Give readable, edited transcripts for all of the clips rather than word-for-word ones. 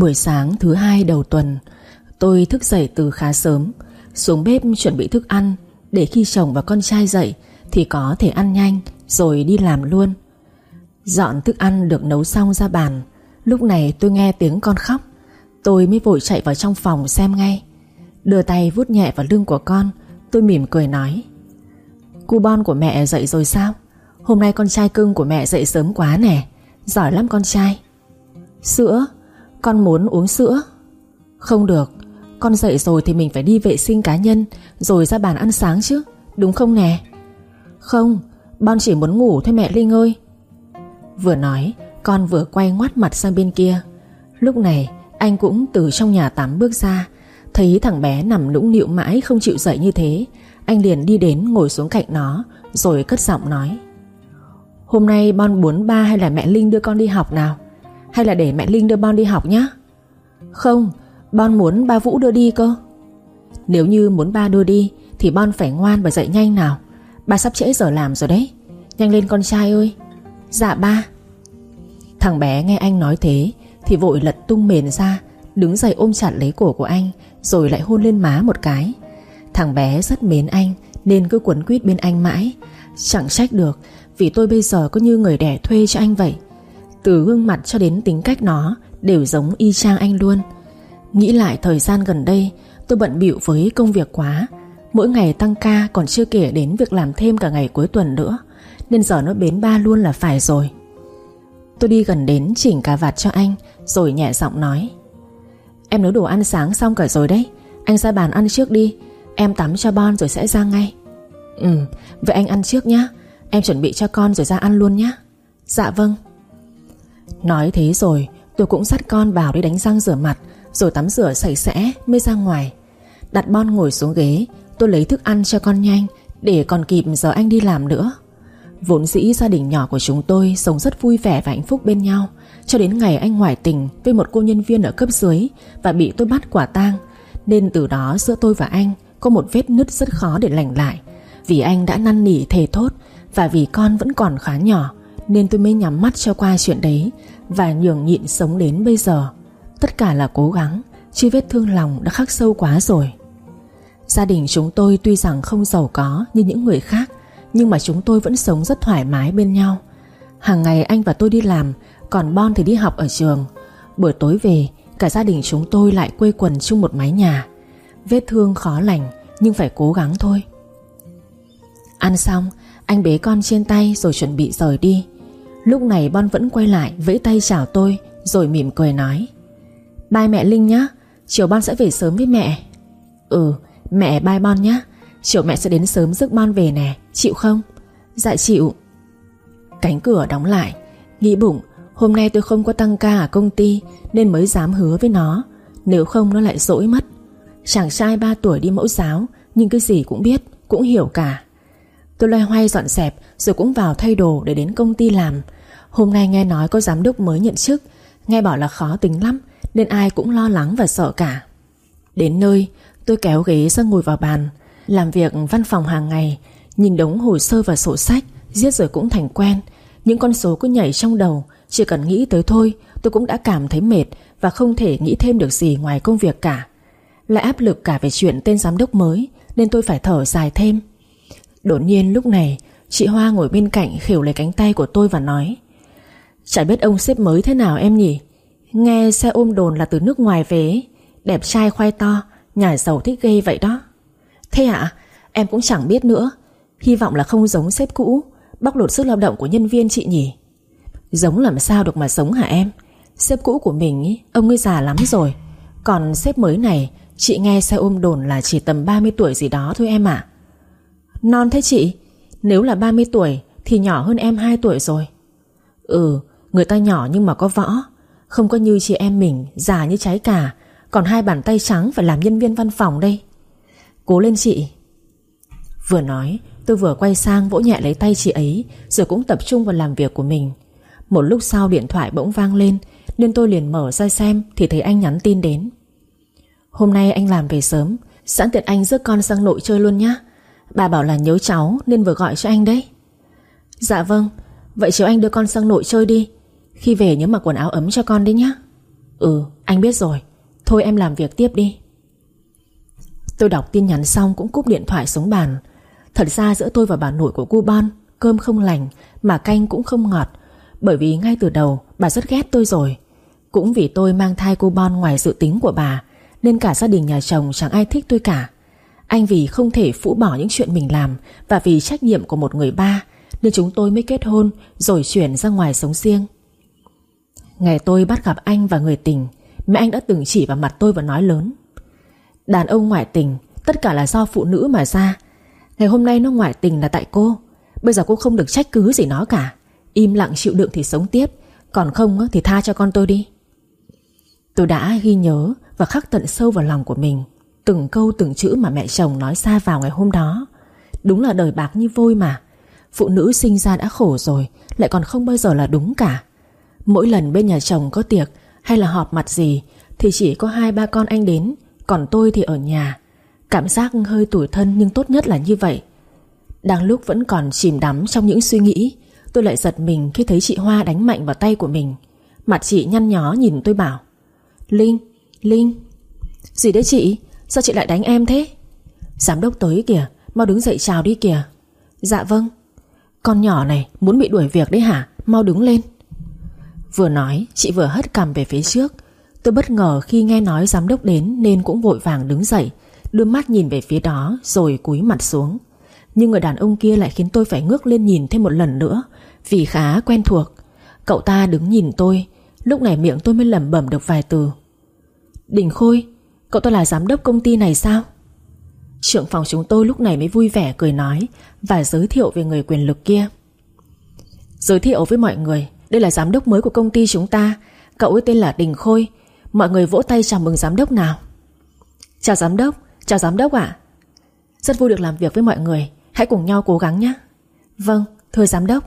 Buổi sáng thứ hai đầu tuần, tôi thức dậy từ khá sớm, xuống bếp chuẩn bị thức ăn để khi chồng và con trai dậy thì có thể ăn nhanh rồi đi làm luôn. Dọn thức ăn được nấu xong ra bàn, lúc này tôi nghe tiếng con khóc. Tôi mới vội chạy vào trong phòng xem ngay. Đưa tay vuốt nhẹ vào lưng của con, tôi mỉm cười nói: "Cu bon của mẹ dậy rồi sao? Hôm nay con trai cưng của mẹ dậy sớm quá nè. Giỏi lắm con trai." "Sữa, con muốn uống sữa." "Không được, con dậy rồi thì mình phải đi vệ sinh cá nhân rồi ra bàn ăn sáng chứ, đúng không nè?" "Không, Bon chỉ muốn ngủ thôi mẹ Linh ơi." Vừa nói, con vừa quay ngoắt mặt sang bên kia. Lúc này anh cũng từ trong nhà tắm bước ra. Thấy thằng bé nằm nũng nịu mãi không chịu dậy như thế, anh liền đi đến ngồi xuống cạnh nó, rồi cất giọng nói: "Hôm nay Bon muốn ba hay là mẹ Linh đưa con đi học nào? Hay là để mẹ Linh đưa Bon đi học nhá?" "Không, Bon muốn ba Vũ đưa đi cơ." "Nếu như muốn ba đưa đi thì Bon phải ngoan và dậy nhanh nào. Ba sắp trễ giờ làm rồi đấy. Nhanh lên con trai ơi." "Dạ ba." Thằng bé nghe anh nói thế thì vội lật tung mền ra, đứng dậy ôm chặt lấy cổ của anh, rồi lại hôn lên má một cái. Thằng bé rất mến anh nên cứ quấn quýt bên anh mãi. Chẳng trách được, vì tôi bây giờ có như người đẻ thuê cho anh vậy. Từ gương mặt cho đến tính cách nó đều giống y chang anh luôn. Nghĩ lại thời gian gần đây, tôi bận bịu với công việc quá, mỗi ngày tăng ca, còn chưa kể đến việc làm thêm cả ngày cuối tuần nữa, nên giờ nó bến ba luôn là phải rồi. Tôi đi gần đến chỉnh cà vạt cho anh, rồi nhẹ giọng nói: "Em nấu đồ ăn sáng xong cả rồi đấy. Anh ra bàn ăn trước đi, em tắm cho Bon rồi sẽ ra ngay." Vậy anh ăn trước nhá. Em chuẩn bị cho con rồi ra ăn luôn nhá." "Dạ vâng." Nói thế rồi tôi cũng dắt con vào đi đánh răng rửa mặt, rồi tắm rửa sạch sẽ mới ra ngoài. Đặt Bon ngồi xuống ghế, tôi lấy thức ăn cho con nhanh để còn kịp giờ anh đi làm nữa. Vốn dĩ gia đình nhỏ của chúng tôi sống rất vui vẻ và hạnh phúc bên nhau, cho đến ngày anh ngoại tình với một cô nhân viên ở cấp dưới và bị tôi bắt quả tang. Nên từ đó giữa tôi và anh có một vết nứt rất khó để lành lại. Vì anh đã năn nỉ thề thốt, và vì con vẫn còn khá nhỏ, nên tôi mới nhắm mắt cho qua chuyện đấy và nhường nhịn sống đến bây giờ. Tất cả là cố gắng, chứ vết thương lòng đã khắc sâu quá rồi. Gia đình chúng tôi tuy rằng không giàu có như những người khác, nhưng mà chúng tôi vẫn sống rất thoải mái bên nhau. Hàng ngày anh và tôi đi làm, còn Bon thì đi học ở trường. Buổi tối về, cả gia đình chúng tôi lại quây quần chung một mái nhà. Vết thương khó lành, nhưng phải cố gắng thôi. Ăn xong, anh bế con trên tay rồi chuẩn bị rời đi. Lúc này Bon vẫn quay lại vẫy tay chào tôi, rồi mỉm cười nói: "Bye mẹ Linh nhá, chiều Bon sẽ về sớm với mẹ." Mẹ bye Bon nhá. Chiều mẹ sẽ đến sớm rước Bon về nè, chịu không?" "Dạ chịu." Cánh cửa đóng lại. Nghĩ bụng, hôm nay tôi không có tăng ca ở công ty nên mới dám hứa với nó, nếu không nó lại dỗi mất. Chàng trai 3 tuổi đi mẫu giáo, nhưng cái gì cũng biết, cũng hiểu cả. Tôi loay hoay dọn dẹp rồi cũng vào thay đồ để đến công ty làm. Hôm nay nghe nói có giám đốc mới nhận chức, nghe bảo là khó tính lắm, nên ai cũng lo lắng và sợ cả. Đến nơi, tôi kéo ghế ra ngồi vào bàn. Làm việc văn phòng hàng ngày, nhìn đống hồ sơ và sổ sách giết rồi cũng thành quen. Những con số cứ nhảy trong đầu, chỉ cần nghĩ tới thôi tôi cũng đã cảm thấy mệt và không thể nghĩ thêm được gì ngoài công việc cả. Lại áp lực cả về chuyện tên giám đốc mới, nên tôi phải thở dài thêm. Đột nhiên lúc này, chị Hoa ngồi bên cạnh khều lấy cánh tay của tôi và nói: "Chả biết ông sếp mới thế nào em nhỉ? Nghe xe ôm đồn là từ nước ngoài về ấy. Đẹp trai khoai to, nhà giàu thích ghê vậy đó." "Thế ạ? Em cũng chẳng biết nữa. Hy vọng là không giống sếp cũ bóc lột sức lao động của nhân viên chị nhỉ." "Giống làm sao được mà giống hả em? Sếp cũ của mình ý, ông ấy già lắm rồi. Còn sếp mới này, chị nghe xe ôm đồn là chỉ tầm 30 tuổi gì đó thôi em ạ." "Non thế chị? Nếu là 30 tuổi thì nhỏ hơn em 2 tuổi rồi." Người ta nhỏ nhưng mà có võ, không có như chị em mình già như trái cà, còn 2 bàn tay trắng phải làm nhân viên văn phòng đây. Cố lên chị." Vừa nói, tôi vừa quay sang vỗ nhẹ lấy tay chị ấy, rồi cũng tập trung vào làm việc của mình. Một lúc sau điện thoại bỗng vang lên, nên tôi liền mở ra xem thì thấy anh nhắn tin đến: "Hôm nay anh làm về sớm, sẵn tiện anh rước con sang nội chơi luôn nhá. Bà bảo là nhớ cháu nên vừa gọi cho anh đấy." "Dạ vâng, vậy chiều anh đưa con sang nội chơi đi. Khi về nhớ mặc quần áo ấm cho con đấy nhá." Anh biết rồi, thôi em làm việc tiếp đi. Tôi đọc tin nhắn xong cũng cúp điện thoại xuống bàn. Thật ra giữa tôi và bà nội của cu Bon, cơm không lành mà canh cũng không ngọt. Bởi vì ngay từ đầu bà rất ghét tôi rồi. Cũng vì tôi mang thai cu Bon ngoài dự tính của bà, nên cả gia đình nhà chồng chẳng ai thích tôi cả. Anh vì không thể phũ bỏ những chuyện mình làm, và vì trách nhiệm của một người ba, nên chúng tôi mới kết hôn rồi chuyển ra ngoài sống riêng. Ngày tôi bắt gặp anh và người tình, mẹ anh đã từng chỉ vào mặt tôi và nói lớn: đàn ông ngoại tình tất cả là do phụ nữ mà ra. Ngày hôm nay nó ngoại tình là tại cô. Bây giờ cô không được trách cứ gì nó cả. Im lặng chịu đựng thì sống tiếp, còn không thì tha cho con tôi đi. Tôi đã ghi nhớ và khắc tận sâu vào lòng của mình từng câu từng chữ mà mẹ chồng nói ra vào ngày hôm đó. Đúng là đời bạc như vôi mà. Phụ nữ sinh ra đã khổ rồi, lại còn không bao giờ là đúng cả. Mỗi lần bên nhà chồng có tiệc hay là họp mặt gì thì chỉ có 2-3 con anh đến, còn tôi thì ở nhà. Cảm giác hơi tủi thân, nhưng tốt nhất là như vậy. Đang lúc vẫn còn chìm đắm trong những suy nghĩ, tôi lại giật mình khi thấy chị Hoa đánh mạnh vào tay của mình. Mặt chị nhăn nhó nhìn tôi bảo: Linh. Gì đấy chị? Sao chị lại đánh em thế? Giám đốc tới kìa, mau đứng dậy chào đi kìa. Dạ vâng. Con nhỏ này muốn bị đuổi việc đấy hả? Mau đứng lên. Vừa nói chị vừa hất cằm về phía trước. Tôi bất ngờ khi nghe nói giám đốc đến nên cũng vội vàng đứng dậy, đưa mắt nhìn về phía đó rồi cúi mặt xuống. Nhưng người đàn ông kia lại khiến tôi phải ngước lên nhìn thêm một lần nữa, vì khá quen thuộc. Cậu ta đứng nhìn tôi. Lúc này miệng tôi mới lẩm bẩm được vài từ. Đình Khôi, cậu ta là giám đốc công ty này sao? Trưởng phòng chúng tôi lúc này mới vui vẻ cười nói và giới thiệu về người quyền lực kia. Giới thiệu với mọi người, đây là giám đốc mới của công ty chúng ta. Cậu ấy tên là Đình Khôi. Mọi người vỗ tay chào mừng giám đốc nào. Chào giám đốc ạ. Rất vui được làm việc với mọi người. Hãy cùng nhau cố gắng nhé. Vâng, thưa giám đốc.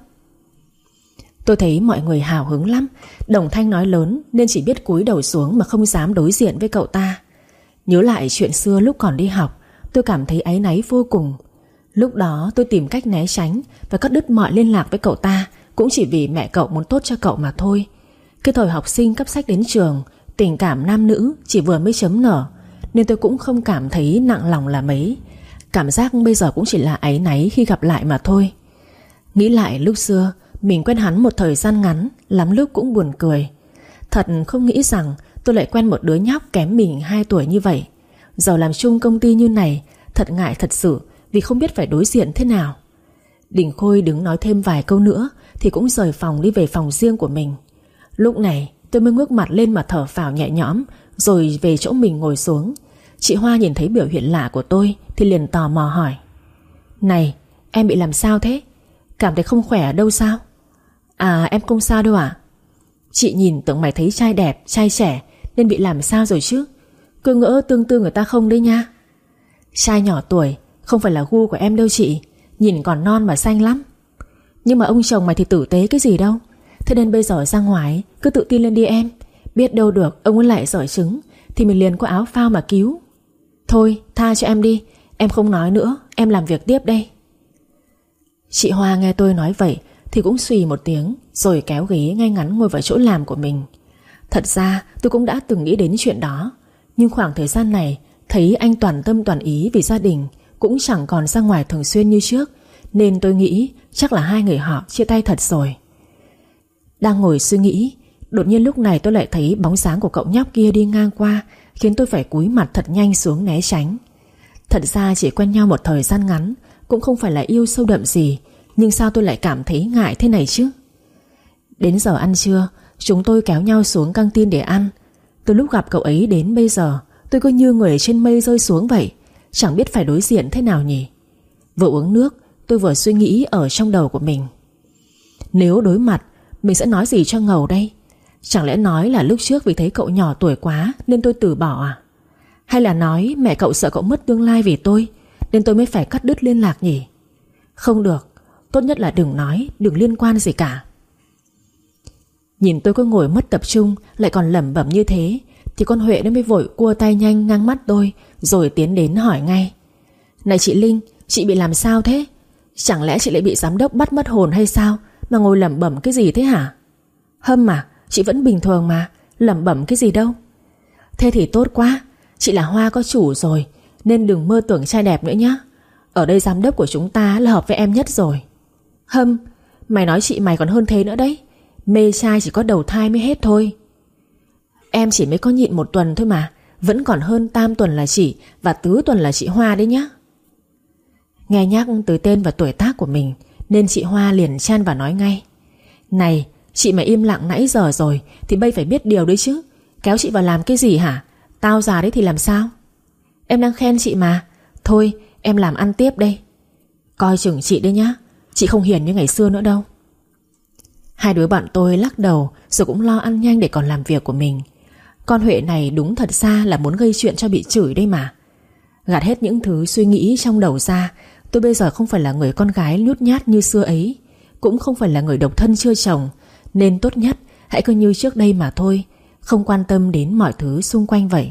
Tôi thấy mọi người hào hứng lắm. Đồng thanh nói lớn nên chỉ biết cúi đầu xuống mà không dám đối diện với cậu ta. Nhớ lại chuyện xưa lúc còn đi học, tôi cảm thấy áy náy vô cùng. Lúc đó tôi tìm cách né tránh và cắt đứt mọi liên lạc với cậu ta, cũng chỉ vì mẹ cậu muốn tốt cho cậu mà thôi. Cái thời học sinh cắp sách đến trường, tình cảm nam nữ chỉ vừa mới chấm nở, nên tôi cũng không cảm thấy nặng lòng là mấy. Cảm giác bây giờ cũng chỉ là áy náy khi gặp lại mà thôi. Nghĩ lại lúc xưa mình quen hắn một thời gian ngắn, lắm lúc cũng buồn cười. Thật không nghĩ rằng tôi lại quen một đứa nhóc kém mình 2 tuổi như vậy. Giờ làm chung công ty như này, thật ngại thật sự, vì không biết phải đối diện thế nào. Đình Khôi đứng nói thêm vài câu nữa thì cũng rời phòng đi về phòng riêng của mình. Lúc này tôi mới ngước mặt lên mà thở phào nhẹ nhõm, rồi về chỗ mình ngồi xuống. Chị Hoa nhìn thấy biểu hiện lạ của tôi thì liền tò mò hỏi: Này, em bị làm sao thế? Cảm thấy không khỏe ở đâu sao? À, em không sao đâu ạ. Chị nhìn tưởng mày thấy trai đẹp, trai trẻ nên bị làm sao rồi chứ? Cứ ngỡ tương tư người ta không đấy nha. Trai nhỏ tuổi không phải là gu của em đâu chị. Nhìn còn non mà xanh lắm. Nhưng mà ông chồng mày thì tử tế cái gì đâu. Thế nên bây giờ ra ngoài cứ tự tin lên đi em. Biết đâu được ông ấy lại giỏi trứng thì mình liền có áo phao mà cứu. Thôi tha cho em đi, em không nói nữa, em làm việc tiếp đây. Chị Hoa nghe tôi nói vậy thì cũng xùy một tiếng, rồi kéo ghế ngay ngắn ngồi vào chỗ làm của mình. Thật ra tôi cũng đã từng nghĩ đến chuyện đó, nhưng khoảng thời gian này thấy anh toàn tâm toàn ý vì gia đình, cũng chẳng còn ra ngoài thường xuyên như trước, nên tôi nghĩ chắc là hai người họ chia tay thật rồi. Đang ngồi suy nghĩ, đột nhiên lúc này tôi lại thấy bóng dáng của cậu nhóc kia đi ngang qua, khiến tôi phải cúi mặt thật nhanh xuống né tránh. Thật ra chỉ quen nhau một thời gian ngắn, cũng không phải là yêu sâu đậm gì, nhưng sao tôi lại cảm thấy ngại thế này chứ? Đến giờ ăn trưa, chúng tôi kéo nhau xuống căng tin để ăn. Từ lúc gặp cậu ấy đến bây giờ, tôi cứ như người trên mây rơi xuống vậy, chẳng biết phải đối diện thế nào nhỉ. Vừa uống nước, tôi vừa suy nghĩ ở trong đầu của mình. Nếu đối mặt, mình sẽ nói gì cho ngầu đây? Chẳng lẽ nói là lúc trước vì thấy cậu nhỏ tuổi quá nên tôi từ bỏ à? Hay là nói mẹ cậu sợ cậu mất tương lai vì tôi, nên tôi mới phải cắt đứt liên lạc nhỉ? Không được, tốt nhất là đừng nói, đừng liên quan gì cả. Nhìn tôi cứ ngồi mất tập trung, lại còn lẩm bẩm như thế, thì con Huệ nó mới vội cua tay nhanh ngang mắt tôi, rồi tiến đến hỏi ngay: Này chị Linh, chị bị làm sao thế? Chẳng lẽ chị lại bị giám đốc bắt mất hồn hay sao mà ngồi lẩm bẩm cái gì thế hả? Hâm à, chị vẫn bình thường mà, lẩm bẩm cái gì đâu. Thế thì tốt quá. Chị là Hoa có chủ rồi, nên đừng mơ tưởng trai đẹp nữa nhá. Ở đây giám đốc của chúng ta là hợp với em nhất rồi. Hâm, mày nói chị mày còn hơn thế nữa đấy. Mê trai chỉ có đầu thai mới hết thôi. Em chỉ mới có nhịn 1 tuần thôi mà, vẫn còn hơn tam tuần là chị và tứ tuần là chị Hoa đấy nhá. Nghe nhắc tới tên và tuổi tác của mình nên chị Hoa liền chen vào nói ngay: Này, chị mà im lặng nãy giờ rồi thì bây phải biết điều đấy chứ. Kéo chị vào làm cái gì hả? Tao già đấy thì làm sao? Em đang khen chị mà. Thôi em làm ăn tiếp đây. Coi chừng chị đấy nhá, chị không hiền như ngày xưa nữa đâu. Hai đứa bạn tôi lắc đầu rồi cũng lo ăn nhanh để còn làm việc của mình. Con Huệ này đúng thật ra là muốn gây chuyện cho bị chửi đây mà. Gạt hết những thứ suy nghĩ trong đầu ra, tôi bây giờ không phải là người con gái nhút nhát như xưa ấy, cũng không phải là người độc thân chưa chồng, nên tốt nhất hãy cứ như trước đây mà thôi, không quan tâm đến mọi thứ xung quanh vậy.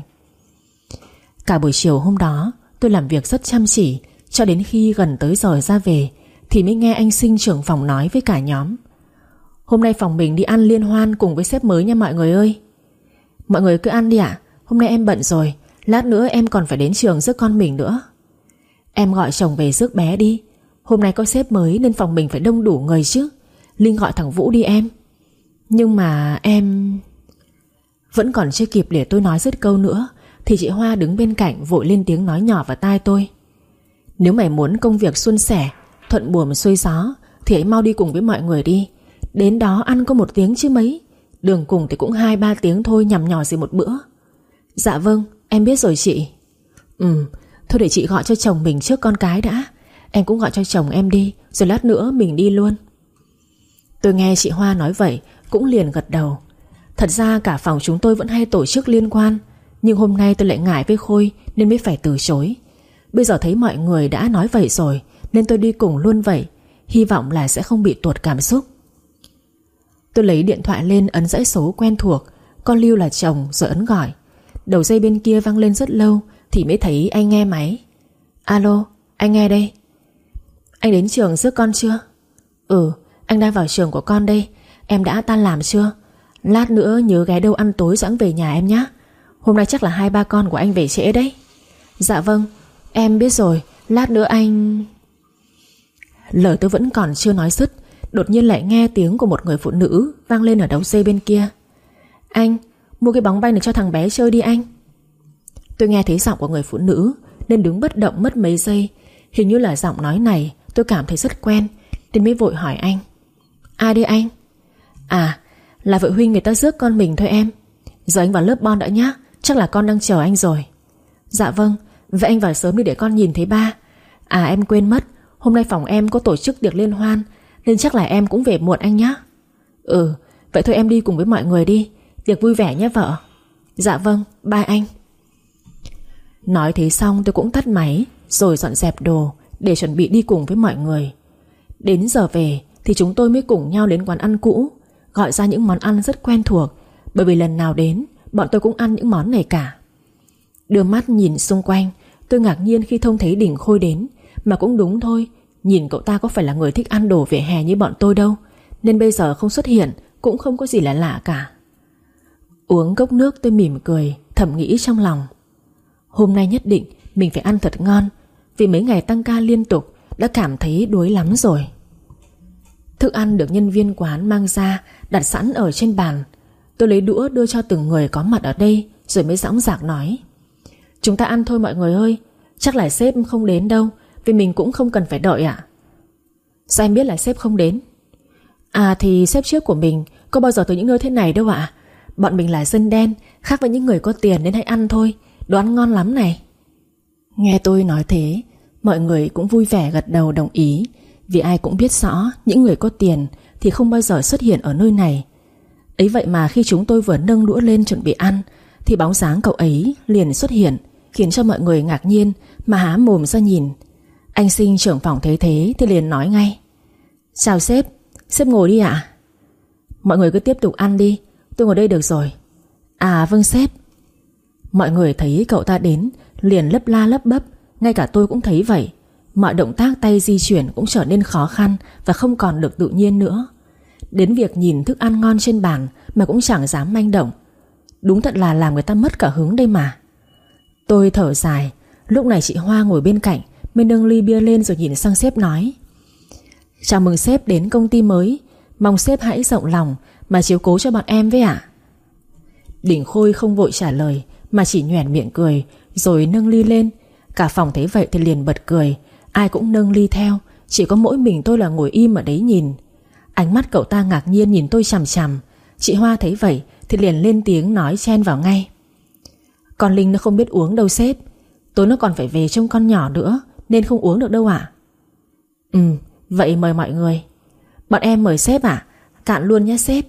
Cả buổi chiều hôm đó tôi làm việc rất chăm chỉ, cho đến khi gần tới giờ ra về thì mới nghe anh Sinh trưởng phòng nói với cả nhóm: Hôm nay phòng mình đi ăn liên hoan cùng với sếp mới nha mọi người ơi. Mọi người cứ ăn đi ạ, hôm nay em bận rồi, lát nữa em còn phải đến trường rước con mình nữa. Em gọi chồng về rước bé đi, hôm nay có sếp mới nên phòng mình phải đông đủ người chứ. Linh gọi thằng Vũ đi em. Nhưng mà em... Vẫn còn chưa kịp để tôi nói dứt câu nữa thì chị Hoa đứng bên cạnh vội lên tiếng nói nhỏ vào tai tôi: Nếu mày muốn công việc suôn sẻ, thuận buồm xuôi gió thì hãy mau đi cùng với mọi người đi. Đến đó ăn có 1 tiếng chứ mấy, đường cùng thì cũng 2-3 tiếng thôi, nhằm nhò gì một bữa. Dạ vâng, em biết rồi chị. Thôi để chị gọi cho chồng mình trước con cái đã. Em cũng gọi cho chồng em đi, rồi lát nữa mình đi luôn. Tôi nghe chị Hoa nói vậy cũng liền gật đầu. Thật ra cả phòng chúng tôi vẫn hay tổ chức liên quan, nhưng hôm nay tôi lại ngại với Khôi nên mới phải từ chối. Bây giờ thấy mọi người đã nói vậy rồi nên tôi đi cùng luôn vậy, hy vọng là sẽ không bị tuột cảm xúc. Tôi lấy điện thoại lên ấn dãy số quen thuộc, con Lưu là chồng, rồi ấn gọi. Đầu dây bên kia vang lên rất lâu thì mới thấy anh nghe máy. Alo, anh nghe đây. Anh đến trường rước con chưa? Anh đang vào trường của con đây. Em đã tan làm chưa? Lát nữa nhớ ghé đâu ăn tối rồi về nhà em nhé. Hôm nay chắc là 2-3 con của anh về trễ đấy. Dạ vâng, em biết rồi. Lát nữa anh... Lời tôi vẫn còn chưa nói dứt, đột nhiên lại nghe tiếng của một người phụ nữ vang lên ở đầu dây bên kia. Anh, mua cái bóng bay này cho thằng bé chơi đi anh. Tôi nghe thấy giọng của người phụ nữ nên đứng bất động mất mấy giây. Hình như là giọng nói này tôi cảm thấy rất quen nên mới vội hỏi anh: Ai đây anh? À, là vợ huynh người ta rước con mình thôi em. Giờ anh vào lớp bon đã nhá, chắc là con đang chờ anh rồi. Dạ vâng, vậy anh vào sớm đi để con nhìn thấy ba. À em quên mất, hôm nay phòng em có tổ chức tiệc liên hoan nên chắc là em cũng về muộn anh nhá. Vậy thôi em đi cùng với mọi người đi, tiệc vui vẻ nhé vợ. Dạ vâng, bye anh. Nói thế xong tôi cũng tắt máy rồi dọn dẹp đồ để chuẩn bị đi cùng với mọi người. Đến giờ về thì chúng tôi mới cùng nhau đến quán ăn cũ, gọi ra những món ăn rất quen thuộc, bởi vì lần nào đến bọn tôi cũng ăn những món này cả. Đưa mắt nhìn xung quanh, tôi ngạc nhiên khi trông thấy Đình Khôi đến. Mà cũng đúng thôi, nhìn cậu ta có phải là người thích ăn đồ vỉa hè như bọn tôi đâu, nên bây giờ không xuất hiện cũng không có gì là lạ cả. Uống cốc nước tôi mỉm cười, thầm nghĩ trong lòng: Hôm nay nhất định mình phải ăn thật ngon, vì mấy ngày tăng ca liên tục đã cảm thấy đuối lắm rồi. Thức ăn được nhân viên quán mang ra đặt sẵn ở trên bàn. Tôi lấy đũa đưa cho từng người có mặt ở đây, rồi mới dõng dạc nói: Chúng ta ăn thôi mọi người ơi, chắc là sếp không đến đâu, vì mình cũng không cần phải đợi ạ. Sao em biết là sếp không đến? À thì sếp trước của mình có bao giờ tới những nơi thế này đâu ạ. Bọn mình là dân đen, khác với những người có tiền nên hãy ăn thôi, đồ ăn ngon lắm này. Nghe tôi nói thế, mọi người cũng vui vẻ gật đầu đồng ý, vì ai cũng biết rõ những người có tiền thì không bao giờ xuất hiện ở nơi này. Ấy vậy mà khi chúng tôi vừa nâng đũa lên chuẩn bị ăn thì bóng dáng cậu ấy liền xuất hiện, khiến cho mọi người ngạc nhiên mà há mồm ra nhìn. Anh Sinh trưởng phòng thấy thế thì liền nói ngay: Chào sếp, sếp ngồi đi ạ. Mọi người cứ tiếp tục ăn đi, tôi ngồi đây được rồi. À vâng sếp. Mọi người thấy cậu ta đến liền lấp la lấp bấp, ngay cả tôi cũng thấy vậy. Mọi động tác tay di chuyển cũng trở nên khó khăn và không còn được tự nhiên nữa. Đến việc nhìn thức ăn ngon trên bàn mà cũng chẳng dám manh động. Đúng thật là làm người ta mất cả hứng đây mà. Tôi thở dài. Lúc này chị Hoa ngồi bên cạnh mới nâng ly bia lên rồi nhìn sang sếp nói: Chào mừng sếp đến công ty mới. Mong sếp hãy rộng lòng mà chiếu cố cho bọn em với ạ. Đình Khôi không vội trả lời mà chỉ nhoẻn miệng cười rồi nâng ly lên. Cả phòng thấy vậy thì liền bật cười. Ai cũng nâng ly theo, chỉ có mỗi mình tôi là ngồi im ở đấy nhìn. Ánh mắt cậu ta ngạc nhiên nhìn tôi chằm chằm. Chị Hoa thấy vậy thì liền lên tiếng nói chen vào ngay: Con Linh nó không biết uống đâu sếp. Tối nó còn phải về trông con nhỏ nữa nên không uống được đâu ạ. Vậy mời mọi người. Bọn em mời sếp ạ. Cạn luôn nhé sếp.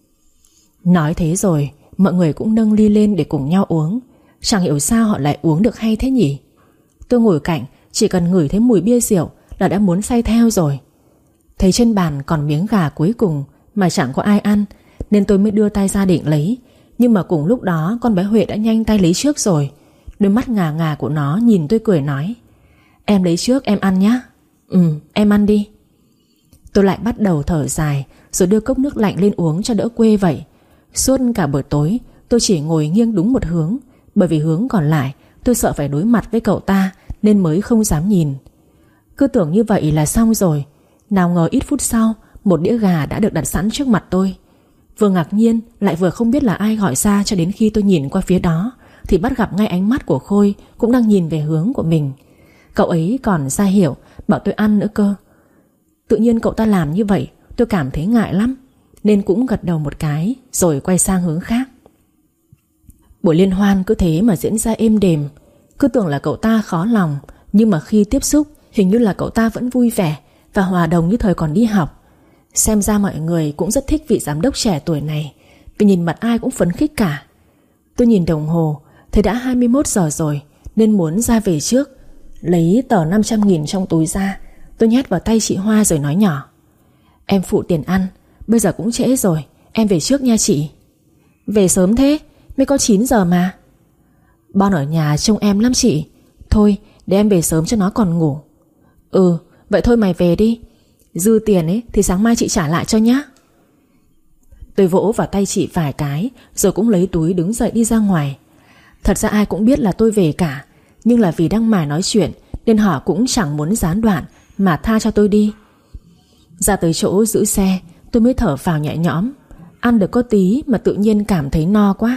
Nói thế rồi mọi người cũng nâng ly lên để cùng nhau uống. Chẳng hiểu sao họ lại uống được hay thế nhỉ. Tôi ngồi cạnh chỉ cần ngửi thấy mùi bia rượu là đã muốn say theo rồi. Thấy trên bàn còn miếng gà cuối cùng mà chẳng có ai ăn nên tôi mới đưa tay ra định lấy. Nhưng mà cùng lúc đó con bé Huệ đã nhanh tay lấy trước rồi. Đôi mắt ngà ngà của nó nhìn tôi cười nói: Em lấy trước em ăn nhá. Em ăn đi. Tôi lại bắt đầu thở dài rồi đưa cốc nước lạnh lên uống cho đỡ quê vậy. Suốt cả buổi tối tôi chỉ ngồi nghiêng đúng một hướng, bởi vì hướng còn lại tôi sợ phải đối mặt với cậu ta nên mới không dám nhìn. Cứ tưởng như vậy là xong rồi. Nào ngờ ít phút sau một đĩa gà đã được đặt sẵn trước mặt tôi. Vừa ngạc nhiên lại vừa không biết là ai gọi ra, cho đến khi tôi nhìn qua phía đó thì bắt gặp ngay ánh mắt của Khôi cũng đang nhìn về hướng của mình. Cậu ấy còn ra hiệu bảo tôi ăn nữa cơ. Tự nhiên cậu ta làm như vậy tôi cảm thấy ngại lắm nên cũng gật đầu một cái rồi quay sang hướng khác. Buổi liên hoan cứ thế mà diễn ra êm đềm. Cứ tưởng là cậu ta khó lòng, nhưng mà khi tiếp xúc hình như là cậu ta vẫn vui vẻ và hòa đồng như thời còn đi học. Xem ra mọi người cũng rất thích vị giám đốc trẻ tuổi này, vì nhìn mặt ai cũng phấn khích cả. Tôi nhìn đồng hồ thấy đã 21 giờ rồi nên muốn ra về trước. Lấy tờ 500.000 trong túi ra, tôi nhét vào tay chị Hoa rồi nói nhỏ: Em phụ tiền ăn, bây giờ cũng trễ rồi, em về trước nha chị. Về sớm thế, mới có 9 giờ mà. Bon ở nhà trông em lắm chị. Thôi để em về sớm cho nó còn ngủ. Vậy thôi mày về đi. Dư tiền ấy thì sáng mai chị trả lại cho nhá. Tôi vỗ vào tay chị vài cái rồi cũng lấy túi đứng dậy đi ra ngoài. Thật ra ai cũng biết là tôi về cả, nhưng là vì đang mải nói chuyện nên họ cũng chẳng muốn gián đoạn mà tha cho tôi đi. Ra tới chỗ giữ xe tôi mới thở phào nhẹ nhõm. Ăn được có tí mà tự nhiên cảm thấy no quá.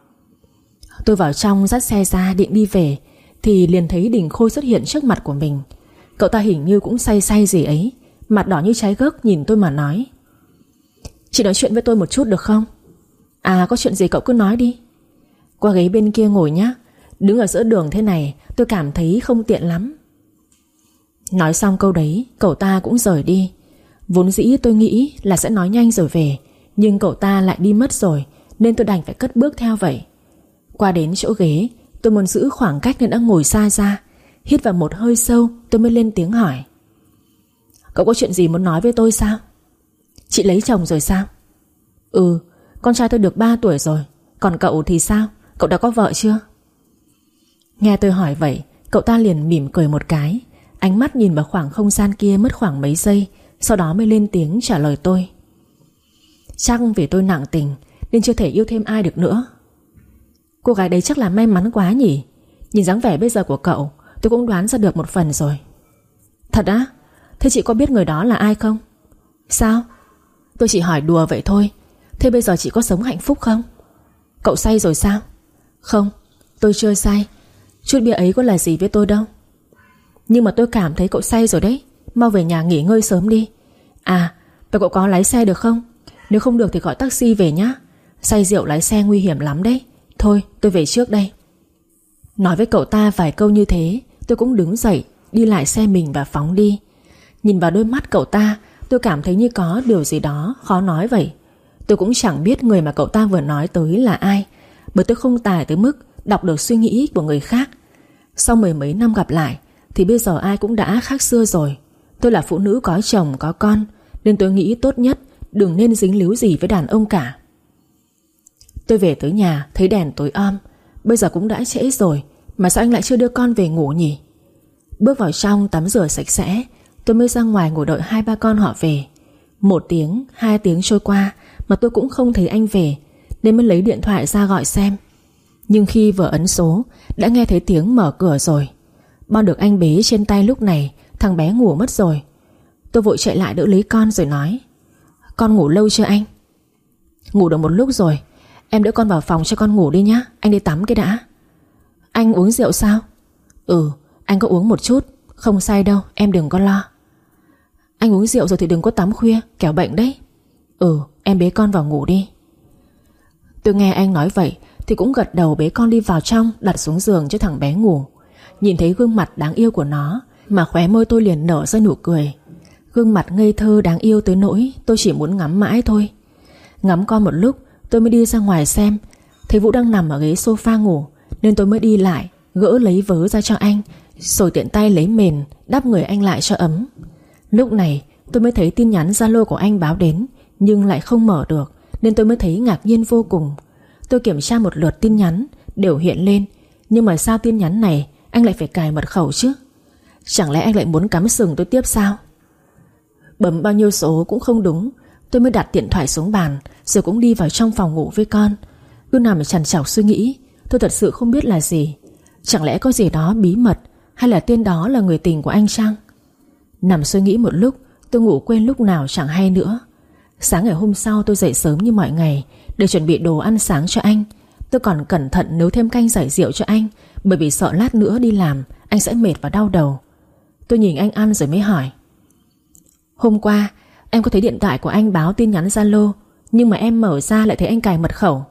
Tôi vào trong dắt xe ra định đi về thì liền thấy Đình Khôi xuất hiện trước mặt của mình. Cậu ta hình như cũng say say gì ấy, mặt đỏ như trái gấc nhìn tôi mà nói: Chị nói chuyện với tôi một chút được không? Có chuyện gì cậu cứ nói đi. Qua ghế bên kia ngồi nhá. Đứng ở giữa đường thế này tôi cảm thấy không tiện lắm. Nói xong câu đấy cậu ta cũng rời đi. Vốn dĩ tôi nghĩ là sẽ nói nhanh rồi về, nhưng cậu ta lại đi mất rồi nên tôi đành phải cất bước theo vậy. Qua đến chỗ ghế tôi muốn giữ khoảng cách nên đã ngồi xa ra. Hít vào một hơi sâu tôi mới lên tiếng hỏi: Cậu có chuyện gì muốn nói với tôi sao? Chị lấy chồng rồi sao? Con trai tôi được 3 tuổi rồi. Còn cậu thì sao? Cậu đã có vợ chưa? Nghe tôi hỏi vậy cậu ta liền mỉm cười một cái. Ánh mắt nhìn vào khoảng không gian kia mất khoảng mấy giây, sau đó mới lên tiếng trả lời tôi: Chắc vì tôi nặng tình nên chưa thể yêu thêm ai được nữa. Cô gái đấy chắc là may mắn quá nhỉ. Nhìn dáng vẻ bây giờ của cậu tôi cũng đoán ra được một phần rồi. Thật á? Thế chị có biết người đó là ai không? Sao? Tôi chỉ hỏi đùa vậy thôi. Thế bây giờ chị có sống hạnh phúc không? Cậu say rồi sao? Không, tôi chưa say. Chút bia ấy có là gì với tôi đâu. Nhưng mà tôi cảm thấy cậu say rồi đấy. Mau về nhà nghỉ ngơi sớm đi. Vậy cậu có lái xe được không? Nếu không được thì gọi taxi về nhá. Say rượu lái xe nguy hiểm lắm đấy. Thôi tôi về trước đây. Nói với cậu ta vài câu như thế, tôi cũng đứng dậy đi lại xe mình và phóng đi. Nhìn vào đôi mắt cậu ta tôi cảm thấy như có điều gì đó khó nói vậy. Tôi cũng chẳng biết người mà cậu ta vừa nói tới là ai, bởi tôi không tài tới mức đọc được suy nghĩ của người khác. Sau mười mấy năm gặp lại thì bây giờ ai cũng đã khác xưa rồi. Tôi là phụ nữ có chồng có con, nên tôi nghĩ tốt nhất đừng nên dính líu gì với đàn ông cả. Tôi về tới nhà thấy đèn tối om. Bây giờ cũng đã trễ rồi mà sao anh lại chưa đưa con về ngủ nhỉ? Bước vào trong tắm rửa sạch sẽ, tôi mới ra ngoài ngồi đợi 2-3 con họ về. 1 tiếng, 2 tiếng trôi qua mà tôi cũng không thấy anh về, nên mới lấy điện thoại ra gọi xem. Nhưng khi vừa ấn số đã nghe thấy tiếng mở cửa rồi. Bon được anh bế trên tay lúc này thằng bé ngủ mất rồi. Tôi vội chạy lại đỡ lấy con rồi nói: Con ngủ lâu chưa anh? Ngủ được một lúc rồi. Em đỡ con vào phòng cho con ngủ đi nhá. Anh đi tắm cái đã. Anh uống rượu sao? Ừ, anh có uống một chút. Không say đâu, em đừng có lo. Anh uống rượu rồi thì đừng có tắm khuya, kẻo bệnh đấy. Ừ, em bế con vào ngủ đi. Tôi nghe anh nói vậy thì cũng gật đầu bế con đi vào trong, đặt xuống giường cho thằng bé ngủ. Nhìn thấy gương mặt đáng yêu của nó mà khóe môi tôi liền nở ra nụ cười. Gương mặt ngây thơ đáng yêu tới nỗi tôi chỉ muốn ngắm mãi thôi. Ngắm con một lúc tôi mới đi ra ngoài xem. Thấy Vũ đang nằm ở ghế sofa ngủ nên tôi mới đi lại, gỡ lấy vớ ra cho anh, rồi tiện tay lấy mền đắp người anh lại cho ấm. Lúc này tôi mới thấy tin nhắn Zalo của anh báo đến, nhưng lại không mở được, nên tôi mới thấy ngạc nhiên vô cùng. Tôi kiểm tra một lượt tin nhắn đều hiện lên, nhưng mà sao tin nhắn này anh lại phải cài mật khẩu chứ? Chẳng lẽ anh lại muốn cắm sừng tôi tiếp sao? Bấm bao nhiêu số cũng không đúng. Tôi mới đặt điện thoại xuống bàn, rồi cũng đi vào trong phòng ngủ với con. Cứ nằm trằn trọc suy nghĩ. Tôi thật sự không biết là gì. Chẳng lẽ có gì đó bí mật, hay là tên đó là người tình của anh chăng? Nằm suy nghĩ một lúc, tôi ngủ quên lúc nào chẳng hay nữa. Sáng ngày hôm sau tôi dậy sớm như mọi ngày để chuẩn bị đồ ăn sáng cho anh. Tôi còn cẩn thận nấu thêm canh giải rượu cho anh, bởi vì sợ lát nữa đi làm anh sẽ mệt và đau đầu. Tôi nhìn anh ăn rồi mới hỏi: Hôm qua em có thấy điện thoại của anh báo tin nhắn Zalo, nhưng mà em mở ra lại thấy anh cài mật khẩu.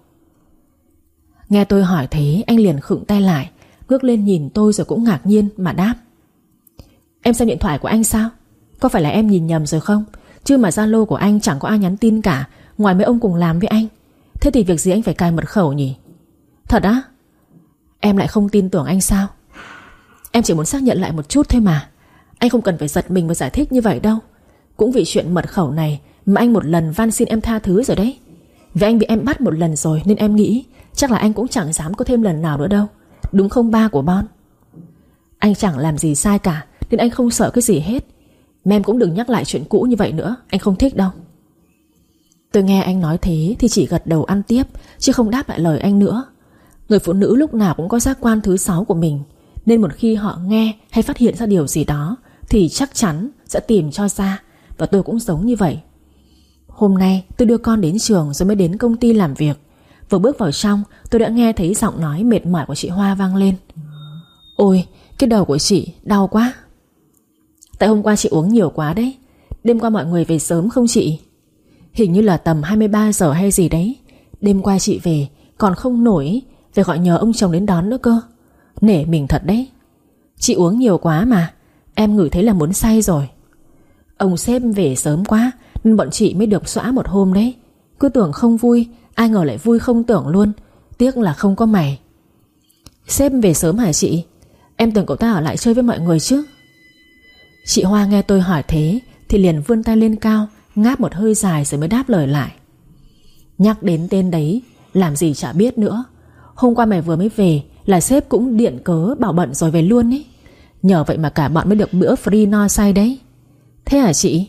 Nghe tôi hỏi thế, anh liền khựng tay lại, ngước lên nhìn tôi rồi cũng ngạc nhiên mà đáp: Em xem điện thoại của anh sao? Có phải là em nhìn nhầm rồi không? Chứ mà Zalo của anh chẳng có ai nhắn tin cả, ngoài mấy ông cùng làm với anh. Thế thì việc gì anh phải cài mật khẩu nhỉ? Thật á? Em lại không tin tưởng anh sao? Em chỉ muốn xác nhận lại một chút thôi mà. Anh không cần phải giật mình và giải thích như vậy đâu. Cũng vì chuyện mật khẩu này mà anh một lần van xin em tha thứ rồi đấy. Vì anh bị em bắt một lần rồi nên em nghĩ chắc là anh cũng chẳng dám có thêm lần nào nữa đâu. Đúng không ba của Bon? Anh chẳng làm gì sai cả nên anh không sợ cái gì hết. Mà em cũng đừng nhắc lại chuyện cũ như vậy nữa, anh không thích đâu. Tôi nghe anh nói thế thì chỉ gật đầu ăn tiếp, chứ không đáp lại lời anh nữa. Người phụ nữ lúc nào cũng có giác quan thứ 6 của mình, nên một khi họ nghe hay phát hiện ra điều gì đó thì chắc chắn sẽ tìm cho ra. Và tôi cũng giống như vậy. Hôm nay tôi đưa con đến trường rồi mới đến công ty làm việc. Vừa bước vào trong tôi đã nghe thấy giọng nói mệt mỏi của chị Hoa vang lên: Ôi, cái đầu của chị đau quá. Tại hôm qua chị uống nhiều quá đấy. Đêm qua mọi người về sớm không chị? Hình như là tầm 23 giờ hay gì đấy. Đêm qua chị về còn không nổi, phải gọi nhờ ông chồng đến đón nữa cơ. Nể mình thật đấy. Chị uống nhiều quá mà, em ngửi thấy là muốn say rồi. Ông sếp về sớm quá nên bọn chị mới được xõa một hôm đấy. Cứ tưởng không vui, ai ngờ lại vui không tưởng luôn. Tiếc là không có mày. Sếp về sớm hả chị? Em tưởng cậu ta ở lại chơi với mọi người chứ. Chị Hoa nghe tôi hỏi thế thì liền vươn tay lên cao, ngáp một hơi dài rồi mới đáp lời lại: Nhắc đến tên đấy làm gì chả biết nữa. Hôm qua mày vừa mới về là sếp cũng điện cớ bảo bận rồi về luôn ấy. Nhờ vậy mà cả bọn mới được bữa free no say đấy. Thế hả chị?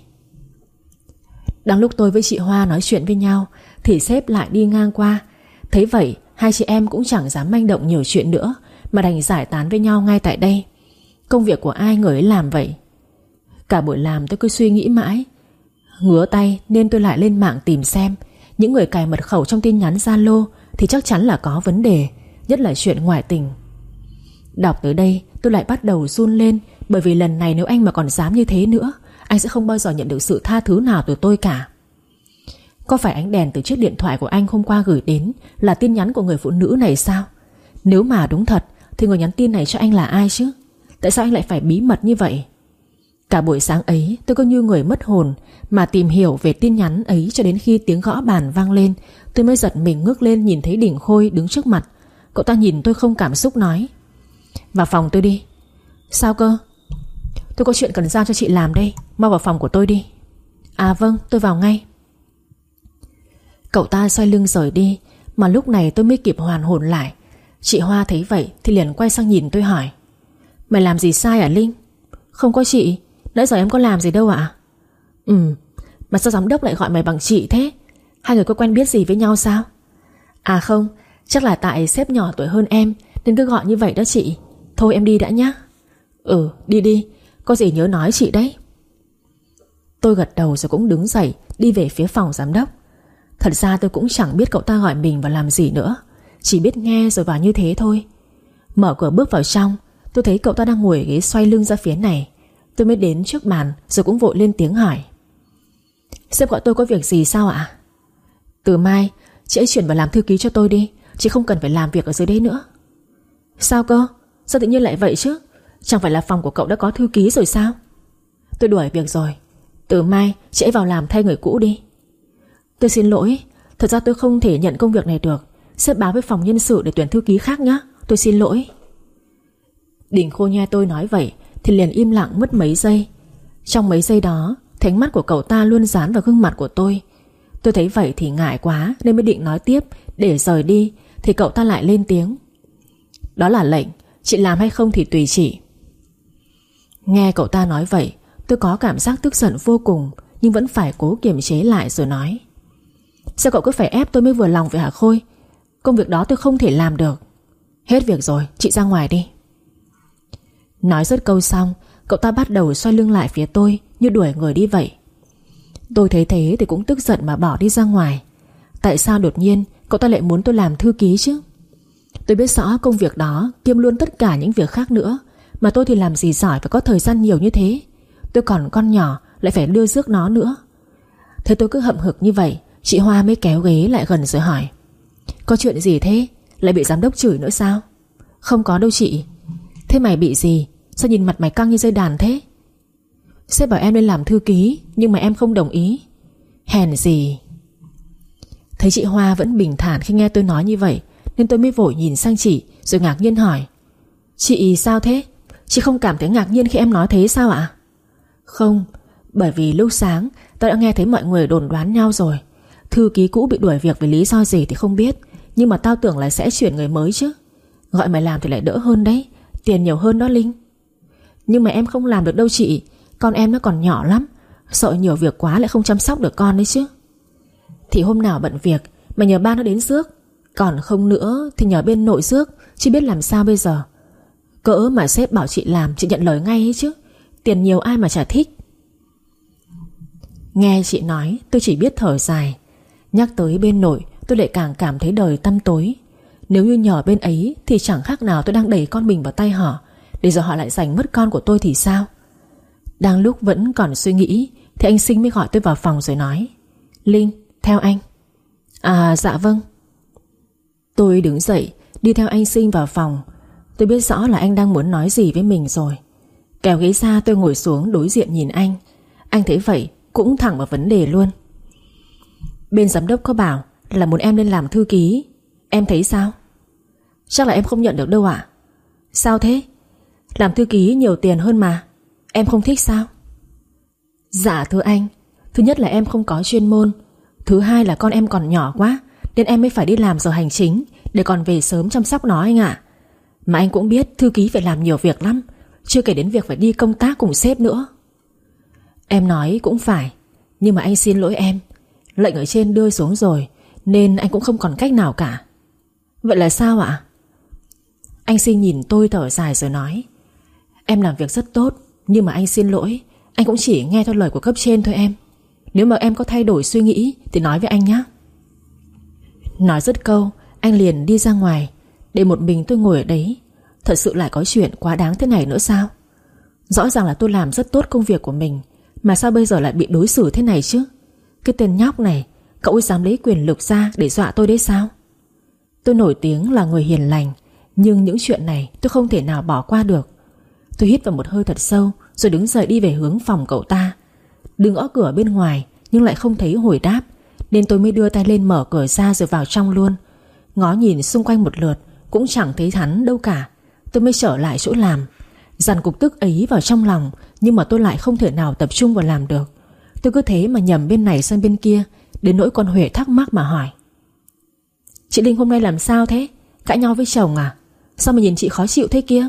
Đang lúc tôi với chị Hoa nói chuyện với nhau thì sếp lại đi ngang qua. Thấy vậy hai chị em cũng chẳng dám manh động nhiều chuyện nữa, mà đành giải tán với nhau ngay tại đây. Công việc của ai người ấy làm vậy. Cả buổi làm tôi cứ suy nghĩ mãi. Ngứa tay nên tôi lại lên mạng tìm xem những người cài mật khẩu trong tin nhắn Zalo thì chắc chắn là có vấn đề, nhất là chuyện ngoại tình. Đọc tới đây tôi lại bắt đầu run lên, bởi vì lần này nếu anh mà còn dám như thế nữa, anh sẽ không bao giờ nhận được sự tha thứ nào từ tôi cả. Có phải ánh đèn từ chiếc điện thoại của anh hôm qua gửi đến là tin nhắn của người phụ nữ này sao? Nếu mà đúng thật thì người nhắn tin này cho anh là ai chứ? Tại sao anh lại phải bí mật như vậy? Cả buổi sáng ấy tôi cứ như người mất hồn mà tìm hiểu về tin nhắn ấy, cho đến khi tiếng gõ bàn vang lên tôi mới giật mình ngước lên nhìn thấy Đình Khôi đứng trước mặt. Cậu ta nhìn tôi không cảm xúc nói: Vào phòng tôi đi. Sao cơ? Tôi có chuyện cần giao cho chị làm đây, mau vào phòng của tôi đi. À vâng, tôi vào ngay. Cậu ta xoay lưng rời đi, mà lúc này tôi mới kịp hoàn hồn lại. Chị Hoa thấy vậy thì liền quay sang nhìn tôi hỏi: Mày làm gì sai à Linh? Không có chị, nãy giờ em có làm gì đâu ạ? Mà sao giám đốc lại gọi mày bằng chị thế? Hai người có quen biết gì với nhau sao? À không, chắc là tại sếp nhỏ tuổi hơn em nên cứ gọi như vậy đó chị. Thôi em đi đã nhá. Ừ, đi đi, có gì nhớ nói chị đấy. Tôi gật đầu rồi cũng đứng dậy đi về phía phòng giám đốc. Thật ra tôi cũng chẳng biết cậu ta gọi mình vào làm gì nữa, chỉ biết nghe rồi vào như thế thôi. Mở cửa bước vào trong, tôi thấy cậu ta đang ngồi ở ghế xoay lưng ra phía này. Tôi mới đến trước bàn rồi cũng vội lên tiếng hỏi. Sếp gọi tôi có việc gì sao ạ? Từ mai chị ấy chuyển vào làm thư ký cho tôi đi, chị không cần phải làm việc ở dưới đây nữa. Sao cơ? Sao tự nhiên lại vậy chứ? Chẳng phải là phòng của cậu đã có thư ký rồi sao? Tôi đuổi việc rồi, từ mai chị ấy vào làm thay người cũ đi. Tôi xin lỗi, thật ra tôi không thể nhận công việc này được. Sếp báo với phòng nhân sự để tuyển thư ký khác nhé. Tôi xin lỗi. Đình Khôi nghe tôi nói vậy thì liền im lặng mất mấy giây. Trong mấy giây đó, thấy ánh mắt của cậu ta luôn dán vào gương mặt của tôi. Tôi thấy vậy thì ngại quá nên mới định nói tiếp để rời đi, thì cậu ta lại lên tiếng. Đó là lệnh, chị làm hay không thì tùy chị. Nghe cậu ta nói vậy, tôi có cảm giác tức giận vô cùng, nhưng vẫn phải cố kiềm chế lại rồi nói. Sao cậu cứ phải ép tôi mới vừa lòng vậy hả Khôi? Công việc đó tôi không thể làm được. Hết việc rồi, chị ra ngoài đi. Nói dứt câu xong, cậu ta bắt đầu xoay lưng lại phía tôi như đuổi người đi vậy. Tôi thấy thế thì cũng tức giận mà bỏ đi ra ngoài. Tại sao đột nhiên cậu ta lại muốn tôi làm thư ký chứ? Tôi biết rõ công việc đó kiêm luôn tất cả những việc khác nữa, mà tôi thì làm gì giỏi và có thời gian nhiều như thế. Tôi còn con nhỏ lại phải đưa rước nó nữa. Thế tôi cứ hậm hực như vậy, chị Hoa mới kéo ghế lại gần rồi hỏi. Có chuyện gì thế? Lại bị giám đốc chửi nữa sao? Không có đâu chị. Thế mày bị gì? Sao nhìn mặt mày căng như dây đàn thế? Sếp bảo em lên làm thư ký, nhưng mà em không đồng ý. Hèn gì. Thấy chị Hoa vẫn bình thản khi nghe tôi nói như vậy, nên tôi mới vội nhìn sang chị rồi ngạc nhiên hỏi. Chị sao thế? Chị không cảm thấy ngạc nhiên khi em nói thế sao ạ? Không, bởi vì lúc sáng tôi đã nghe thấy mọi người đồn đoán nhau rồi. Thư ký cũ bị đuổi việc vì lý do gì thì không biết, nhưng mà tao tưởng là sẽ chuyển người mới chứ. Gọi mày làm thì lại đỡ hơn đấy, tiền nhiều hơn đó Linh. Nhưng mà em không làm được đâu chị. Con em nó còn nhỏ lắm, sợ nhiều việc quá lại không chăm sóc được con đấy chứ. Thì hôm nào bận việc mày nhờ ba nó đến rước, còn không nữa thì nhờ bên nội rước, chứ biết làm sao bây giờ. Cỡ mà sếp bảo chị làm chị nhận lời ngay ấy chứ. Tiền nhiều ai mà chả thích. Nghe chị nói tôi chỉ biết thở dài. Nhắc tới bên nội tôi lại càng cảm thấy đời tăm tối. Nếu như nhờ bên ấy thì chẳng khác nào tôi đang đẩy con mình vào tay họ, để giờ họ lại giành mất con của tôi thì sao. Đang lúc vẫn còn suy nghĩ thì anh Sinh mới gọi tôi vào phòng rồi nói. Linh, theo anh. À dạ vâng. Tôi đứng dậy đi theo anh Sinh vào phòng. Tôi biết rõ là anh đang muốn nói gì với mình rồi. Kéo ghế ra tôi ngồi xuống đối diện nhìn anh. Anh thấy vậy cũng thẳng vào vấn đề luôn. Bên giám đốc có bảo là muốn em lên làm thư ký, em thấy sao? Chắc là em không nhận được đâu ạ. Sao thế? Làm thư ký nhiều tiền hơn mà. Em không thích sao? Dạ thưa anh, thứ nhất là em không có chuyên môn, thứ hai là con em còn nhỏ quá, nên em mới phải đi làm giờ hành chính để còn về sớm chăm sóc nó anh ạ. Mà anh cũng biết thư ký phải làm nhiều việc lắm, chưa kể đến việc phải đi công tác cùng sếp nữa. Em nói cũng phải, nhưng mà anh xin lỗi em, lệnh ở trên đưa xuống rồi nên anh cũng không còn cách nào cả. Vậy là sao ạ? Anh Sinh nhìn tôi thở dài rồi nói. Em làm việc rất tốt, nhưng mà anh xin lỗi, anh cũng chỉ nghe theo lời của cấp trên thôi em. Nếu mà em có thay đổi suy nghĩ thì nói với anh nhé. Nói dứt câu anh liền đi ra ngoài, để một mình tôi ngồi ở đấy. Thật sự lại có chuyện quá đáng thế này nữa sao? Rõ ràng là tôi làm rất tốt công việc của mình, mà sao bây giờ lại bị đối xử thế này chứ? Cái tên nhóc này, cậu ấy dám lấy quyền lực ra để dọa tôi đấy sao? Tôi nổi tiếng là người hiền lành, nhưng những chuyện này tôi không thể nào bỏ qua được. Tôi hít vào một hơi thật sâu rồi đứng dậy đi về hướng phòng cậu ta. Đứng gõ cửa bên ngoài nhưng lại không thấy hồi đáp, nên tôi mới đưa tay lên mở cửa ra rồi vào trong luôn. Ngó nhìn xung quanh một lượt cũng chẳng thấy hắn đâu cả. Tôi mới trở lại chỗ làm. Dằn cục tức ấy vào trong lòng, nhưng mà tôi lại không thể nào tập trung vào làm được. Tôi cứ thế mà nhầm bên này sang bên kia, đến nỗi con Huệ thắc mắc mà hỏi. Chị Linh hôm nay làm sao thế? Cãi nhau với chồng à? Sao mà nhìn chị khó chịu thế kia?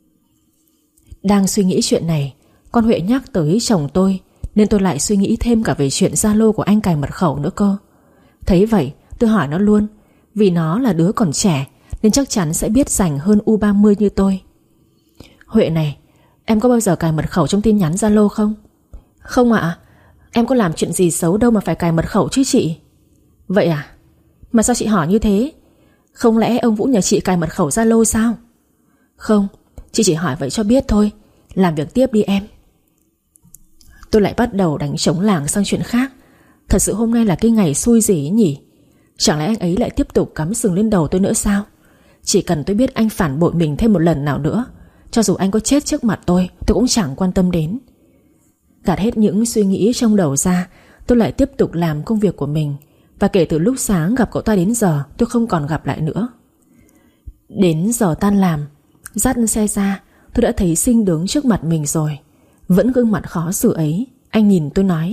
Đang suy nghĩ chuyện này, con Huệ nhắc tới chồng tôi, nên tôi lại suy nghĩ thêm cả về chuyện Zalo của anh cài mật khẩu nữa cơ. Thấy vậy tôi hỏi nó luôn. Vì nó là đứa còn trẻ nên chắc chắn sẽ biết rảnh hơn U30 như tôi. Huệ này, em có bao giờ cài mật khẩu trong tin nhắn Zalo không? Không ạ. Em có làm chuyện gì xấu đâu mà phải cài mật khẩu chứ chị. Vậy à? Mà sao chị hỏi như thế? Không lẽ ông Vũ nhờ chị cài mật khẩu Zalo sao? Không, chị chỉ hỏi vậy cho biết thôi. Làm việc tiếp đi em. Tôi lại bắt đầu đánh trống lảng sang chuyện khác. Thật sự hôm nay là cái ngày xui gì ấy nhỉ? Chẳng lẽ anh ấy lại tiếp tục cắm sừng lên đầu tôi nữa sao? Chỉ cần tôi biết anh phản bội mình thêm một lần nào nữa, cho dù anh có chết trước mặt tôi cũng chẳng quan tâm đến. Gạt hết những suy nghĩ trong đầu ra, tôi lại tiếp tục làm công việc của mình. Và kể từ lúc sáng gặp cậu ta đến giờ, tôi không còn gặp lại nữa. Đến giờ tan làm, dắt xe ra, tôi đã thấy Sinh đứng trước mặt mình rồi. Vẫn gương mặt khó xử ấy. Anh nhìn tôi nói: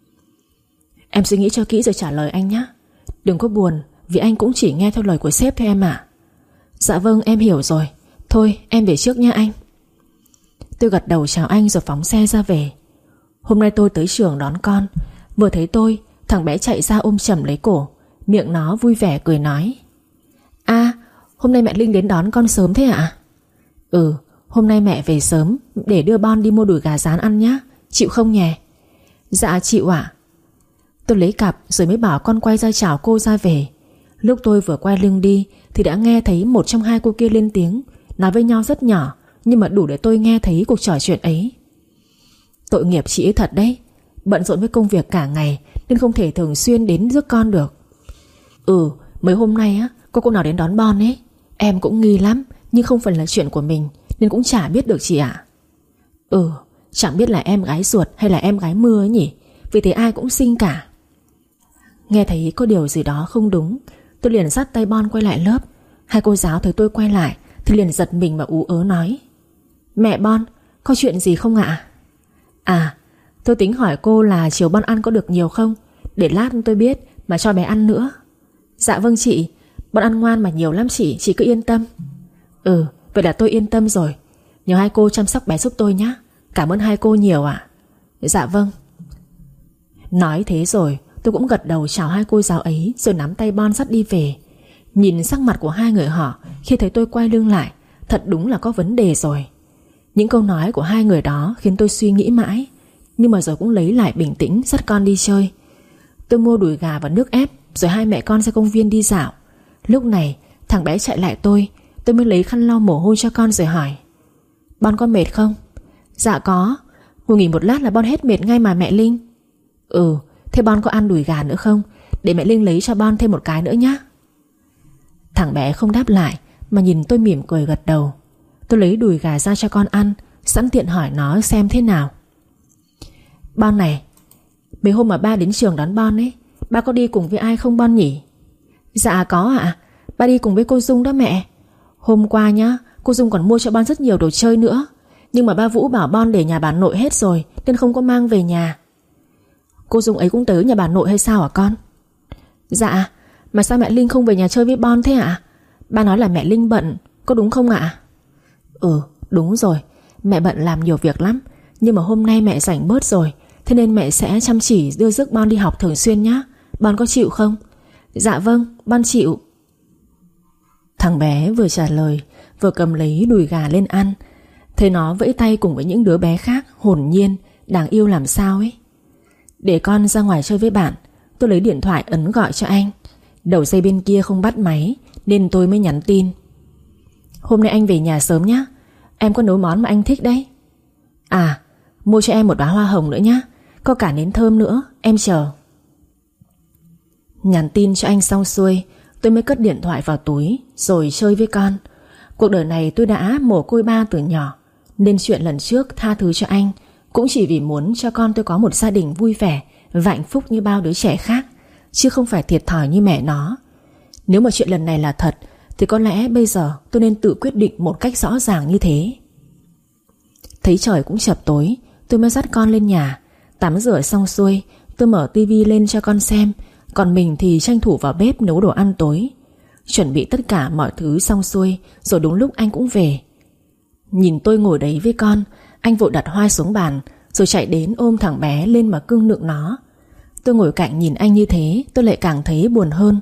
Em suy nghĩ cho kỹ rồi trả lời anh nhé. Đừng có buồn, vì anh cũng chỉ nghe theo lời của sếp thôi em ạ. Dạ vâng, em hiểu rồi. Thôi em về trước nha anh. Tôi gật đầu chào anh rồi phóng xe ra về. Hôm nay tôi tới trường đón con. Vừa thấy tôi, thằng bé chạy ra ôm chầm lấy cổ. Miệng nó vui vẻ cười nói: À, hôm nay mẹ Linh đến đón con sớm thế ạ? Ừ, hôm nay mẹ về sớm để đưa Bon đi mua đùi gà rán ăn nhá. Chịu không nhè? Dạ chịu ạ. Tôi lấy cặp rồi mới bảo con quay ra chào cô ra về. Lúc tôi vừa quay lưng đi thì đã nghe thấy một trong hai cô kia lên tiếng, nói với nhau rất nhỏ, nhưng mà đủ để tôi nghe thấy cuộc trò chuyện ấy. Tội nghiệp chị ấy thật đấy. Bận rộn với công việc cả ngày nên không thể thường xuyên đến rước con được. Ừ, mấy hôm nay á, có cô nào đến đón Bon ấy. Em cũng nghi lắm, nhưng không phải là chuyện của mình nên cũng chả biết được chị ạ. Ừ, chẳng biết là em gái ruột hay là em gái mưa ấy nhỉ. Vì thế ai cũng xinh cả. Nghe thấy có điều gì đó không đúng, tôi liền dắt tay Bon quay lại lớp. Hai cô giáo thấy tôi quay lại thì liền giật mình và ú ớ nói: Mẹ Bon, có chuyện gì không ạ? À, tôi tính hỏi cô là chiều Bon ăn có được nhiều không, để lát tôi biết mà cho bé ăn nữa. Dạ vâng chị, Bon ăn ngoan mà nhiều lắm chị cứ yên tâm. Ừ, vậy là tôi yên tâm rồi. Nhờ hai cô chăm sóc bé giúp tôi nhé. Cảm ơn hai cô nhiều ạ. Dạ vâng. Nói thế rồi tôi cũng gật đầu chào hai cô giáo ấy, rồi nắm tay Bon dắt đi về. Nhìn sắc mặt của hai người họ khi thấy tôi quay lưng lại, thật đúng là có vấn đề rồi. Những câu nói của hai người đó khiến tôi suy nghĩ mãi, nhưng mà rồi cũng lấy lại bình tĩnh dắt con đi chơi. Tôi mua đùi gà và nước ép, rồi hai mẹ con ra công viên đi dạo. Lúc này thằng bé chạy lại tôi mới lấy khăn lau mồ hôi cho con rồi hỏi: Bon con mệt không? Dạ có, ngồi nghỉ một lát là Bon hết mệt ngay mà mẹ Linh. Ừ, thế Bon có ăn đùi gà nữa không? Để mẹ Linh lấy cho Bon thêm một cái nữa nhé. Thằng bé không đáp lại mà nhìn tôi mỉm cười gật đầu. Tôi lấy đùi gà ra cho con ăn, sẵn tiện hỏi nó xem thế nào. Bon này, mấy hôm mà ba đến trường đón Bon ấy, ba có đi cùng với ai không Bon nhỉ? Dạ có ạ, ba đi cùng với cô Dung đó mẹ. Hôm qua nhá, cô Dung còn mua cho Bon rất nhiều đồ chơi nữa. Nhưng mà ba Vũ bảo Bon để nhà bà nội hết rồi nên không có mang về nhà. Cô Dung ấy cũng tới nhà bà nội hay sao hả con? Dạ, mà sao mẹ Linh không về nhà chơi với Bon thế ạ? Ba nói là mẹ Linh bận, có đúng không ạ? Ừ, đúng rồi, mẹ bận làm nhiều việc lắm. Nhưng mà hôm nay mẹ rảnh bớt rồi, thế nên mẹ sẽ chăm chỉ đưa rước Bon đi học thường xuyên nhá. Bon có chịu không? Dạ vâng, Bon chịu. Thằng bé vừa trả lời vừa cầm lấy đùi gà lên ăn. Thấy nó vẫy tay cùng với những đứa bé khác, hồn nhiên, đáng yêu làm sao ấy. Để con ra ngoài chơi với bạn, tôi lấy điện thoại ấn gọi cho anh. Đầu dây bên kia không bắt máy nên tôi mới nhắn tin: Hôm nay anh về nhà sớm nhá, em có nấu món mà anh thích đấy. À, mua cho em một đóa hoa hồng nữa nhá, có cả nến thơm nữa, em chờ. Nhắn tin cho anh xong xuôi, tôi mới cất điện thoại vào túi rồi chơi với con. Cuộc đời này tôi đã mồ côi ba từ nhỏ, nên chuyện lần trước tha thứ cho anh cũng chỉ vì muốn cho con tôi có một gia đình vui vẻ và hạnh phúc như bao đứa trẻ khác, chứ không phải thiệt thòi như mẹ nó. Nếu mà chuyện lần này là thật thì có lẽ bây giờ tôi nên tự quyết định một cách rõ ràng như thế. Thấy trời cũng chập tối, tôi mới dắt con lên nhà. Tắm rửa xong xuôi, tôi mở tivi lên cho con xem, còn mình thì tranh thủ vào bếp nấu đồ ăn tối. Chuẩn bị tất cả mọi thứ xong xuôi, rồi đúng lúc anh cũng về. Nhìn tôi ngồi đấy với con, anh vội đặt hoa xuống bàn, rồi chạy đến ôm thằng bé lên mà cưng nựng nó. Tôi ngồi cạnh nhìn anh như thế, tôi lại càng thấy buồn hơn.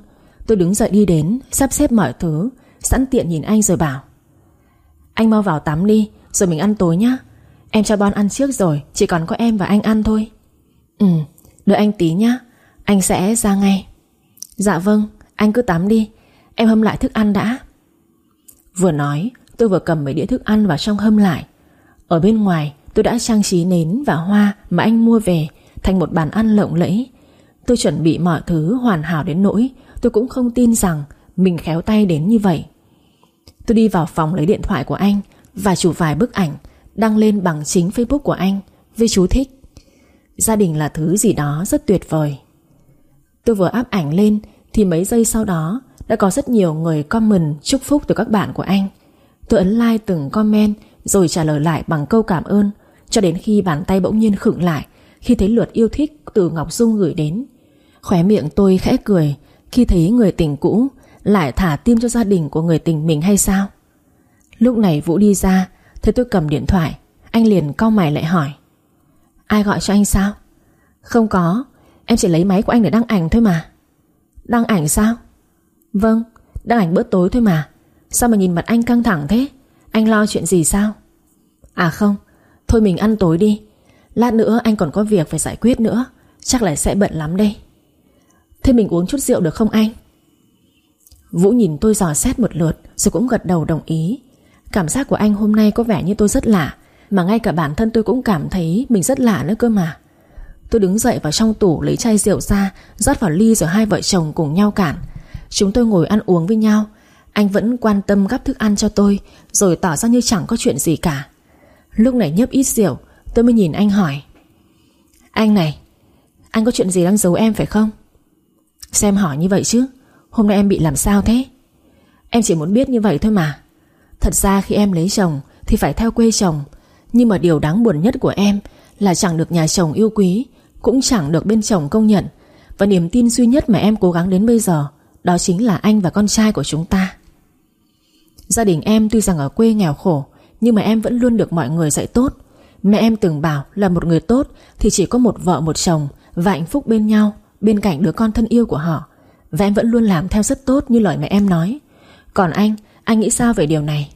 Tôi đứng dậy đi đến, sắp xếp mọi thứ, sẵn tiện nhìn anh rồi bảo: Anh mau vào tắm đi, rồi mình ăn tối nhá. Em cho Bon ăn trước rồi, chỉ còn có em và anh ăn thôi. Đợi anh tí nhá, anh sẽ ra ngay. Dạ vâng, anh cứ tắm đi, em hâm lại thức ăn đã. Vừa nói, tôi vừa cầm mấy đĩa thức ăn vào trong hâm lại. Ở bên ngoài, tôi đã trang trí nến và hoa mà anh mua về thành một bàn ăn lộng lẫy. Tôi chuẩn bị mọi thứ hoàn hảo đến nỗi tôi cũng không tin rằng mình khéo tay đến như vậy. Tôi đi vào phòng lấy điện thoại của anh và chụp vài bức ảnh đăng lên bằng chính Facebook của anh với chú thích: Gia đình là thứ gì đó rất tuyệt vời. Tôi vừa up ảnh lên thì mấy giây sau đó đã có rất nhiều người comment chúc phúc từ các bạn của anh. Tôi ấn like từng comment rồi trả lời lại bằng câu cảm ơn, cho đến khi bàn tay bỗng nhiên khựng lại khi thấy lượt yêu thích từ Ngọc Dung gửi đến. Khóe miệng tôi khẽ cười khi thấy người tình cũ lại thả tim cho gia đình của người tình mình hay sao. Lúc này Vũ đi ra, thấy tôi cầm điện thoại, anh liền cau mày lại hỏi: Ai gọi cho anh sao? Không có, em chỉ lấy máy của anh để đăng ảnh thôi mà. Đăng ảnh sao? Vâng, đăng ảnh bữa tối thôi mà. Sao mà nhìn mặt anh căng thẳng thế? Anh lo chuyện gì sao? À không, thôi mình ăn tối đi, lát nữa anh còn có việc phải giải quyết nữa, chắc là sẽ bận lắm đây. Thế mình uống chút rượu được không anh? Vũ nhìn tôi dò xét một lượt rồi cũng gật đầu đồng ý. Cảm giác của anh hôm nay có vẻ như tôi rất lạ, mà ngay cả bản thân tôi cũng cảm thấy mình rất lạ nữa cơ mà. Tôi đứng dậy vào trong tủ lấy chai rượu ra, rót vào ly rồi hai vợ chồng cùng nhau cạn. Chúng tôi ngồi ăn uống với nhau. Anh vẫn quan tâm gắp thức ăn cho tôi, rồi tỏ ra như chẳng có chuyện gì cả. Lúc này nhấp ít rượu, tôi mới nhìn anh hỏi: Anh này, anh có chuyện gì đang giấu em phải không? Xem hỏi như vậy chứ, hôm nay em bị làm sao thế? Em chỉ muốn biết như vậy thôi mà. Thật ra khi em lấy chồng thì phải theo quê chồng, nhưng mà điều đáng buồn nhất của em là chẳng được nhà chồng yêu quý, cũng chẳng được bên chồng công nhận. Và niềm tin duy nhất mà em cố gắng đến bây giờ, đó chính là anh và con trai của chúng ta. Gia đình em tuy rằng ở quê nghèo khổ, nhưng mà em vẫn luôn được mọi người dạy tốt. Mẹ em từng bảo là một người tốt thì chỉ có một vợ một chồng và hạnh phúc bên nhau, bên cạnh đứa con thân yêu của họ. Và em vẫn luôn làm theo rất tốt như lời mẹ em nói. Còn anh nghĩ sao về điều này?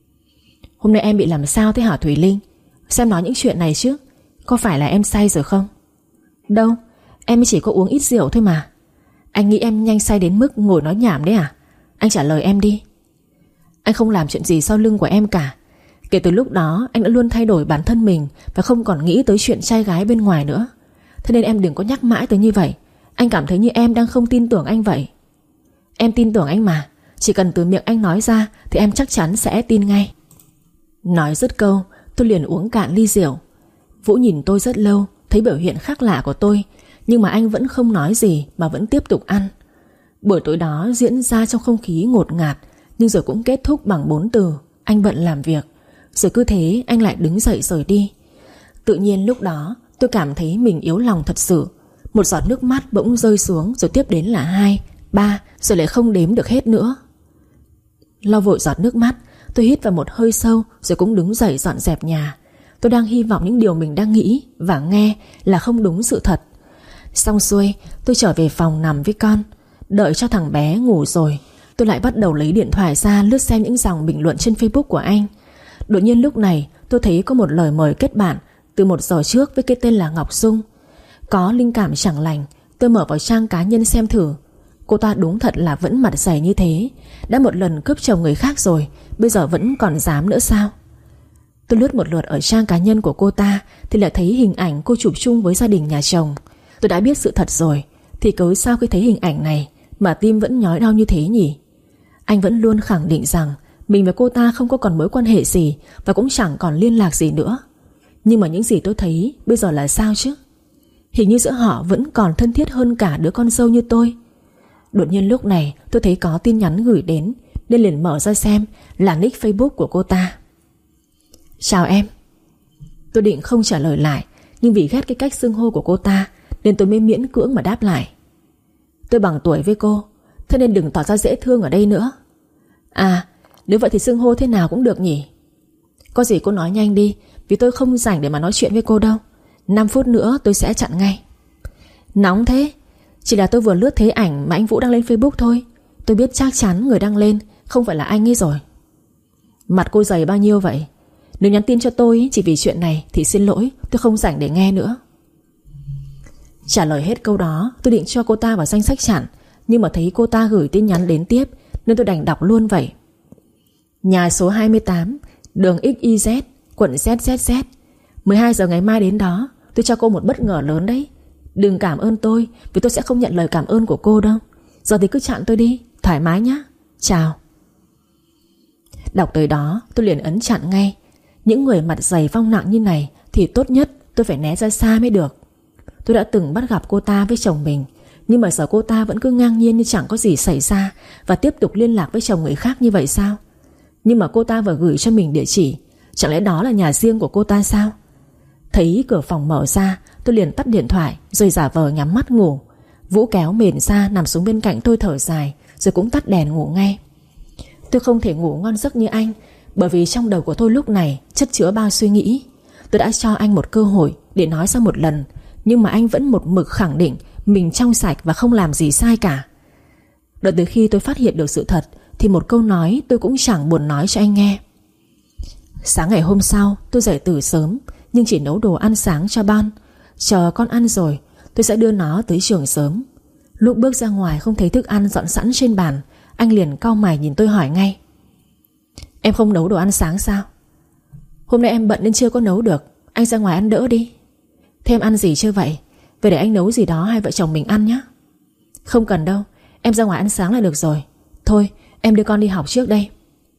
Hôm nay em bị làm sao thế hả Thùy Linh? Xem nói những chuyện này chứ, có phải là em say rồi không? Đâu, em chỉ có uống ít rượu thôi mà. Anh nghĩ em nhanh say đến mức ngồi nói nhảm đấy à? Anh trả lời em đi. Anh không làm chuyện gì sau lưng của em cả. Kể từ lúc đó anh đã luôn thay đổi bản thân mình và không còn nghĩ tới chuyện trai gái bên ngoài nữa. Thế nên em đừng có nhắc mãi tới như vậy. Anh cảm thấy như em đang không tin tưởng anh vậy. Em tin tưởng anh mà. Chỉ cần từ miệng anh nói ra thì em chắc chắn sẽ tin ngay. Nói dứt câu, tôi liền uống cạn ly rượu. Vũ nhìn tôi rất lâu, thấy biểu hiện khác lạ của tôi, nhưng mà anh vẫn không nói gì mà vẫn tiếp tục ăn. Buổi tối đó diễn ra trong không khí ngột ngạt, nhưng rồi cũng kết thúc bằng 4 từ: anh bận làm việc. Rồi cứ thế anh lại đứng dậy rời đi. Tự nhiên lúc đó tôi cảm thấy mình yếu lòng thật sự. Một giọt nước mắt bỗng rơi xuống, rồi tiếp đến là 2, 3, rồi lại không đếm được hết nữa. Lau vội giọt nước mắt, tôi hít vào một hơi sâu rồi cũng đứng dậy dọn dẹp nhà. Tôi đang hy vọng những điều mình đang nghĩ và nghe là không đúng sự thật. Xong xuôi, tôi trở về phòng nằm với con. Đợi cho thằng bé ngủ rồi, tôi lại bắt đầu lấy điện thoại ra lướt xem những dòng bình luận trên Facebook của anh. Đột nhiên lúc này tôi thấy có một lời mời kết bạn từ 1 giờ trước với cái tên là Ngọc Dung. Có linh cảm chẳng lành, tôi mở vào trang cá nhân xem thử. Cô ta đúng thật là vẫn mặt dày như thế. Đã một lần cướp chồng người khác rồi, bây giờ vẫn còn dám nữa sao? Tôi lướt một lượt ở trang cá nhân của cô ta thì lại thấy hình ảnh cô chụp chung với gia đình nhà chồng. Tôi đã biết sự thật rồi, thì cớ sao khi thấy hình ảnh này mà tim vẫn nhói đau như thế nhỉ? Anh vẫn luôn khẳng định rằng mình và cô ta không có còn mối quan hệ gì và cũng chẳng còn liên lạc gì nữa. Nhưng mà những gì tôi thấy bây giờ là sao chứ? Hình như giữa họ vẫn còn thân thiết hơn cả đứa con dâu như tôi. Đột nhiên lúc này tôi thấy có tin nhắn gửi đến, nên liền mở ra xem là nick Facebook của cô ta. Chào em. Tôi định không trả lời lại, nhưng vì ghét cái cách xưng hô của cô ta nên tôi mới miễn cưỡng mà đáp lại. Tôi bằng tuổi với cô, thế nên đừng tỏ ra dễ thương ở đây nữa. À, nếu vậy thì xưng hô thế nào cũng được nhỉ? Có gì cô nói nhanh đi, vì tôi không rảnh để mà nói chuyện với cô đâu. 5 phút nữa tôi sẽ chặn ngay. Nóng thế? Chỉ là tôi vừa lướt thấy ảnh mà anh Vũ đăng lên Facebook thôi. Tôi biết chắc chắn người đăng lên không phải là anh ấy rồi. Mặt cô dày bao nhiêu vậy? Nếu nhắn tin cho tôi chỉ vì chuyện này thì xin lỗi, tôi không rảnh để nghe nữa. Trả lời hết câu đó, tôi định cho cô ta vào danh sách chặn, nhưng mà thấy cô ta gửi tin nhắn đến tiếp nên tôi đành đọc luôn vậy. Nhà số 28, đường XYZ, quận ZZZ. 12 giờ ngày mai đến đó. Tôi cho cô một bất ngờ lớn đấy. Đừng cảm ơn tôi, vì tôi sẽ không nhận lời cảm ơn của cô đâu. Giờ thì cứ chặn tôi đi, thoải mái nhá. Chào. Đọc tới đó tôi liền ấn chặn ngay. Những người mặt dày phong nặng như này thì tốt nhất tôi phải né ra xa mới được. Tôi đã từng bắt gặp cô ta với chồng mình, nhưng mà giờ cô ta vẫn cứ ngang nhiên như chẳng có gì xảy ra và tiếp tục liên lạc với chồng người khác như vậy sao? Nhưng mà cô ta vừa gửi cho mình địa chỉ, chẳng lẽ đó là nhà riêng của cô ta sao? Thấy cửa phòng mở ra, tôi liền tắt điện thoại rồi giả vờ nhắm mắt ngủ. Vũ kéo mền ra nằm xuống bên cạnh tôi thở dài, rồi cũng tắt đèn ngủ ngay. Tôi không thể ngủ ngon giấc như anh, bởi vì trong đầu của tôi lúc này chất chứa bao suy nghĩ. Tôi đã cho anh một cơ hội để nói ra một lần, nhưng mà anh vẫn một mực khẳng định mình trong sạch và không làm gì sai cả. Đợi từ khi tôi phát hiện được sự thật thì một câu nói tôi cũng chẳng buồn nói cho anh nghe. Sáng ngày hôm sau tôi dậy từ sớm, nhưng chỉ nấu đồ ăn sáng cho Bon. Chờ con ăn rồi tôi sẽ đưa nó tới trường sớm. Lúc bước ra ngoài không thấy thức ăn dọn sẵn trên bàn, anh liền cau mày nhìn tôi hỏi ngay: Em không nấu đồ ăn sáng sao? Hôm nay em bận nên chưa có nấu được. Anh ra ngoài ăn đỡ đi. Thế em ăn gì chưa vậy? Về để anh nấu gì đó hai vợ chồng mình ăn nhé. Không cần đâu, em ra ngoài ăn sáng là được rồi. Thôi em đưa con đi học trước đây.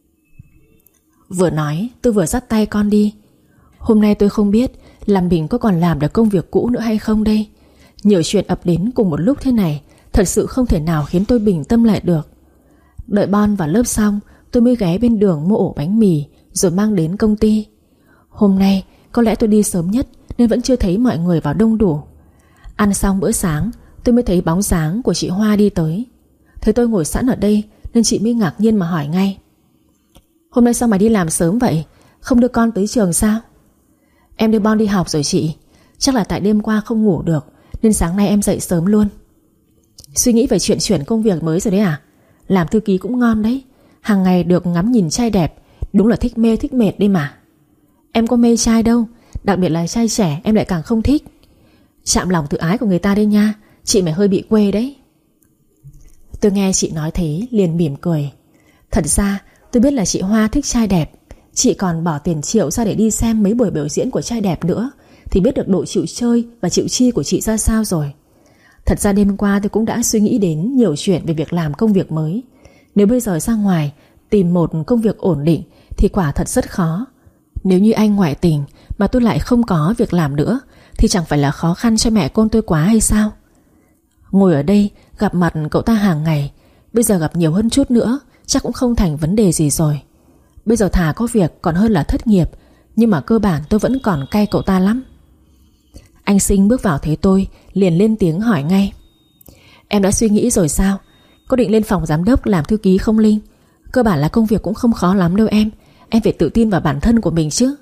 Vừa nói tôi vừa dắt tay con đi. Hôm nay tôi không biết là mình có còn làm được công việc cũ nữa hay không đây. Nhiều chuyện ập đến cùng một lúc thế này thật sự không thể nào khiến tôi bình tâm lại được. Đợi Bon vào lớp xong, tôi mới ghé bên đường mua ổ bánh mì rồi mang đến công ty. Hôm nay có lẽ tôi đi sớm nhất nên vẫn chưa thấy mọi người vào đông đủ. Ăn xong bữa sáng tôi mới thấy bóng dáng của chị Hoa đi tới. Thấy tôi ngồi sẵn ở đây nên chị mới ngạc nhiên mà hỏi ngay: Hôm nay sao mày đi làm sớm vậy? Không đưa con tới trường sao? Em đưa Bon đi học rồi chị. Chắc là tại đêm qua không ngủ được nên sáng nay em dậy sớm luôn. Suy nghĩ về chuyện chuyển công việc mới rồi đấy à? Làm thư ký cũng ngon đấy. Hàng ngày được ngắm nhìn trai đẹp, đúng là thích mê thích mệt đi mà. Em có mê trai đâu, đặc biệt là trai trẻ em lại càng không thích. Chạm lòng tự ái của người ta đây nha. Chị mày hơi bị quê đấy. Tôi nghe chị nói thế liền mỉm cười. Thật ra tôi biết là chị Hoa thích trai đẹp. Chị còn bỏ tiền triệu ra để đi xem mấy buổi biểu diễn của trai đẹp nữa, thì biết được độ chịu chơi và chịu chi của chị ra sao rồi. Thật ra đêm qua tôi cũng đã suy nghĩ đến nhiều chuyện về việc làm công việc mới. Nếu bây giờ ra ngoài tìm một công việc ổn định thì quả thật rất khó. Nếu như anh ngoại tình mà tôi lại không có việc làm nữa thì chẳng phải là khó khăn cho mẹ con tôi quá hay sao? Ngồi ở đây gặp mặt cậu ta hàng ngày, bây giờ gặp nhiều hơn chút nữa chắc cũng không thành vấn đề gì rồi. Bây giờ thà có việc còn hơn là thất nghiệp, nhưng mà cơ bản tôi vẫn còn cay cậu ta lắm. Anh Sinh bước vào thấy tôi liền lên tiếng hỏi ngay: Em đã suy nghĩ rồi sao? Có định lên phòng giám đốc làm thư ký không Linh? Cơ bản là công việc cũng không khó lắm đâu em. Em phải tự tin vào bản thân của mình chứ.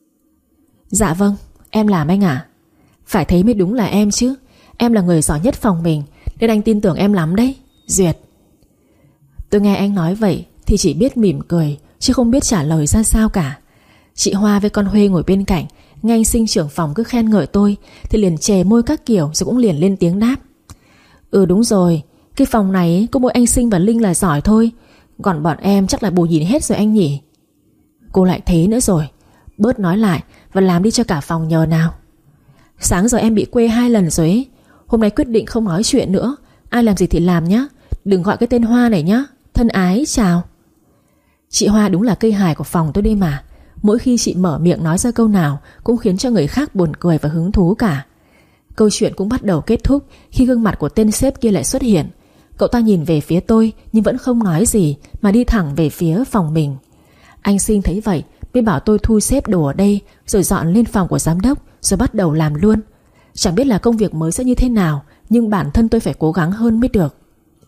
Dạ vâng, em làm anh ạ. Phải thế mới đúng là em chứ. Em là người giỏi nhất phòng mình nên anh tin tưởng em lắm đấy, Duyệt. Tôi nghe anh nói vậy thì chỉ biết mỉm cười chứ không biết trả lời ra sao cả. Chị Hoa với con Huê ngồi bên cạnh, nghe anh Sinh trưởng phòng cứ khen ngợi tôi thì liền chề môi các kiểu rồi cũng liền lên tiếng đáp: Ừ đúng rồi, cái phòng này có mỗi anh Sinh và Linh là giỏi thôi, còn bọn em chắc là bù nhìn hết rồi anh nhỉ. Cô lại thế nữa rồi, bớt nói lại và làm đi cho cả phòng nhờ nào. Sáng giờ em bị quê 2 lần rồi ấy. Hôm nay quyết định không nói chuyện nữa. Ai làm gì thì làm nhá. Đừng gọi cái tên Hoa này nhá. Thân ái chào. Chị Hoa đúng là cây hài của phòng tôi đây mà. Mỗi khi chị mở miệng nói ra câu nào cũng khiến cho người khác buồn cười và hứng thú cả. Câu chuyện cũng bắt đầu kết thúc khi gương mặt của tên sếp kia lại xuất hiện. Cậu ta nhìn về phía tôi nhưng vẫn không nói gì mà đi thẳng về phía phòng mình. Anh Sinh thấy vậy mới bảo tôi thu xếp đồ ở đây rồi dọn lên phòng của giám đốc rồi bắt đầu làm luôn. Chẳng biết là công việc mới sẽ như thế nào, nhưng bản thân tôi phải cố gắng hơn mới được.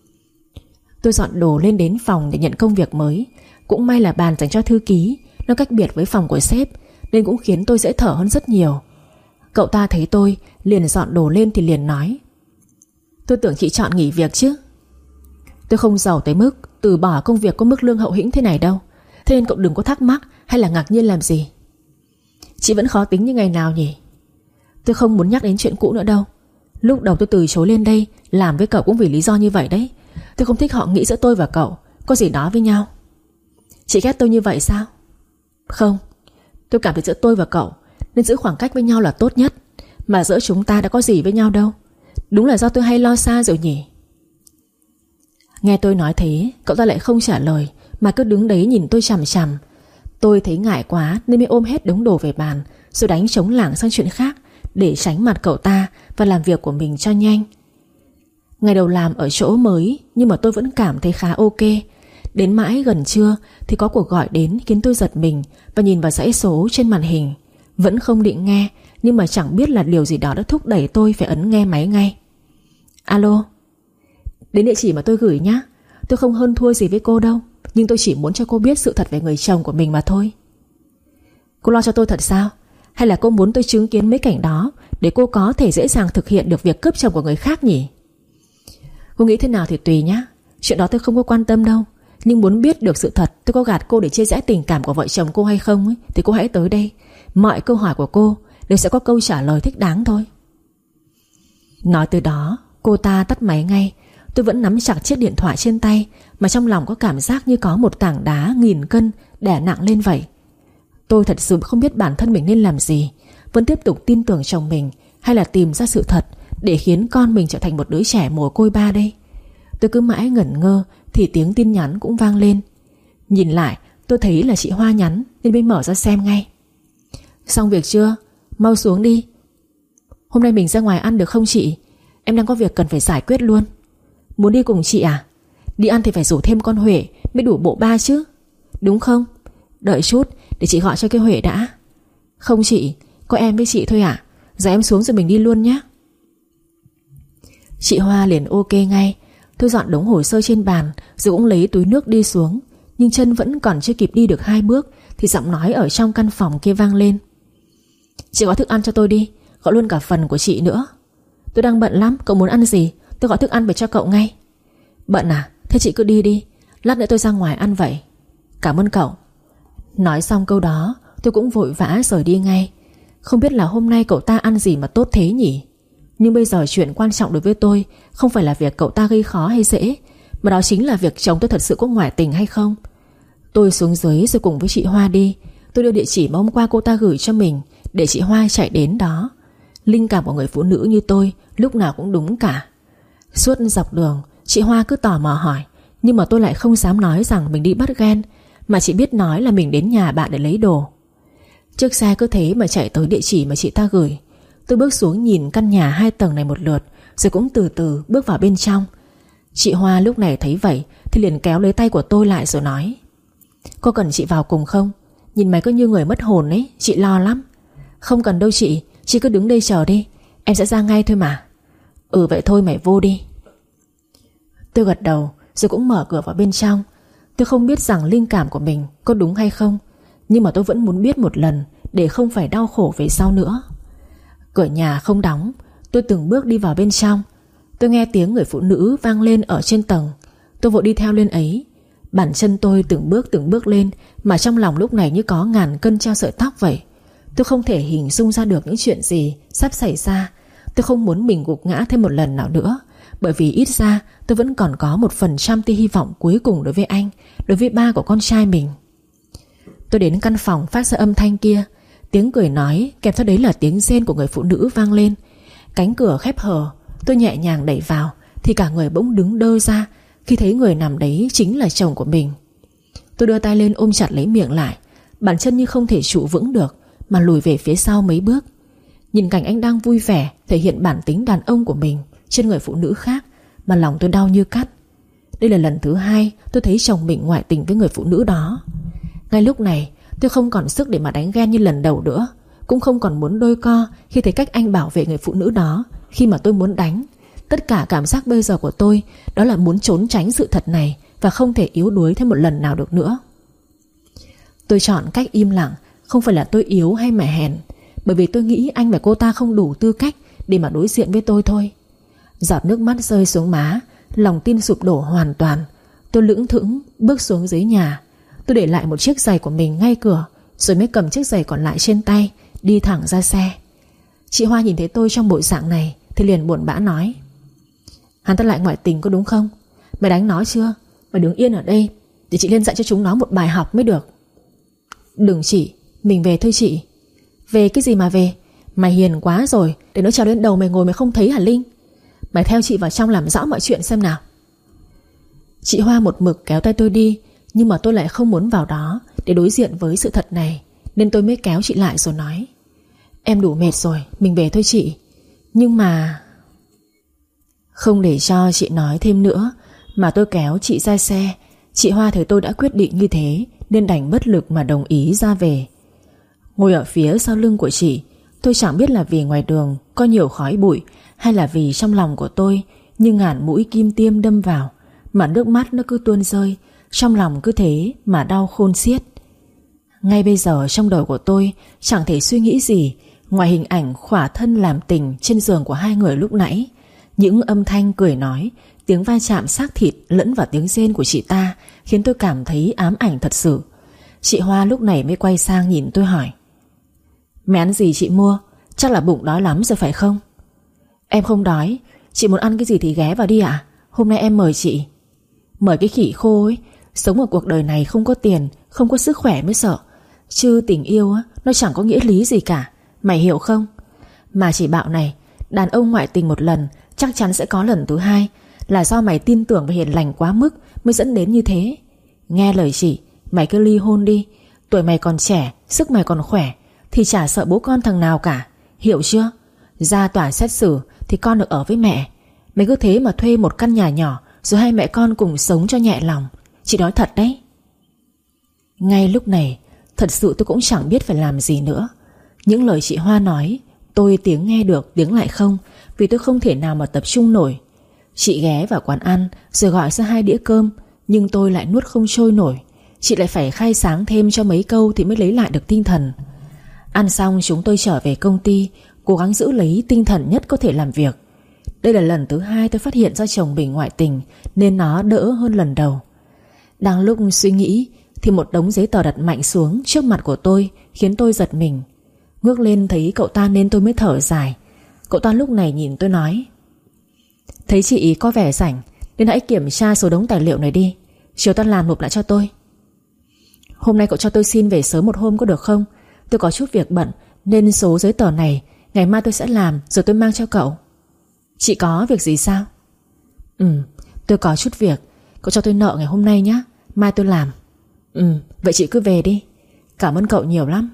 Tôi dọn đồ lên đến phòng để nhận công việc mới. Cũng may là bàn dành cho thư ký nó cách biệt với phòng của sếp nên cũng khiến tôi dễ thở hơn rất nhiều. Cậu ta thấy tôi liền dọn đồ lên thì liền nói: Tôi tưởng chị chọn nghỉ việc chứ. Tôi không giàu tới mức từ bỏ công việc có mức lương hậu hĩnh thế này đâu. Thế nên cậu đừng có thắc mắc hay là ngạc nhiên làm gì. Chị vẫn khó tính như ngày nào nhỉ? Tôi không muốn nhắc đến chuyện cũ nữa đâu. Lúc đầu tôi từ chối lên đây làm với cậu cũng vì lý do như vậy đấy. Tôi không thích họ nghĩ giữa tôi và cậu có gì đó với nhau. Chị ghét tôi như vậy sao? Không, tôi cảm thấy giữa tôi và cậu nên giữ khoảng cách với nhau là tốt nhất. Mà giữa chúng ta đã có gì với nhau đâu. Đúng là do tôi hay lo xa rồi nhỉ. Nghe tôi nói thế, cậu ta lại không trả lời mà cứ đứng đấy nhìn tôi chằm chằm. Tôi thấy ngại quá nên mới ôm hết đống đồ về bàn, rồi đánh trống lảng sang chuyện khác để tránh mặt cậu ta và làm việc của mình cho nhanh. Ngày đầu làm ở chỗ mới nhưng mà tôi vẫn cảm thấy khá ok. Đến mãi gần trưa thì có cuộc gọi đến khiến tôi giật mình và nhìn vào dãy số trên màn hình. Vẫn không định nghe, nhưng mà chẳng biết là điều gì đó đã thúc đẩy tôi phải ấn nghe máy ngay. Alo. Đến địa chỉ mà tôi gửi nhá. Tôi không hơn thua gì với cô đâu, nhưng tôi chỉ muốn cho cô biết sự thật về người chồng của mình mà thôi. Cô lo cho tôi thật sao? Hay là cô muốn tôi chứng kiến mấy cảnh đó để cô có thể dễ dàng thực hiện được việc cướp chồng của người khác nhỉ? Cô nghĩ thế nào thì tùy nhá. Chuyện đó tôi không có quan tâm đâu. Nhưng muốn biết được sự thật tôi có gạt cô để chia rẽ tình cảm của vợ chồng cô hay không ấy, thì cô hãy tới đây. Mọi câu hỏi của cô đều sẽ có câu trả lời thích đáng thôi. Nói từ đó cô ta tắt máy ngay. Tôi vẫn nắm chặt chiếc điện thoại trên tay, mà trong lòng có cảm giác như có một tảng đá 1000 cân đè nặng lên vậy. Tôi thật sự không biết bản thân mình nên làm gì. Vẫn tiếp tục tin tưởng chồng mình, hay là tìm ra sự thật để khiến con mình trở thành một đứa trẻ mồ côi ba đây. Tôi cứ mãi ngẩn ngơ thì tiếng tin nhắn cũng vang lên. Nhìn lại tôi thấy là chị Hoa nhắn nên mới mở ra xem ngay. Xong việc chưa? Mau xuống đi. Hôm nay mình ra ngoài ăn được không chị? Em đang có việc cần phải giải quyết luôn. Muốn đi cùng chị à? Đi ăn thì phải rủ thêm con Huệ mới đủ bộ ba chứ, đúng không? Đợi chút để chị gọi cho cái Huệ đã. Không chị, có em với chị thôi ạ. Giờ em xuống rồi mình đi luôn nhé. Chị Hoa liền ok ngay. Tôi dọn đống hồ sơ trên bàn rồi cũng lấy túi nước đi xuống. Nhưng chân vẫn còn chưa kịp đi được 2 bước thì giọng nói ở trong căn phòng kia vang lên. Chị gọi thức ăn cho tôi đi, gọi luôn cả phần của chị nữa. Tôi đang bận lắm, cậu muốn ăn gì? Tôi gọi thức ăn về cho cậu ngay. Bận à? Thế chị cứ đi đi, lát nữa tôi ra ngoài ăn vậy. Cảm ơn cậu. Nói xong câu đó tôi cũng vội vã rời đi ngay. Không biết là hôm nay cậu ta ăn gì mà tốt thế nhỉ. Nhưng bây giờ chuyện quan trọng đối với tôi không phải là việc cậu ta gây khó hay dễ, mà đó chính là việc chồng tôi thật sự có ngoại tình hay không. Tôi xuống dưới rồi cùng với chị Hoa đi. Tôi đưa địa chỉ mà hôm qua cô ta gửi cho mình để chị Hoa chạy đến đó. Linh cảm của người phụ nữ như tôi lúc nào cũng đúng cả. Suốt dọc đường chị Hoa cứ tò mò hỏi, nhưng mà tôi lại không dám nói rằng mình đi bắt ghen, mà chỉ biết nói là mình đến nhà bạn để lấy đồ. Chiếc xe cứ thế mà chạy tới địa chỉ mà chị ta gửi. Tôi bước xuống nhìn căn nhà 2 tầng này một lượt, rồi cũng từ từ bước vào bên trong. Chị Hoa lúc này thấy vậy thì liền kéo lấy tay của tôi lại rồi nói: Có cần chị vào cùng không? Nhìn mày cứ như người mất hồn ấy, chị lo lắm. Không cần đâu chị cứ đứng đây chờ đi, em sẽ ra ngay thôi mà. Ừ vậy thôi mày vô đi. Tôi gật đầu rồi cũng mở cửa vào bên trong. Tôi không biết rằng linh cảm của mình có đúng hay không, nhưng mà tôi vẫn muốn biết một lần để không phải đau khổ về sau nữa. Cửa nhà không đóng. Tôi từng bước đi vào bên trong. Tôi nghe tiếng người phụ nữ vang lên ở trên tầng. Tôi vội đi theo lên ấy. Bàn chân tôi từng bước lên, mà trong lòng lúc này như có 1000 cân treo sợi tóc vậy. Tôi không thể hình dung ra được những chuyện gì sắp xảy ra. Tôi không muốn mình gục ngã thêm một lần nào nữa, bởi vì ít ra tôi vẫn còn có 1% tia hy vọng cuối cùng đối với anh, đối với ba của con trai mình. Tôi đến căn phòng phát ra âm thanh kia. Tiếng cười nói kèm theo đấy là tiếng rên của người phụ nữ vang lên. Cánh cửa khép hờ. Tôi nhẹ nhàng đẩy vào thì cả người bỗng đứng đơ ra khi thấy người nằm đấy chính là chồng của mình. Tôi đưa tay lên ôm chặt lấy miệng lại, bàn chân như không thể trụ vững được mà lùi về phía sau mấy bước. Nhìn cảnh anh đang vui vẻ thể hiện bản tính đàn ông của mình trên người phụ nữ khác mà lòng tôi đau như cắt. Đây là lần thứ 2 tôi thấy chồng mình ngoại tình với người phụ nữ đó. Ngay lúc này tôi không còn sức để mà đánh ghen như lần đầu nữa, cũng không còn muốn đôi co khi thấy cách anh bảo vệ người phụ nữ đó khi mà tôi muốn đánh. Tất cả cảm giác bây giờ của tôi đó là muốn trốn tránh sự thật này và không thể yếu đuối thêm một lần nào được nữa. Tôi chọn cách im lặng không phải là tôi yếu hay mẹ hèn, bởi vì tôi nghĩ anh và cô ta không đủ tư cách để mà đối diện với tôi thôi. Giọt nước mắt rơi xuống má lòng tin sụp đổ hoàn toàn. Tôi lững thững bước xuống dưới nhà. Tôi để lại một chiếc giày của mình ngay cửa, rồi mới cầm chiếc giày còn lại trên tay, đi thẳng ra xe. Chị Hoa nhìn thấy tôi trong bộ dạng này thì liền buồn bã nói: Hắn ta lại ngoại tình có đúng không? Mày đánh nó chưa? Mày đứng yên ở đây để chị lên dạy cho chúng nó một bài học mới được. Đừng chị, mình về thôi chị. Về cái gì mà về? Mày hiền quá rồi, để nó trèo lên đầu mày ngồi mày không thấy hả Linh? Mày theo chị vào trong làm rõ mọi chuyện xem nào. Chị Hoa một mực kéo tay tôi đi, nhưng mà tôi lại không muốn vào đó để đối diện với sự thật này, nên tôi mới kéo chị lại rồi nói: Em đủ mệt rồi, mình về thôi chị. Nhưng mà... Không để cho chị nói thêm nữa mà tôi kéo chị ra xe. Chị Hoa thấy tôi đã quyết định như thế nên đành bất lực mà đồng ý ra về. Ngồi ở phía sau lưng của chị, tôi chẳng biết là vì ngoài đường có nhiều khói bụi, hay là vì trong lòng của tôi như ngàn mũi kim tiêm đâm vào, mà nước mắt nó cứ tuôn rơi, trong lòng cứ thế mà đau khôn xiết. Ngay bây giờ trong đầu của tôi chẳng thể suy nghĩ gì ngoài hình ảnh khỏa thân làm tình trên giường của hai người lúc nãy. Những âm thanh cười nói, tiếng va chạm xác thịt lẫn vào tiếng rên của chị ta khiến tôi cảm thấy ám ảnh thật sự. Chị Hoa lúc này mới quay sang nhìn tôi hỏi: Mày ăn gì chị mua? Chắc là bụng đói lắm rồi phải không? Em không đói. Chị muốn ăn cái gì thì ghé vào đi ạ. Hôm nay em mời chị. Mời cái khỉ khô ấy. Sống ở cuộc đời này không có tiền, không có sức khỏe mới sợ. Chứ tình yêu á, nó chẳng có nghĩa lý gì cả. Mày hiểu không? Mà chị bảo này, đàn ông ngoại tình một lần chắc chắn sẽ có lần thứ hai. Là do mày tin tưởng và hiền lành quá mức mới dẫn đến như thế. Nghe lời chị, mày cứ ly hôn đi. Tuổi mày còn trẻ, sức mày còn khỏe, thì chả sợ bố con thằng nào cả. Hiểu chưa? Ra tòa xét xử thì con được ở với mẹ. Mày cứ thế mà thuê một căn nhà nhỏ, rồi hai mẹ con cùng sống cho nhẹ lòng. Chị nói thật đấy. Ngay lúc này thật sự tôi cũng chẳng biết phải làm gì nữa. Những lời chị Hoa nói tôi tiếng nghe được tiếng lại không, vì tôi không thể nào mà tập trung nổi. Chị ghé vào quán ăn rồi gọi ra 2 đĩa cơm, nhưng tôi lại nuốt không trôi nổi. Chị lại phải khai sáng thêm cho mấy câu thì mới lấy lại được tinh thần. Ăn xong chúng tôi trở về công ty, cố gắng giữ lấy tinh thần nhất có thể làm việc. Đây là lần thứ 2 tôi phát hiện ra chồng mình ngoại tình, nên nó đỡ hơn lần đầu. Đang lúc suy nghĩ thì một đống giấy tờ đặt mạnh xuống trước mặt của tôi, khiến tôi giật mình. Ngước lên thấy cậu ta nên tôi mới thở dài. Cậu ta lúc này nhìn tôi nói: Thấy chị có vẻ rảnh nên hãy kiểm tra số đống tài liệu này đi, chiều ta làm nộp lại cho tôi. Hôm nay cậu cho tôi xin về sớm một hôm có được không? Tôi có chút việc bận, nên số giấy tờ này ngày mai tôi sẽ làm rồi tôi mang cho cậu. Chị có việc gì sao? Tôi có chút việc. Cậu cho tôi nợ ngày hôm nay nhé, mai tôi làm. Vậy chị cứ về đi. Cảm ơn cậu nhiều lắm.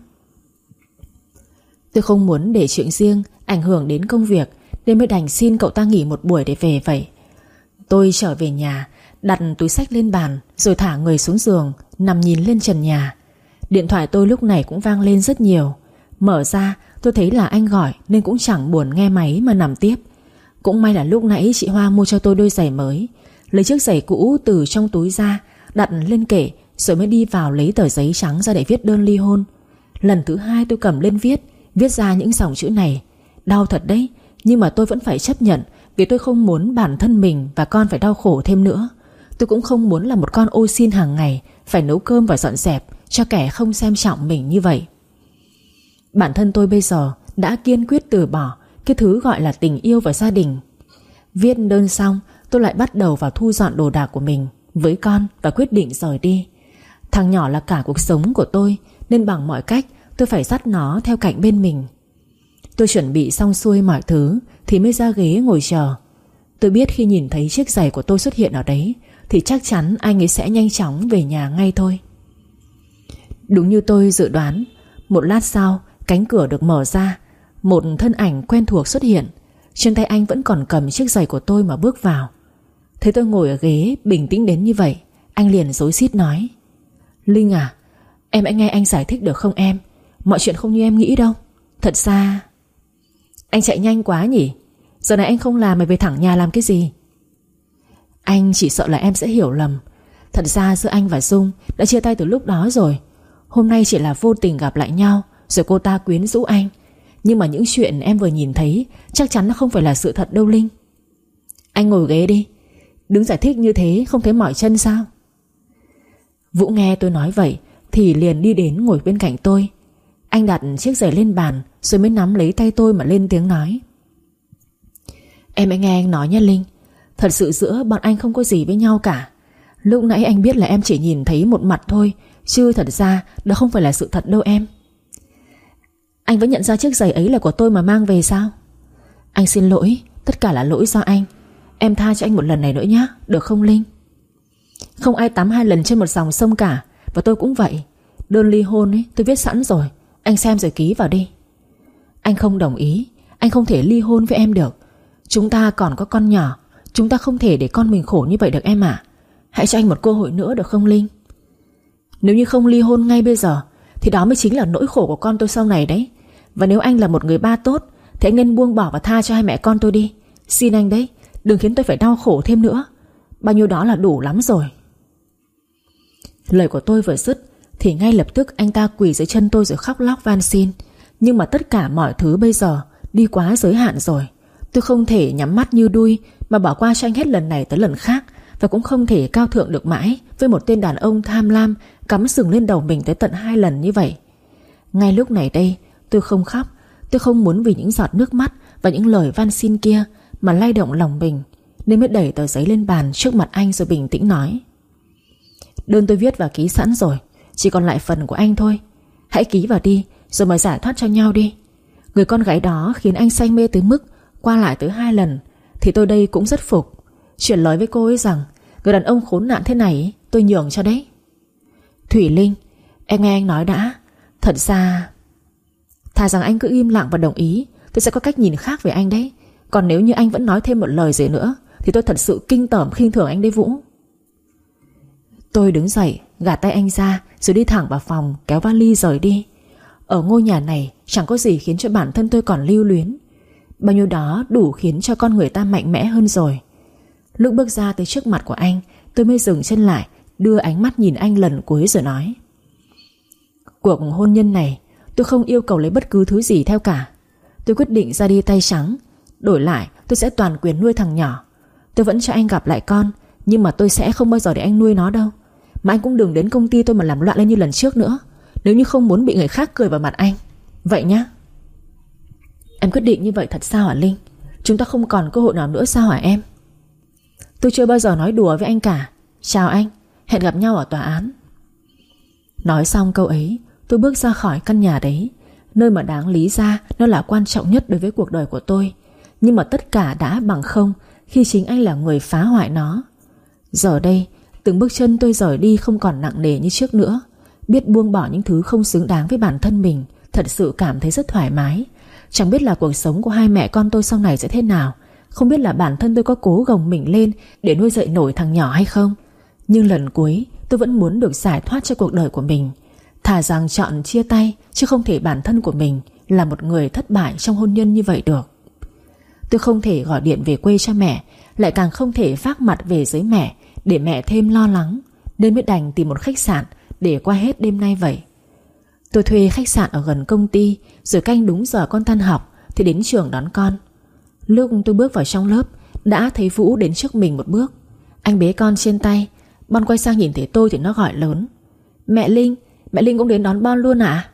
Tôi không muốn để chuyện riêng ảnh hưởng đến công việc, nên mới đành xin cậu ta nghỉ một buổi để về vậy. Tôi trở về nhà, đặt túi xách lên bàn, rồi thả người xuống giường, nằm nhìn lên trần nhà. Điện thoại tôi lúc này cũng vang lên rất nhiều. Mở ra tôi thấy là anh gọi, nên cũng chẳng buồn nghe máy mà nằm tiếp. Cũng may là lúc nãy chị Hoa mua cho tôi đôi giày mới. Lấy chiếc giày cũ từ trong túi ra, đặt lên kệ, rồi mới đi vào lấy tờ giấy trắng ra để viết đơn ly hôn. Lần thứ 2 tôi cầm lên viết ra những dòng chữ này. Đau thật đấy, nhưng mà tôi vẫn phải chấp nhận, vì tôi không muốn bản thân mình và con phải đau khổ thêm nữa. Tôi cũng không muốn là một con ô xin hàng ngày, phải nấu cơm và dọn dẹp cho kẻ không xem trọng mình như vậy. Bản thân tôi bây giờ đã kiên quyết từ bỏ cái thứ gọi là tình yêu và gia đình. Viết đơn xong, tôi lại bắt đầu vào thu dọn đồ đạc của mình với con và quyết định rời đi. Thằng nhỏ là cả cuộc sống của tôi, nên bằng mọi cách tôi phải dắt nó theo cạnh bên mình. Tôi chuẩn bị xong xuôi mọi thứ thì mới ra ghế ngồi chờ. Tôi biết khi nhìn thấy chiếc giày của tôi xuất hiện ở đấy thì chắc chắn anh ấy sẽ nhanh chóng về nhà ngay thôi. Đúng như tôi dự đoán, một lát sau cánh cửa được mở ra. Một thân ảnh quen thuộc xuất hiện. Trên tay anh vẫn còn cầm chiếc giày của tôi mà bước vào. Thấy tôi ngồi ở ghế bình tĩnh đến như vậy, anh liền rối rít nói: Linh à, em hãy nghe anh giải thích được không em? Mọi chuyện không như em nghĩ đâu. Thật ra... Anh chạy nhanh quá nhỉ? Giờ này anh không làm mày về thẳng nhà làm cái gì? Anh chỉ sợ là em sẽ hiểu lầm. Thật ra giữa anh và Dung đã chia tay từ lúc đó rồi. Hôm nay chỉ là vô tình gặp lại nhau, rồi cô ta quyến rũ anh. Nhưng mà những chuyện em vừa nhìn thấy chắc chắn nó không phải là sự thật đâu Linh. Anh ngồi ghế đi. Đứng giải thích như thế không thấy mỏi chân sao? Vũ nghe tôi nói vậy thì liền đi đến ngồi bên cạnh tôi. Anh đặt chiếc giày lên bàn rồi mới nắm lấy tay tôi mà lên tiếng nói: Em hãy nghe anh nói nha Linh. Thật sự giữa bọn anh không có gì với nhau cả. Lúc nãy anh biết là em chỉ nhìn thấy một mặt thôi, chứ thật ra đó không phải là sự thật đâu em. Anh vẫn nhận ra chiếc giày ấy là của tôi mà mang về sao? Anh xin lỗi, tất cả là lỗi do anh. Em tha cho anh một lần này nữa nhé, được không Linh? Không ai tắm 2 lần trên một dòng sông cả. Và tôi cũng vậy. Đơn ly hôn ấy tôi viết sẵn rồi, anh xem rồi ký vào đi. Anh không đồng ý. Anh không thể ly hôn với em được. Chúng ta còn có con nhỏ. Chúng ta không thể để con mình khổ như vậy được em ạ. Hãy cho anh một cơ hội nữa được không Linh? Nếu như không ly hôn ngay bây giờ thì đó mới chính là nỗi khổ của con tôi sau này đấy. Và nếu anh là một người ba tốt thì anh nên buông bỏ và tha cho hai mẹ con tôi đi. Xin anh đấy, đừng khiến tôi phải đau khổ thêm nữa. Bao nhiêu đó là đủ lắm rồi. Lời của tôi vừa dứt thì ngay lập tức anh ta quỳ dưới chân tôi rồi khóc lóc van xin. Nhưng mà tất cả mọi thứ bây giờ đi quá giới hạn rồi. Tôi không thể nhắm mắt như đuôi mà bỏ qua cho anh hết lần này tới lần khác. Và cũng không thể cao thượng được mãi với một tên đàn ông tham lam cắm sừng lên đầu mình tới tận 2 lần như vậy. Ngay lúc này đây tôi không khóc. Tôi không muốn vì những giọt nước mắt và những lời van xin kia mà lay động lòng mình, nên mới đẩy tờ giấy lên bàn trước mặt anh rồi bình tĩnh nói: Đơn tôi viết và ký sẵn rồi, chỉ còn lại phần của anh thôi. Hãy ký vào đi rồi mà giải thoát cho nhau đi. Người con gái đó khiến anh say mê tới mức qua lại tới 2 lần thì tôi đây cũng rất phục. Chuyển lời với cô ấy rằng người đàn ông khốn nạn thế này tôi nhường cho đấy. Thủy Linh, em nghe anh nói đã. Thật ra thà rằng anh cứ im lặng và đồng ý, tôi sẽ có cách nhìn khác về anh đấy. Còn nếu như anh vẫn nói thêm một lời gì nữa thì tôi thật sự kinh tởm khinh thường anh đấy Vũ. Tôi đứng dậy gạt tay anh ra rồi đi thẳng vào phòng kéo vali rời đi. Ở ngôi nhà này chẳng có gì khiến cho bản thân tôi còn lưu luyến. Bao nhiêu đó đủ khiến cho con người ta mạnh mẽ hơn rồi. Lúc bước ra tới trước mặt của anh, tôi mới dừng chân lại, đưa ánh mắt nhìn anh lần cuối rồi nói: Cuộc hôn nhân này tôi không yêu cầu lấy bất cứ thứ gì theo cả. Tôi quyết định ra đi tay trắng. Đổi lại tôi sẽ toàn quyền nuôi thằng nhỏ. Tôi vẫn cho anh gặp lại con, nhưng mà tôi sẽ không bao giờ để anh nuôi nó đâu. Mà anh cũng đừng đến công ty tôi mà làm loạn lên như lần trước nữa, nếu như không muốn bị người khác cười vào mặt anh. Vậy nhá. Em quyết định như vậy thật sao hả Linh? Chúng ta không còn cơ hội nào nữa sao hả em? Tôi chưa bao giờ nói đùa với anh cả. Chào anh, hẹn gặp nhau ở tòa án. Nói xong câu ấy, tôi bước ra khỏi căn nhà đấy, nơi mà đáng lý ra nó là quan trọng nhất đối với cuộc đời của tôi. Nhưng mà tất cả đã bằng không khi chính anh là người phá hoại nó. Giờ đây, từng bước chân tôi rời đi không còn nặng nề như trước nữa. Biết buông bỏ những thứ không xứng đáng với bản thân mình, thật sự cảm thấy rất thoải mái. Chẳng biết là cuộc sống của hai mẹ con tôi sau này sẽ thế nào. Không biết là bản thân tôi có cố gồng mình lên để nuôi dạy nổi thằng nhỏ hay không. Nhưng lần cuối tôi vẫn muốn được giải thoát cho cuộc đời của mình. Thà rằng chọn chia tay, chứ không thể bản thân của mình là một người thất bại trong hôn nhân như vậy được. Tôi không thể gọi điện về quê cho mẹ, lại càng không thể vác mặt về với mẹ để mẹ thêm lo lắng, nên mới đành tìm một khách sạn để qua hết đêm nay vậy. Tôi thuê khách sạn ở gần công ty, rồi canh đúng giờ con tan học thì đến trường đón con. Lúc tôi bước vào trong lớp, đã thấy Vũ đến trước mình một bước. Anh bế con trên tay. Bon quay sang nhìn thấy tôi thì nó gọi lớn: Mẹ Linh cũng đến đón Bon luôn à?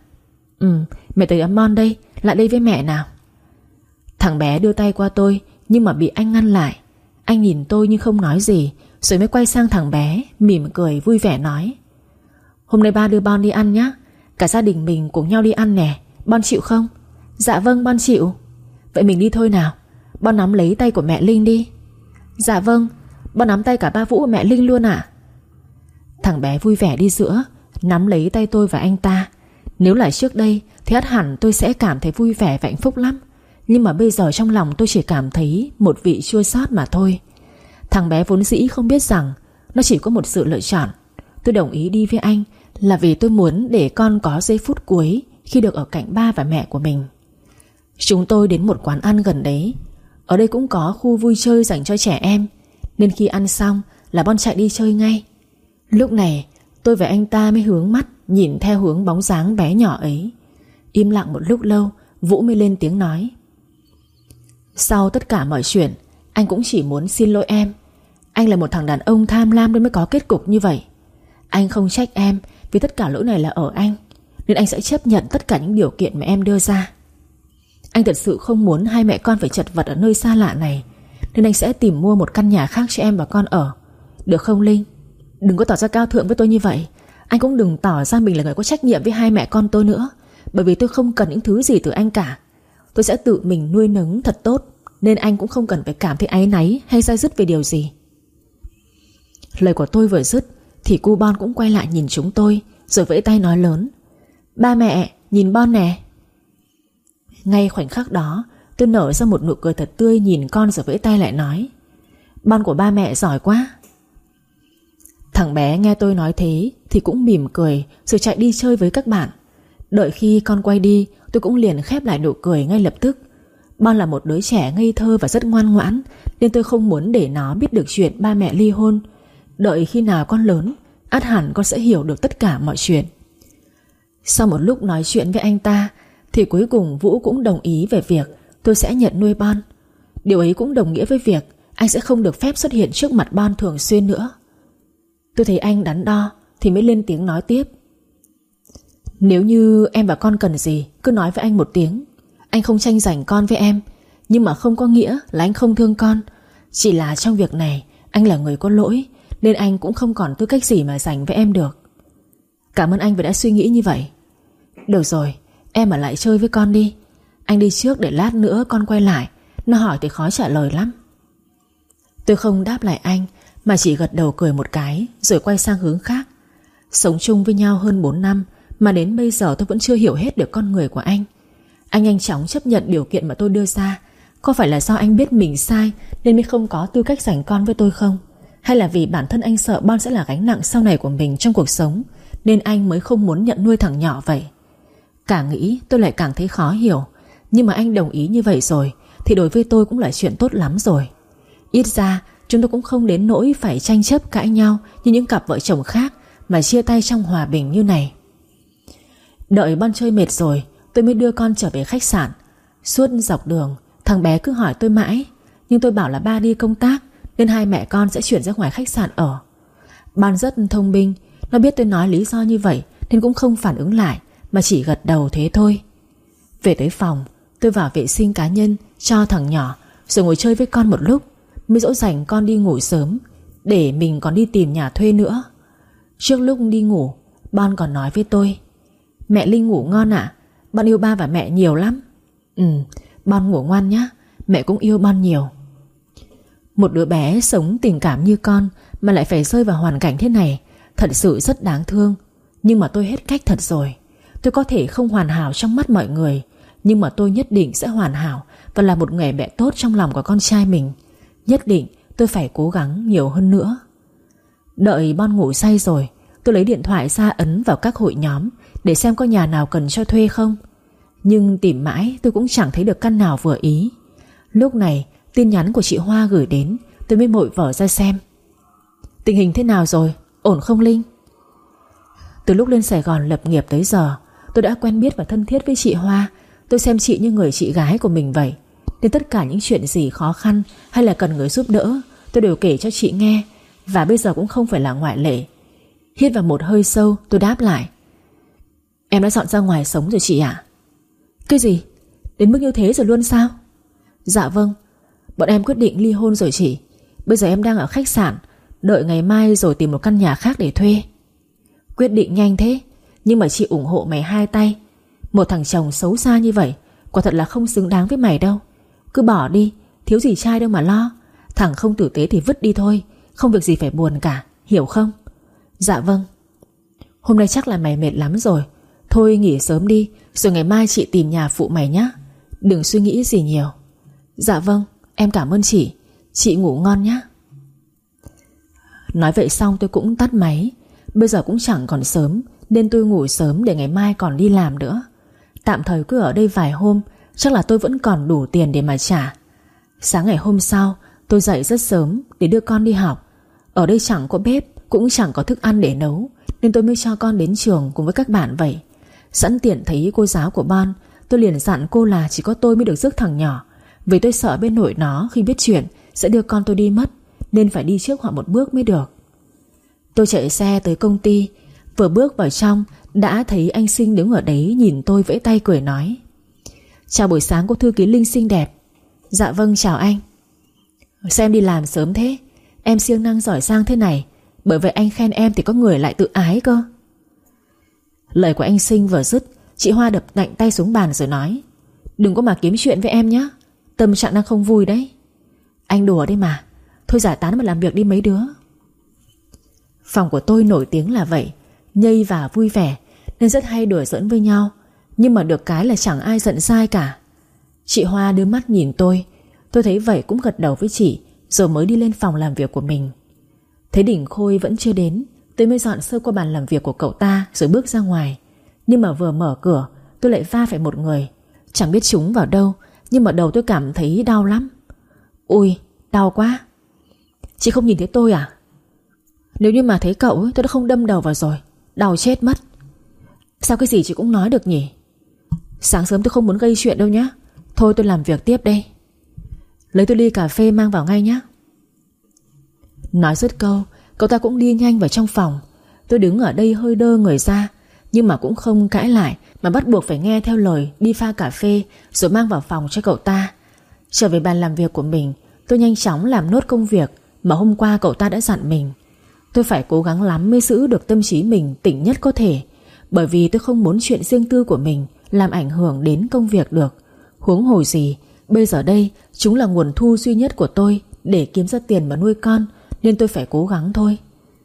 Mẹ tới đón Bon đây, lại đây với mẹ nào. Thằng bé đưa tay qua tôi, nhưng mà bị anh ngăn lại. Anh nhìn tôi nhưng không nói gì, rồi mới quay sang thằng bé, mỉm cười vui vẻ nói: Hôm nay ba đưa Bon đi ăn nhá. Cả gia đình mình cùng nhau đi ăn nè. Bon chịu không? Dạ vâng, Bon chịu. Vậy mình đi thôi nào. Bon nắm lấy tay của mẹ Linh đi. Dạ vâng. Bon nắm tay cả ba Vũ và mẹ Linh luôn à? Thằng bé vui vẻ đi giữa, nắm lấy tay tôi và anh ta. Nếu là trước đây thì ắt hẳn tôi sẽ cảm thấy vui vẻ và hạnh phúc lắm. Nhưng mà bây giờ trong lòng tôi chỉ cảm thấy một vị chua xót mà thôi. Thằng bé vốn dĩ không biết rằng nó chỉ có một sự lựa chọn. Tôi đồng ý đi với anh là vì tôi muốn để con có giây phút cuối khi được ở cạnh ba và mẹ của mình. Chúng tôi đến một quán ăn gần đấy. Ở đây cũng có khu vui chơi dành cho trẻ em, nên khi ăn xong là Bon chạy đi chơi ngay. Lúc này tôi và anh ta mới hướng mắt nhìn theo hướng bóng dáng bé nhỏ ấy. Im lặng một lúc lâu, Vũ mới lên tiếng nói: Sau tất cả mọi chuyện, anh cũng chỉ muốn xin lỗi em. Anh là một thằng đàn ông tham lam nên mới có kết cục như vậy. Anh không trách em, vì tất cả lỗi này là ở anh, nên anh sẽ chấp nhận tất cả những điều kiện mà em đưa ra. Anh thật sự không muốn hai mẹ con phải chật vật ở nơi xa lạ này, nên anh sẽ tìm mua một căn nhà khác cho em và con ở. Được không Linh? Đừng có tỏ ra cao thượng với tôi như vậy. Anh cũng đừng tỏ ra mình là người có trách nhiệm với hai mẹ con tôi nữa, bởi vì tôi không cần những thứ gì từ anh cả. Tôi sẽ tự mình nuôi nấng thật tốt, nên anh cũng không cần phải cảm thấy áy náy hay day dứt về điều gì. Lời của tôi vừa dứt thì cu Bon cũng quay lại nhìn chúng tôi, rồi vẫy tay nói lớn: Ba mẹ, nhìn Bon nè. Ngay khoảnh khắc đó, tôi nở ra một nụ cười thật tươi nhìn con, rồi vẫy tay lại nói: Bon của ba mẹ giỏi quá. Thằng bé nghe tôi nói thế thì cũng mỉm cười rồi chạy đi chơi với các bạn. Đợi khi con quay đi, tôi cũng liền khép lại nụ cười ngay lập tức. Bon là một đứa trẻ ngây thơ và rất ngoan ngoãn, nên tôi không muốn để nó biết được chuyện ba mẹ ly hôn. Đợi khi nào con lớn, ắt hẳn con sẽ hiểu được tất cả mọi chuyện. Sau một lúc nói chuyện với anh ta thì cuối cùng Vũ cũng đồng ý về việc tôi sẽ nhận nuôi Bon. Điều ấy cũng đồng nghĩa với việc anh sẽ không được phép xuất hiện trước mặt Bon thường xuyên nữa. Tôi thấy anh đắn đo thì mới lên tiếng nói tiếp: Nếu như em và con cần gì, cứ nói với anh một tiếng. Anh không tranh giành con với em, nhưng mà không có nghĩa là anh không thương con. Chỉ là trong việc này anh là người có lỗi, nên anh cũng không còn tư cách gì mà dành với em được. Cảm ơn anh vì đã suy nghĩ như vậy. Được rồi, em ở lại chơi với con đi. Anh đi trước để lát nữa con quay lại, nó hỏi thì khó trả lời lắm. Tôi không đáp lại anh, mà chỉ gật đầu cười một cái rồi quay sang hướng khác. Sống chung với nhau hơn 4 năm mà đến bây giờ tôi vẫn chưa hiểu hết được con người của anh. Anh nhanh chóng chấp nhận điều kiện mà tôi đưa ra. Có phải là do anh biết mình sai nên mới không có tư cách giành con với tôi không? Hay là vì bản thân anh sợ Bon sẽ là gánh nặng sau này của mình trong cuộc sống, nên anh mới không muốn nhận nuôi thằng nhỏ vậy? Càng nghĩ tôi lại càng thấy khó hiểu. Nhưng mà anh đồng ý như vậy rồi thì đối với tôi cũng là chuyện tốt lắm rồi. Ít ra chúng tôi cũng không đến nỗi phải tranh chấp cãi nhau như những cặp vợ chồng khác, mà chia tay trong hòa bình như này. Đợi Bon chơi mệt rồi, tôi mới đưa con trở về khách sạn. Suốt dọc đường thằng bé cứ hỏi tôi mãi, nhưng tôi bảo là ba đi công tác nên hai mẹ con sẽ chuyển ra ngoài khách sạn ở. Bon rất thông minh, nó biết tôi nói lý do như vậy nên cũng không phản ứng lại, mà chỉ gật đầu thế thôi. Về tới phòng, tôi vào vệ sinh cá nhân cho thằng nhỏ, rồi ngồi chơi với con một lúc, mới dỗ dành con đi ngủ sớm, để mình còn đi tìm nhà thuê nữa. Trước lúc đi ngủ, Bon còn nói với tôi: Mẹ Linh ngủ ngon ạ, Bon yêu ba và mẹ nhiều lắm. Bon ngủ ngoan nhá, mẹ cũng yêu Bon nhiều. Một đứa bé sống tình cảm như con mà lại phải rơi vào hoàn cảnh thế này, thật sự rất đáng thương. Nhưng mà tôi hết cách thật rồi. Tôi có thể không hoàn hảo trong mắt mọi người, nhưng mà tôi nhất định sẽ hoàn hảo và là một người mẹ tốt trong lòng của con trai mình. Nhất định tôi phải cố gắng nhiều hơn nữa. Đợi Bon ngủ say rồi, tôi lấy điện thoại ra ấn vào các hội nhóm để xem có nhà nào cần cho thuê không. Nhưng tìm mãi tôi cũng chẳng thấy được căn nào vừa ý. Lúc này tin nhắn của chị Hoa gửi đến, tôi mới vội vở ra xem. Tình hình thế nào rồi, ổn không Linh? Từ lúc lên Sài Gòn lập nghiệp tới giờ, tôi đã quen biết và thân thiết với chị Hoa. Tôi xem chị như người chị gái của mình vậy, nên tất cả những chuyện gì khó khăn hay là cần người giúp đỡ, tôi đều kể cho chị nghe. Và bây giờ cũng không phải là ngoại lệ. Hít vào một hơi sâu, tôi đáp lại: Em đã dọn ra ngoài sống rồi chị ạ. Cái gì? Đến mức như thế rồi luôn sao? Dạ vâng, bọn em quyết định ly hôn rồi chị. Bây giờ em đang ở khách sạn, đợi ngày mai rồi tìm một căn nhà khác để thuê. Quyết định nhanh thế, nhưng mà chị ủng hộ mày hai tay. Một thằng chồng xấu xa như vậy quả thật là không xứng đáng với mày đâu. Cứ bỏ đi, thiếu gì trai đâu mà lo. Thằng không tử tế thì vứt đi thôi, không việc gì phải buồn cả, hiểu không? Dạ vâng. Hôm nay chắc là mày mệt lắm rồi, thôi nghỉ sớm đi, rồi ngày mai chị tìm nhà phụ mày nhé. Đừng suy nghĩ gì nhiều. Dạ vâng, em cảm ơn chị ngủ ngon nhé. Nói vậy xong tôi cũng tắt máy. Bây giờ cũng chẳng còn sớm, nên tôi ngủ sớm để ngày mai còn đi làm nữa. Tạm thời cứ ở đây vài hôm, chắc là tôi vẫn còn đủ tiền để mà trả. Sáng ngày hôm sau, tôi dậy rất sớm để đưa con đi học. Ở đây chẳng có bếp, cũng chẳng có thức ăn để nấu, nên tôi mới cho con đến trường cùng với các bạn vậy. Sẵn tiện thấy cô giáo của Bon, tôi liền dặn cô là chỉ có tôi mới được rước thằng nhỏ, vì tôi sợ bên nội nó khi biết chuyện sẽ đưa con tôi đi mất, nên phải đi trước họ một bước mới được. Tôi chạy xe tới công ty. Vừa bước vào trong đã thấy anh Sinh đứng ở đấy nhìn tôi vẫy tay cười nói: "Chào buổi sáng cô thư ký Linh xinh đẹp." "Dạ vâng chào anh." "Sao em đi làm sớm thế? Em siêng năng giỏi giang thế này, bởi vậy anh khen em thì có người lại tự ái cơ." Lời của anh Sinh vừa dứt, chị Hoa đập mạnh tay xuống bàn rồi nói: "Đừng có mà kiếm chuyện với em nhé, tâm trạng đang không vui đấy." "Anh đùa đấy mà, thôi giải tán mà làm việc đi mấy đứa." Phòng của tôi nổi tiếng là vậy, nhây và vui vẻ nên rất hay đùa giỡn với nhau. Nhưng mà được cái là chẳng ai giận dai cả. Chị Hoa đưa mắt nhìn tôi thấy vậy cũng gật đầu với chị, rồi mới đi lên phòng làm việc của mình. Thấy Đình Khôi vẫn chưa đến, tôi mới dọn sơ qua bàn làm việc của cậu ta rồi bước ra ngoài. Nhưng mà vừa mở cửa tôi lại va phải một người. Chẳng biết trúng vào đâu, nhưng mà đầu tôi cảm thấy đau lắm. Ui, đau quá. "Chị không nhìn thấy tôi à?" "Nếu như mà thấy cậu ấy, tôi đã không đâm đầu vào rồi. Đau chết mất." "Sao cái gì chị cũng nói được nhỉ?" "Sáng sớm tôi không muốn gây chuyện đâu nhá. Thôi tôi làm việc tiếp đây." "Lấy tôi ly cà phê mang vào ngay nhé." Nói dứt câu, cậu ta cũng đi nhanh vào trong phòng. Tôi đứng ở đây hơi đơ người ra, nhưng mà cũng không cãi lại, mà bắt buộc phải nghe theo lời đi pha cà phê rồi mang vào phòng cho cậu ta. Trở về bàn làm việc của mình, tôi nhanh chóng làm nốt công việc mà hôm qua cậu ta đã dặn mình. Tôi phải cố gắng lắm mới giữ được tâm trí mình tỉnh nhất có thể, bởi vì tôi không muốn chuyện riêng tư của mình làm ảnh hưởng đến công việc được. Huống hồ gì bây giờ đây chúng là nguồn thu duy nhất của tôi để kiếm ra tiền mà nuôi con, nên tôi phải cố gắng thôi.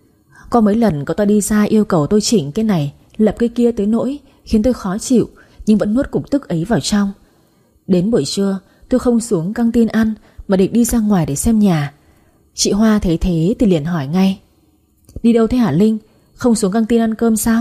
Có mấy lần cậu ta đi ra yêu cầu tôi chỉnh cái này lập cái kia tới nỗi khiến tôi khó chịu, nhưng vẫn nuốt cục tức ấy vào trong. Đến buổi trưa tôi không xuống căng tin ăn mà định đi ra ngoài để xem nhà. Chị Hoa thấy thế thì liền hỏi ngay: "Đi đâu thế hả Linh? Không xuống căng tin ăn cơm sao?"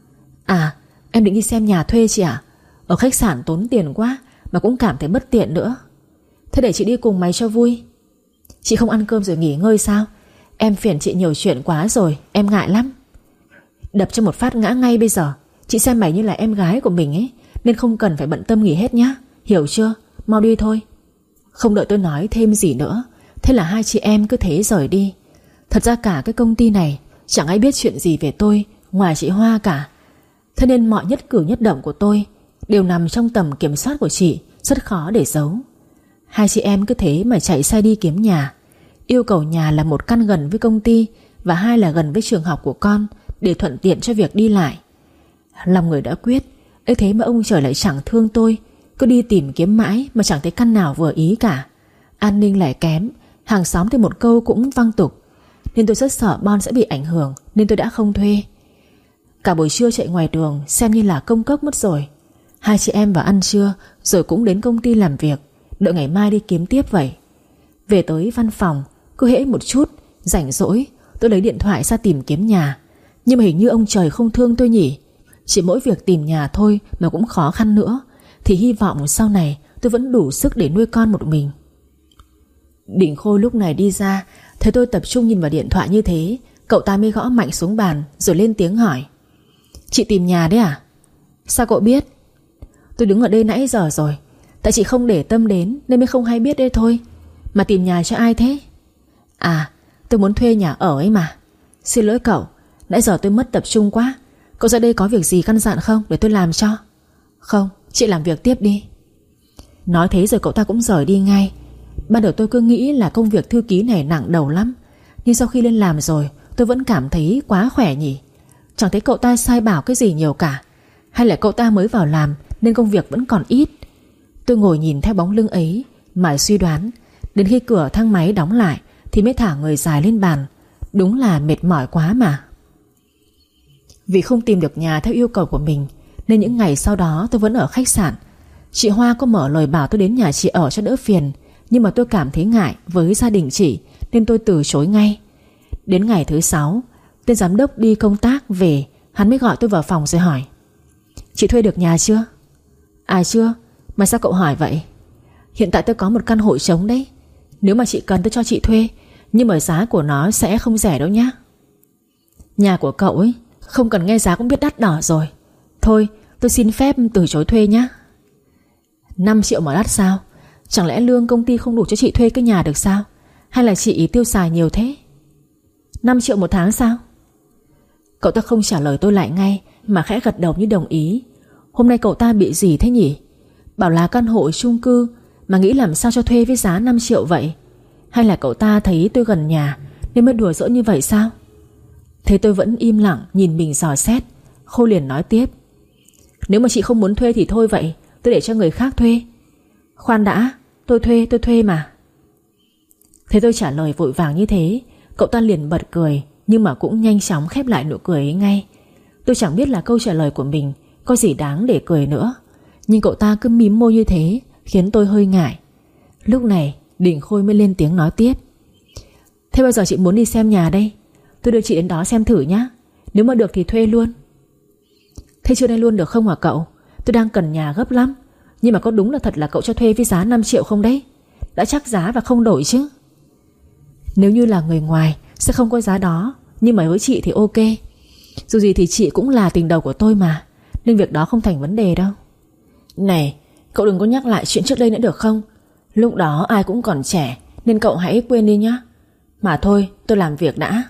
"À, em định đi xem nhà thuê chị ạ. Ở khách sạn tốn tiền quá mà cũng cảm thấy bất tiện nữa." "Thế để chị đi cùng mày cho vui." "Chị không ăn cơm rồi nghỉ ngơi sao? Em phiền chị nhiều chuyện quá rồi, em ngại lắm." "Đập cho một phát ngã ngay bây giờ. Chị xem mày như là em gái của mình ấy, nên không cần phải bận tâm nghỉ hết nhá. Hiểu chưa? Mau đi thôi." Không đợi tôi nói thêm gì nữa, thế là hai chị em cứ thế rời đi. Thật ra cả cái công ty này chẳng ai biết chuyện gì về tôi ngoài chị Hoa cả. Thế nên mọi nhất cử nhất động của tôi đều nằm trong tầm kiểm soát của chị, rất khó để giấu. Hai chị em cứ thế mà chạy xe đi kiếm nhà. Yêu cầu nhà là một căn gần với công ty và hai là gần với trường học của con, để thuận tiện cho việc đi lại. Lòng người đã quyết, ấy thế mà ông trời lại chẳng thương tôi. Cứ đi tìm kiếm mãi mà chẳng thấy căn nào vừa ý cả. An ninh lại kém, hàng xóm thì một câu cũng văng tục, nên tôi rất sợ Bon sẽ bị ảnh hưởng, nên tôi đã không thuê. Cả buổi trưa chạy ngoài đường xem như là công cốc mất rồi. Hai chị em vào ăn trưa rồi cũng đến công ty làm việc, đợi ngày mai đi kiếm tiếp vậy. Về tới văn phòng, cứ hễ một chút rảnh rỗi tôi lấy điện thoại ra tìm kiếm nhà. Nhưng mà hình như ông trời không thương tôi nhỉ. Chỉ mỗi việc tìm nhà thôi mà cũng khó khăn nữa, thì hy vọng sau này tôi vẫn đủ sức để nuôi con một mình. Đình Khôi lúc này đi ra, thấy tôi tập trung nhìn vào điện thoại như thế, cậu ta mới gõ mạnh xuống bàn rồi lên tiếng hỏi: "Chị tìm nhà đấy à?" "Sao cậu biết?" "Tôi đứng ở đây nãy giờ rồi. Tại chị không để tâm đến nên mới không hay biết đây thôi. Mà tìm nhà cho ai thế?" "À, tôi muốn thuê nhà ở ấy mà." "Xin lỗi cậu, nãy giờ tôi mất tập trung quá. Cậu ra đây có việc gì căn dặn không để tôi làm cho?" "Không, chị làm việc tiếp đi." Nói thế rồi cậu ta cũng rời đi ngay. Ban đầu tôi cứ nghĩ là công việc thư ký này nặng đầu lắm, nhưng sau khi lên làm rồi tôi vẫn cảm thấy quá khỏe nhỉ. Chẳng thấy cậu ta sai bảo cái gì nhiều cả. Hay là cậu ta mới vào làm nên công việc vẫn còn ít. Tôi ngồi nhìn theo bóng lưng ấy mà suy đoán. Đến khi cửa thang máy đóng lại thì mới thả người dài lên bàn. Đúng là mệt mỏi quá mà. Vì không tìm được nhà theo yêu cầu của mình nên những ngày sau đó tôi vẫn ở khách sạn. Chị Hoa có mở lời bảo tôi đến nhà chị ở cho đỡ phiền, nhưng mà tôi cảm thấy ngại với gia đình chị nên tôi từ chối ngay. Đến ngày thứ 6, tên giám đốc đi công tác về, hắn mới gọi tôi vào phòng rồi hỏi: "Chị thuê được nhà chưa?" "À chưa, mà sao cậu hỏi vậy?" "Hiện tại tôi có một căn hộ trống đấy. Nếu mà chị cần tôi cho chị thuê, nhưng mà giá của nó sẽ không rẻ đâu nhá." "Nhà của cậu ấy không cần nghe giá cũng biết đắt đỏ rồi. Thôi tôi xin phép từ chối thuê nhá." 5 triệu mà đắt sao? Chẳng lẽ lương công ty không đủ cho chị thuê cái nhà được sao? Hay là chị tiêu xài nhiều thế? 5 triệu một tháng sao? Cậu ta không trả lời tôi lại ngay, mà khẽ gật đầu như đồng ý. Hôm nay cậu ta bị gì thế nhỉ? Bảo là căn hộ chung cư mà nghĩ làm sao cho thuê với giá 5 triệu vậy? Hay là cậu ta thấy tôi gần nhà nên mới đùa giỡn như vậy sao? Thế tôi vẫn im lặng nhìn mình dò xét. Khôi liền nói tiếp: Nếu mà chị không muốn thuê thì thôi vậy, tôi để cho người khác thuê. Khoan đã, tôi thuê mà. Thế tôi trả lời vội vàng như thế, cậu ta liền bật cười, nhưng mà cũng nhanh chóng khép lại nụ cười ấy ngay. Tôi chẳng biết là câu trả lời của mình có gì đáng để cười nữa, nhưng cậu ta cứ mím môi như thế khiến tôi hơi ngại. Lúc này Đình Khôi mới lên tiếng nói tiếp: Thế bao giờ chị muốn đi xem nhà đây? Tôi đưa chị đến đó xem thử nhá. Nếu mà được thì thuê luôn. Thế chưa nay luôn được không hả cậu? Tôi đang cần nhà gấp lắm. Nhưng mà có đúng là thật là cậu cho thuê với giá 5 triệu không đấy? Đã chắc giá và không đổi chứ? Nếu như là người ngoài sẽ không có giá đó, nhưng mà với chị thì ok. Dù gì thì chị cũng là tình đầu của tôi mà, nên việc đó không thành vấn đề đâu. Này, cậu đừng có nhắc lại chuyện trước đây nữa được không? Lúc đó ai cũng còn trẻ, nên cậu hãy quên đi nhá. Mà thôi, tôi làm việc đã.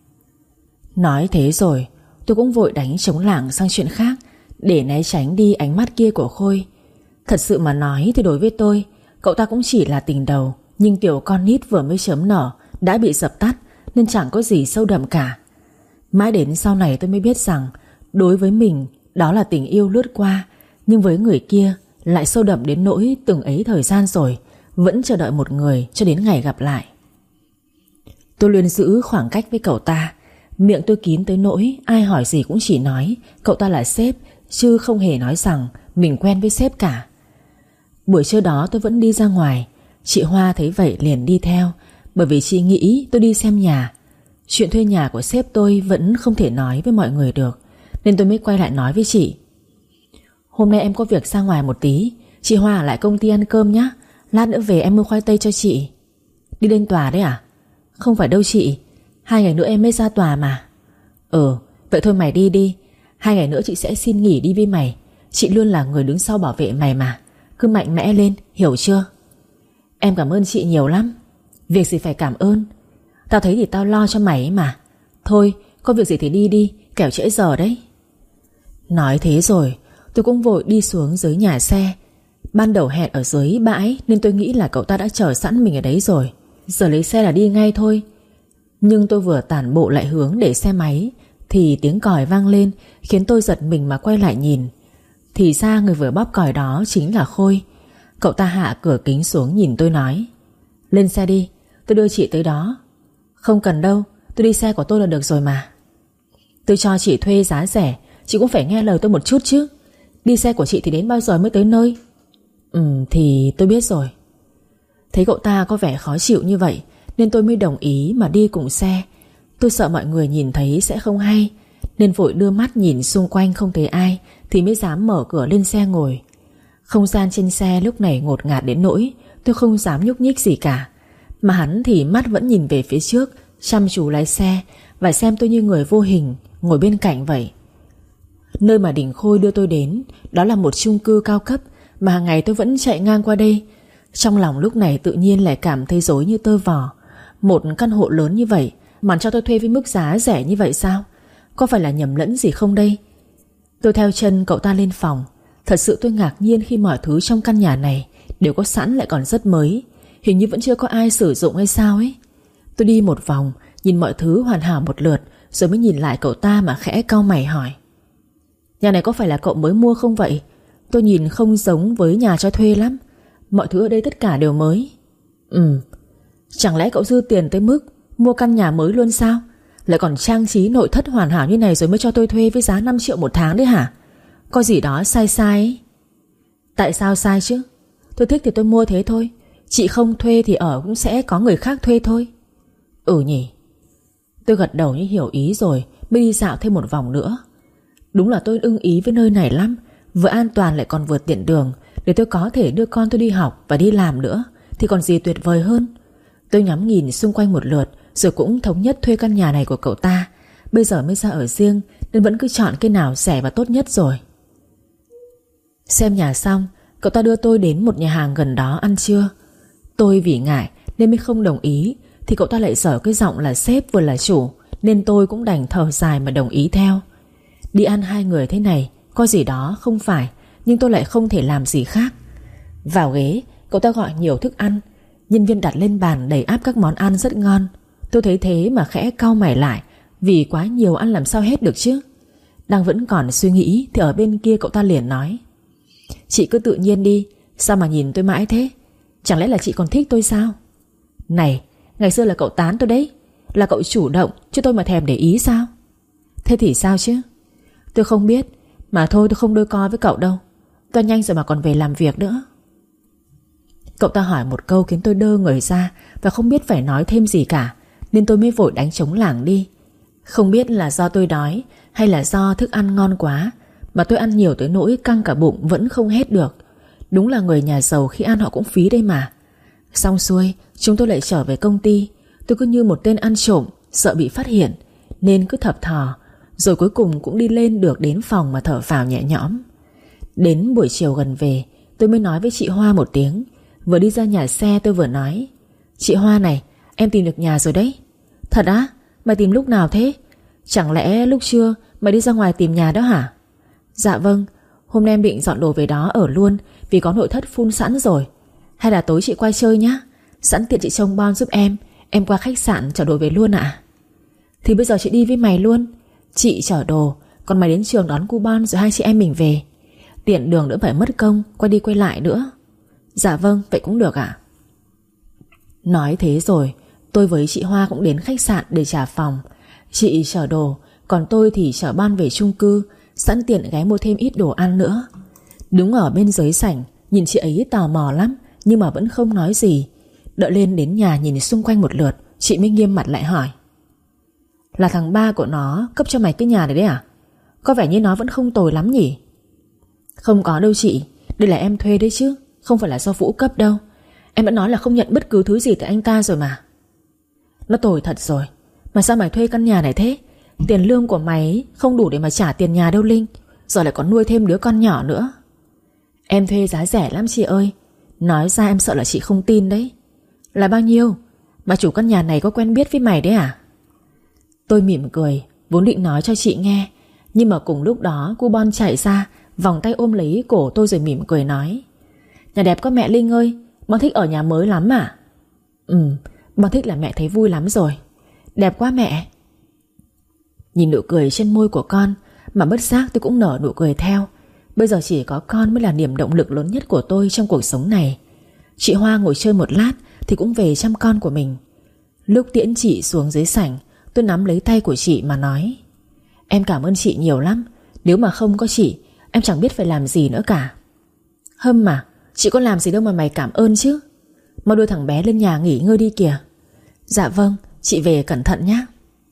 Nói thế rồi tôi cũng vội đánh trống lảng sang chuyện khác, để né tránh đi ánh mắt kia của Khôi. Thật sự mà nói thì đối với tôi, cậu ta cũng chỉ là tình đầu, nhưng kiểu con nít vừa mới chớm nở đã bị dập tắt, nên chẳng có gì sâu đậm cả. Mãi đến sau này tôi mới biết rằng đối với mình đó là tình yêu lướt qua, nhưng với người kia lại sâu đậm đến nỗi từng ấy thời gian rồi vẫn chờ đợi một người cho đến ngày gặp lại. Tôi luôn giữ khoảng cách với cậu ta, miệng tôi kín tới nỗi ai hỏi gì cũng chỉ nói cậu ta là sếp, chứ không hề nói rằng mình quen với sếp cả. Buổi trưa đó tôi vẫn đi ra ngoài. Chị Hoa thấy vậy liền đi theo, bởi vì chị nghĩ tôi đi xem nhà. Chuyện thuê nhà của sếp tôi vẫn không thể nói với mọi người được, nên tôi mới quay lại nói với chị: Hôm nay em có việc ra ngoài một tí, chị Hoa ở lại công ty ăn cơm nhá. Lát nữa về em mua khoai tây cho chị. Đi lên tòa đấy à? Không phải đâu chị, 2 ngày nữa em mới ra tòa mà. Vậy thôi mày đi đi. 2 ngày nữa chị sẽ xin nghỉ đi với mày. Chị luôn là người đứng sau bảo vệ mày mà. Cứ mạnh mẽ lên, hiểu chưa? Em cảm ơn chị nhiều lắm. Việc gì phải cảm ơn, tao thấy thì tao lo cho mày ấy mà. Thôi, có việc gì thì đi đi, kẻo trễ giờ đấy. Nói thế rồi tôi cũng vội đi xuống dưới nhà xe. Ban đầu hẹn ở dưới bãi nên tôi nghĩ là cậu ta đã chờ sẵn mình ở đấy rồi, giờ lấy xe là đi ngay thôi. Nhưng tôi vừa tản bộ lại hướng để xe máy thì tiếng còi vang lên, khiến tôi giật mình mà quay lại nhìn. Thì ra người vừa bóp còi đó chính là Khôi. Cậu ta hạ cửa kính xuống nhìn tôi nói: Lên xe đi, tôi đưa chị tới đó. Không cần đâu, tôi đi xe của tôi là được rồi mà. Tôi cho chị thuê giá rẻ, chị cũng phải nghe lời tôi một chút chứ. Đi xe của chị thì đến bao giờ mới tới nơi? Thì tôi biết rồi. Thấy cậu ta có vẻ khó chịu như vậy nên tôi mới đồng ý mà đi cùng xe. Tôi sợ mọi người nhìn thấy sẽ không hay, nên vội đưa mắt nhìn xung quanh không thấy ai thì mới dám mở cửa lên xe ngồi. Không gian trên xe lúc này ngột ngạt đến nỗi tôi không dám nhúc nhích gì cả, mà hắn thì mắt vẫn nhìn về phía trước, chăm chú lái xe và xem tôi như người vô hình ngồi bên cạnh vậy. Nơi mà Đình Khôi đưa tôi đến đó là một chung cư cao cấp mà hàng ngày tôi vẫn chạy ngang qua đây. Trong lòng lúc này tự nhiên lại cảm thấy rối như tơ vò. Một căn hộ lớn như vậy mà cho tôi thuê với mức giá rẻ như vậy sao? Có phải là nhầm lẫn gì không đây? Tôi theo chân cậu ta lên phòng. Thật sự tôi ngạc nhiên khi mọi thứ trong căn nhà này đều có sẵn lại còn rất mới. Hình như vẫn chưa có ai sử dụng hay sao ấy. Tôi đi một vòng, nhìn mọi thứ hoàn hảo một lượt, rồi mới nhìn lại cậu ta mà khẽ cau mày hỏi: Nhà này có phải là cậu mới mua không vậy? Tôi nhìn không giống với nhà cho thuê lắm. Mọi thứ ở đây tất cả đều mới. Chẳng lẽ cậu dư tiền tới mức mua căn nhà mới luôn sao? Lại còn trang trí nội thất hoàn hảo như này rồi mới cho tôi thuê với giá 5 triệu một tháng đấy hả? Có gì đó sai sai ấy. Tại sao sai chứ? Tôi thích thì tôi mua thế thôi. Chị không thuê thì ở cũng sẽ có người khác thuê thôi. Nhỉ. Tôi gật đầu như hiểu ý rồi mới đi dạo thêm một vòng nữa. Đúng là tôi ưng ý với nơi này lắm. Vừa an toàn lại còn vừa tiện đường, để tôi có thể đưa con tôi đi học và đi làm nữa thì còn gì tuyệt vời hơn. Tôi ngắm nhìn xung quanh một lượt rồi cũng thống nhất thuê căn nhà này của cậu ta. Bây giờ mới ra ở riêng nên vẫn cứ chọn cái nào rẻ và tốt nhất rồi. Xem nhà xong, cậu ta đưa tôi đến một nhà hàng gần đó ăn trưa. Tôi vì ngại nên mới không đồng ý, thì cậu ta lại dở cái giọng là sếp vừa là chủ, nên tôi cũng đành thở dài mà đồng ý theo. Đi ăn hai người thế này có gì đó không phải, nhưng tôi lại không thể làm gì khác. Vào ghế, cậu ta gọi nhiều thức ăn. Nhân viên đặt lên bàn đầy ắp các món ăn rất ngon. Tôi thấy thế mà khẽ cau mày lại, vì quá nhiều ăn làm sao hết được chứ. Đang vẫn còn suy nghĩ thì ở bên kia cậu ta liền nói: Chị cứ tự nhiên đi, sao mà nhìn tôi mãi thế? Chẳng lẽ là chị còn thích tôi sao? Này, ngày xưa là cậu tán tôi đấy, là cậu chủ động chứ tôi mà thèm để ý sao? Thế thì sao chứ? Tôi không biết, mà thôi tôi không đôi co với cậu đâu. Tôi nhanh rồi mà còn về làm việc nữa. Cậu ta hỏi một câu khiến tôi đơ người ra và không biết phải nói thêm gì cả, nên tôi mới vội đánh trống lảng đi. Không biết là do tôi đói hay là do thức ăn ngon quá mà tôi ăn nhiều tới nỗi căng cả bụng vẫn không hết được. Đúng là người nhà giàu khi ăn họ cũng phí đây mà. Xong xuôi chúng tôi lại trở về công ty. Tôi cứ như một tên ăn trộm, sợ bị phát hiện nên cứ thập thò. Rồi cuối cùng cũng đi lên được đến phòng mà thở phào nhẹ nhõm. Đến buổi chiều gần về, tôi mới nói với chị Hoa một tiếng. Vừa đi ra nhà xe tôi vừa nói: Chị Hoa này, em tìm được nhà rồi đấy. Thật á? Mày tìm lúc nào thế? Chẳng lẽ lúc trưa mày đi ra ngoài tìm nhà đó hả? Dạ vâng, hôm nay em định dọn đồ về đó ở luôn, vì có nội thất full sẵn rồi. Hay là tối chị qua chơi nhá, sẵn tiện chị trông bon giúp em qua khách sạn chở đồ về luôn ạ. Thì bây giờ chị đi với mày luôn. Chị chở đồ, còn mày đến trường đón cu bon rồi hai chị em mình về. Tiện đường đỡ phải mất công quay đi quay lại nữa. Dạ vâng, vậy cũng được ạ. Nói thế rồi tôi với chị Hoa cũng đến khách sạn để trả phòng. Chị chở đồ, còn tôi thì chở bon về chung cư, sẵn tiện ghé mua thêm ít đồ ăn nữa. Đứng ở bên dưới sảnh, nhìn chị ấy tò mò lắm, nhưng mà vẫn không nói gì. Đợi lên đến nhà nhìn xung quanh một lượt, chị mới nghiêm mặt lại hỏi: Là thằng ba của nó cấp cho mày cái nhà này đấy à? Có vẻ như nó vẫn không tồi lắm nhỉ? Không có đâu chị, đây là em thuê đấy chứ, không phải là do Vũ cấp đâu. Em đã nói là không nhận bất cứ thứ gì từ anh ta rồi mà. Nó tồi thật rồi. Mà sao mày thuê căn nhà này thế? Tiền lương của mày không đủ để mà trả tiền nhà đâu Linh. Rồi lại còn nuôi thêm đứa con nhỏ nữa. Em thuê giá rẻ lắm chị ơi. Nói ra em sợ là chị không tin đấy. Là bao nhiêu? Bà chủ căn nhà này có quen biết với mày đấy à? Tôi mỉm cười, vốn định nói cho chị nghe, nhưng mà cùng lúc đó cu Bon chạy ra, vòng tay ôm lấy cổ tôi rồi mỉm cười nói: Nhà đẹp quá mẹ Linh ơi, Bon thích ở nhà mới lắm à? Bon thích là mẹ thấy vui lắm rồi. Đẹp quá mẹ. Nhìn nụ cười trên môi của con mà bất giác tôi cũng nở nụ cười theo. Bây giờ chỉ có con mới là niềm động lực lớn nhất của tôi trong cuộc sống này. Chị Hoa ngồi chơi một lát thì cũng về chăm con của mình. Lúc tiễn chị xuống dưới sảnh, tôi nắm lấy tay của chị mà nói: Em cảm ơn chị nhiều lắm. Nếu mà không có chị, em chẳng biết phải làm gì nữa cả. Hâm mà, chị có làm gì đâu mà mày cảm ơn chứ. Mau đưa thằng bé lên nhà nghỉ ngơi đi kìa. Dạ vâng, chị về cẩn thận nhé.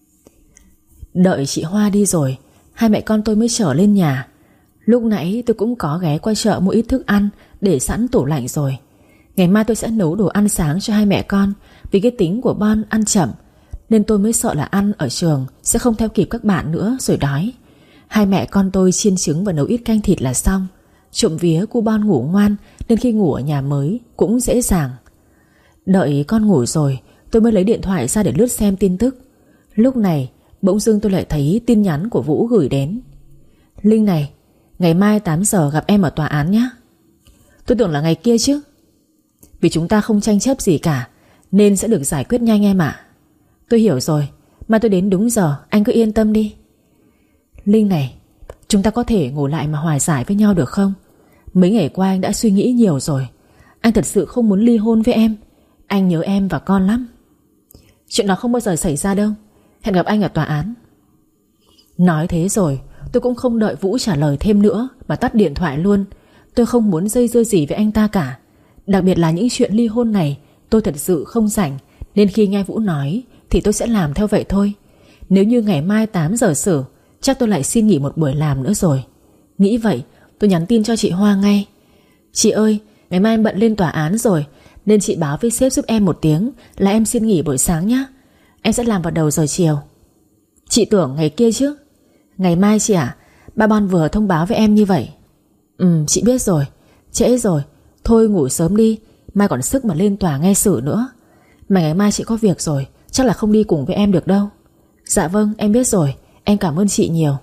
Đợi chị Hoa đi rồi, hai mẹ con tôi mới trở lên nhà. Lúc nãy tôi cũng có ghé qua chợ mua ít thức ăn để sẵn tủ lạnh rồi. Ngày mai tôi sẽ nấu đồ ăn sáng cho hai mẹ con. Vì cái tính của Bon ăn chậm, nên tôi mới sợ là ăn ở trường sẽ không theo kịp các bạn nữa rồi đói. Hai mẹ con tôi chiên trứng và nấu ít canh thịt là xong. Trộm vía cu Bon ngủ ngoan, nên khi ngủ ở nhà mới cũng dễ dàng. Đợi con ngủ rồi, tôi mới lấy điện thoại ra để lướt xem tin tức. Lúc này bỗng dưng tôi lại thấy tin nhắn của Vũ gửi đến: Linh này, ngày mai 8 giờ gặp em ở tòa án nhé. Tôi tưởng là ngày kia chứ. Vì chúng ta không tranh chấp gì cả nên sẽ được giải quyết nhanh em ạ. Tôi hiểu rồi, mai tôi đến đúng giờ, anh cứ yên tâm đi. Linh này, chúng ta có thể ngồi lại mà hòa giải với nhau được không? Mấy ngày qua anh đã suy nghĩ nhiều rồi. Anh thật sự không muốn ly hôn với em. Anh nhớ em và con lắm. Chuyện đó không bao giờ xảy ra đâu. Hẹn gặp anh ở tòa án. Nói thế rồi tôi cũng không đợi Vũ trả lời thêm nữa mà tắt điện thoại luôn. Tôi không muốn dây dưa gì với anh ta cả. Đặc biệt là những chuyện ly hôn này tôi thật sự không rảnh, nên khi nghe Vũ nói thì tôi sẽ làm theo vậy thôi. Nếu như ngày mai 8 giờ xử, chắc tôi lại xin nghỉ một buổi làm nữa rồi. Nghĩ vậy tôi nhắn tin cho chị Hoa ngay: Chị ơi, ngày mai em bận lên tòa án rồi, nên chị báo với sếp giúp em một tiếng là em xin nghỉ buổi sáng nhé. Em sẽ làm vào đầu giờ chiều. Chị tưởng ngày kia chứ. Ngày mai chị ạ. Ba Bon vừa thông báo với em như vậy. Chị biết rồi. Trễ rồi, thôi ngủ sớm đi, mai còn sức mà lên tòa nghe xử nữa. Mà ngày mai chị có việc rồi, chắc là không đi cùng với em được đâu. Dạ vâng, em biết rồi, em cảm ơn chị nhiều.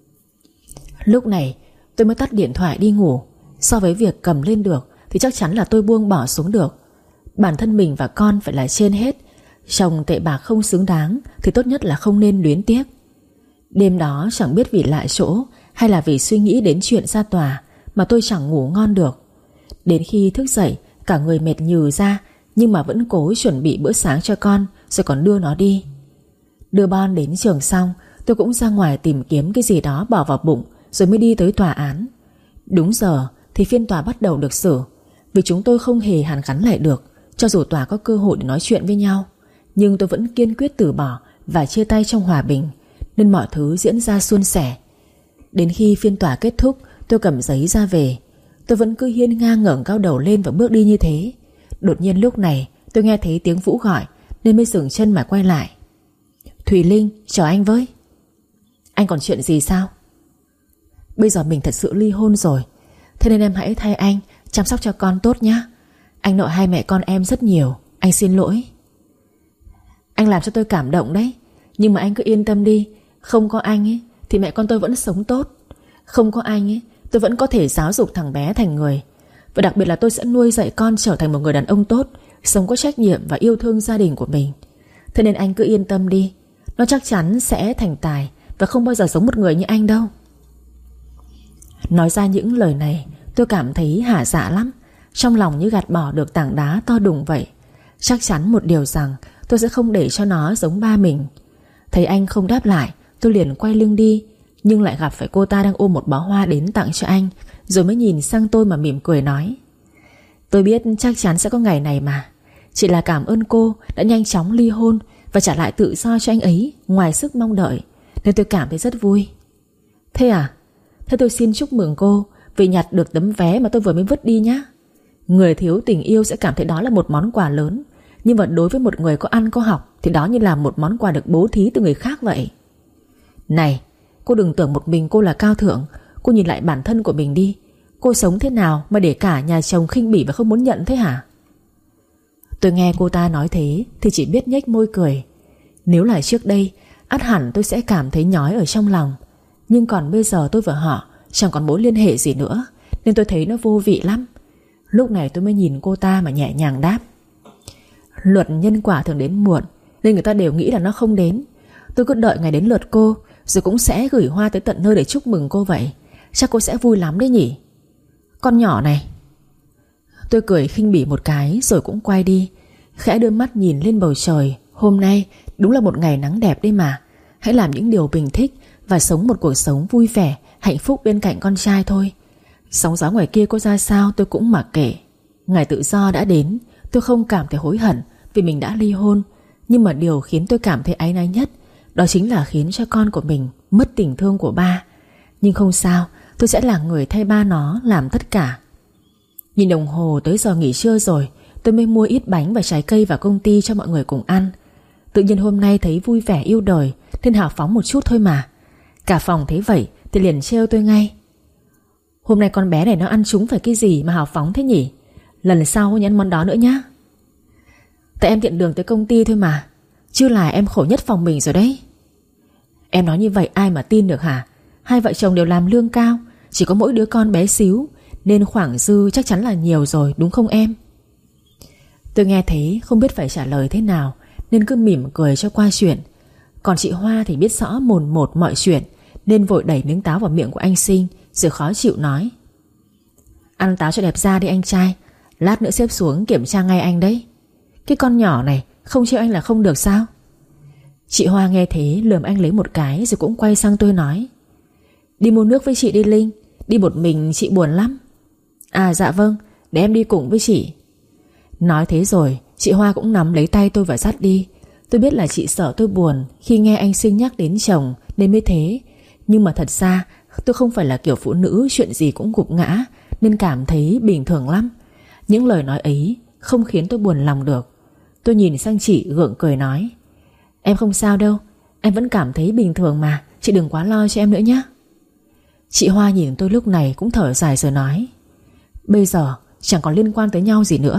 Lúc này tôi mới tắt điện thoại đi ngủ. So với việc cầm lên được thì chắc chắn là tôi buông bỏ xuống được. Bản thân mình và con phải là trên hết. Chồng tệ bạc không xứng đáng thì tốt nhất là không nên luyến tiếc. Đêm đó chẳng biết vì lại chỗ hay là vì suy nghĩ đến chuyện ra tòa mà tôi chẳng ngủ ngon được. Đến khi thức dậy, cả người mệt nhừ ra, nhưng mà vẫn cố chuẩn bị bữa sáng cho con, rồi còn đưa nó đi. Đưa Bon đến trường xong, tôi cũng ra ngoài tìm kiếm cái gì đó bỏ vào bụng, rồi mới đi tới tòa án. Đúng giờ thì phiên tòa bắt đầu được xử. Vì chúng tôi không hề hàn gắn lại được, cho dù tòa có cơ hội để nói chuyện với nhau. Nhưng tôi vẫn kiên quyết từ bỏ và chia tay trong hòa bình, nên mọi thứ diễn ra suôn sẻ. Đến khi phiên tòa kết thúc, tôi cầm giấy ra về. Tôi vẫn cứ hiên ngang ngẩng cao đầu lên và bước đi như thế. Đột nhiên lúc này tôi nghe thấy tiếng Vũ gọi, nên mới dừng chân mà quay lại. Thùy Linh, chào anh với. Anh còn chuyện gì sao? Bây giờ mình thật sự ly hôn rồi, thế nên em hãy thay anh chăm sóc cho con tốt nhé. Anh nợ hai mẹ con em rất nhiều, anh xin lỗi. Anh làm cho tôi cảm động đấy, nhưng mà anh cứ yên tâm đi. Không có anh ấy thì mẹ con tôi vẫn sống tốt. Không có anh ấy tôi vẫn có thể giáo dục thằng bé thành người. Và đặc biệt là tôi sẽ nuôi dạy con trở thành một người đàn ông tốt, sống có trách nhiệm và yêu thương gia đình của mình. Thế nên anh cứ yên tâm đi, nó chắc chắn sẽ thành tài và không bao giờ giống một người như anh đâu. Nói ra những lời này tôi cảm thấy hả dạ lắm. Trong lòng như gạt bỏ được tảng đá to đùng vậy. Chắc chắn một điều rằng tôi sẽ không để cho nó giống ba mình. Thấy anh không đáp lại, tôi liền quay lưng đi, nhưng lại gặp phải cô ta đang ôm một bó hoa đến tặng cho anh. Rồi mới nhìn sang tôi mà mỉm cười nói: Tôi biết chắc chắn sẽ có ngày này mà. Chỉ là cảm ơn cô đã nhanh chóng ly hôn và trả lại tự do cho anh ấy ngoài sức mong đợi, nên tôi cảm thấy rất vui. Thế à? Thế tôi xin chúc mừng cô vì nhặt được tấm vé mà tôi vừa mới vứt đi nhá. Người thiếu tình yêu sẽ cảm thấy đó là một món quà lớn, nhưng mà đối với một người có ăn có học thì đó như là một món quà được bố thí từ người khác vậy. Này, cô đừng tưởng một mình cô là cao thượng. Cô nhìn lại bản thân của mình đi. Cô sống thế nào mà để cả nhà chồng khinh bỉ và không muốn nhận thế hả? Tôi nghe cô ta nói thế thì chỉ biết nhếch môi cười. Nếu là trước đây, ắt hẳn tôi sẽ cảm thấy nhói ở trong lòng. Nhưng còn bây giờ tôi và họ chẳng còn mối liên hệ gì nữa, nên tôi thấy nó vô vị lắm. Lúc này tôi mới nhìn cô ta mà nhẹ nhàng đáp: Luật nhân quả thường đến muộn, nên người ta đều nghĩ là nó không đến. Tôi cứ đợi ngày đến lượt cô, rồi cũng sẽ gửi hoa tới tận nơi để chúc mừng cô vậy. Chắc cô sẽ vui lắm đấy nhỉ. Con nhỏ này. Tôi cười khinh bỉ một cái rồi cũng quay đi, khẽ đưa mắt nhìn lên bầu trời. Hôm nay đúng là một ngày nắng đẹp đấy mà. Hãy làm những điều mình thích và sống một cuộc sống vui vẻ, hạnh phúc bên cạnh con trai thôi. Sóng gió ngoài kia có ra sao tôi cũng mặc kệ. Ngày tự do đã đến. Tôi không cảm thấy hối hận vì mình đã ly hôn. Nhưng mà điều khiến tôi cảm thấy áy náy nhất, đó chính là khiến cho con của mình mất tình thương của ba. Nhưng không sao, tôi sẽ là người thay ba nó làm tất cả. Nhìn đồng hồ tới giờ nghỉ trưa rồi, tôi mới mua ít bánh và trái cây vào công ty cho mọi người cùng ăn. Tự nhiên hôm nay thấy vui vẻ yêu đời nên hào phóng một chút thôi mà. Cả phòng thấy vậy thì liền trêu tôi ngay: Hôm nay con bé này nó ăn trúng phải cái gì mà hào phóng thế nhỉ? Lần sau nhắn món đó nữa nhá. Tại em tiện đường tới công ty thôi mà, chứ là em khổ nhất phòng mình rồi đấy. Em nói như vậy ai mà tin được hả? Hai vợ chồng đều làm lương cao, chỉ có mỗi đứa con bé xíu, nên khoảng dư chắc chắn là nhiều rồi, đúng không em? Tôi nghe thế không biết phải trả lời thế nào, nên cứ mỉm cười cho qua chuyện. Còn chị Hoa thì biết rõ mồn một mọi chuyện, nên vội đẩy miếng táo vào miệng của anh Sinh, rồi khó chịu nói: Ăn táo cho đẹp da đi anh trai, lát nữa xếp xuống kiểm tra ngay anh đấy. Cái con nhỏ này không trêu anh là không được sao? Chị Hoa nghe thế lườm anh lấy một cái, rồi cũng quay sang tôi nói: Đi mua nước với chị đi Linh, đi một mình chị buồn lắm. À dạ vâng, để em đi cùng với chị. Nói thế rồi chị Hoa cũng nắm lấy tay tôi và dắt đi. Tôi biết là chị sợ tôi buồn khi nghe anh Sinh nhắc đến chồng nên mới thế. Nhưng mà thật ra tôi không phải là kiểu phụ nữ chuyện gì cũng gục ngã, nên cảm thấy bình thường lắm. Những lời nói ấy không khiến tôi buồn lòng được. Tôi nhìn sang chị gượng cười nói: Em không sao đâu, em vẫn cảm thấy bình thường mà, chị đừng quá lo cho em nữa nhé. Chị Hoa nhìn tôi lúc này cũng thở dài rồi nói: Bây giờ chẳng còn liên quan tới nhau gì nữa,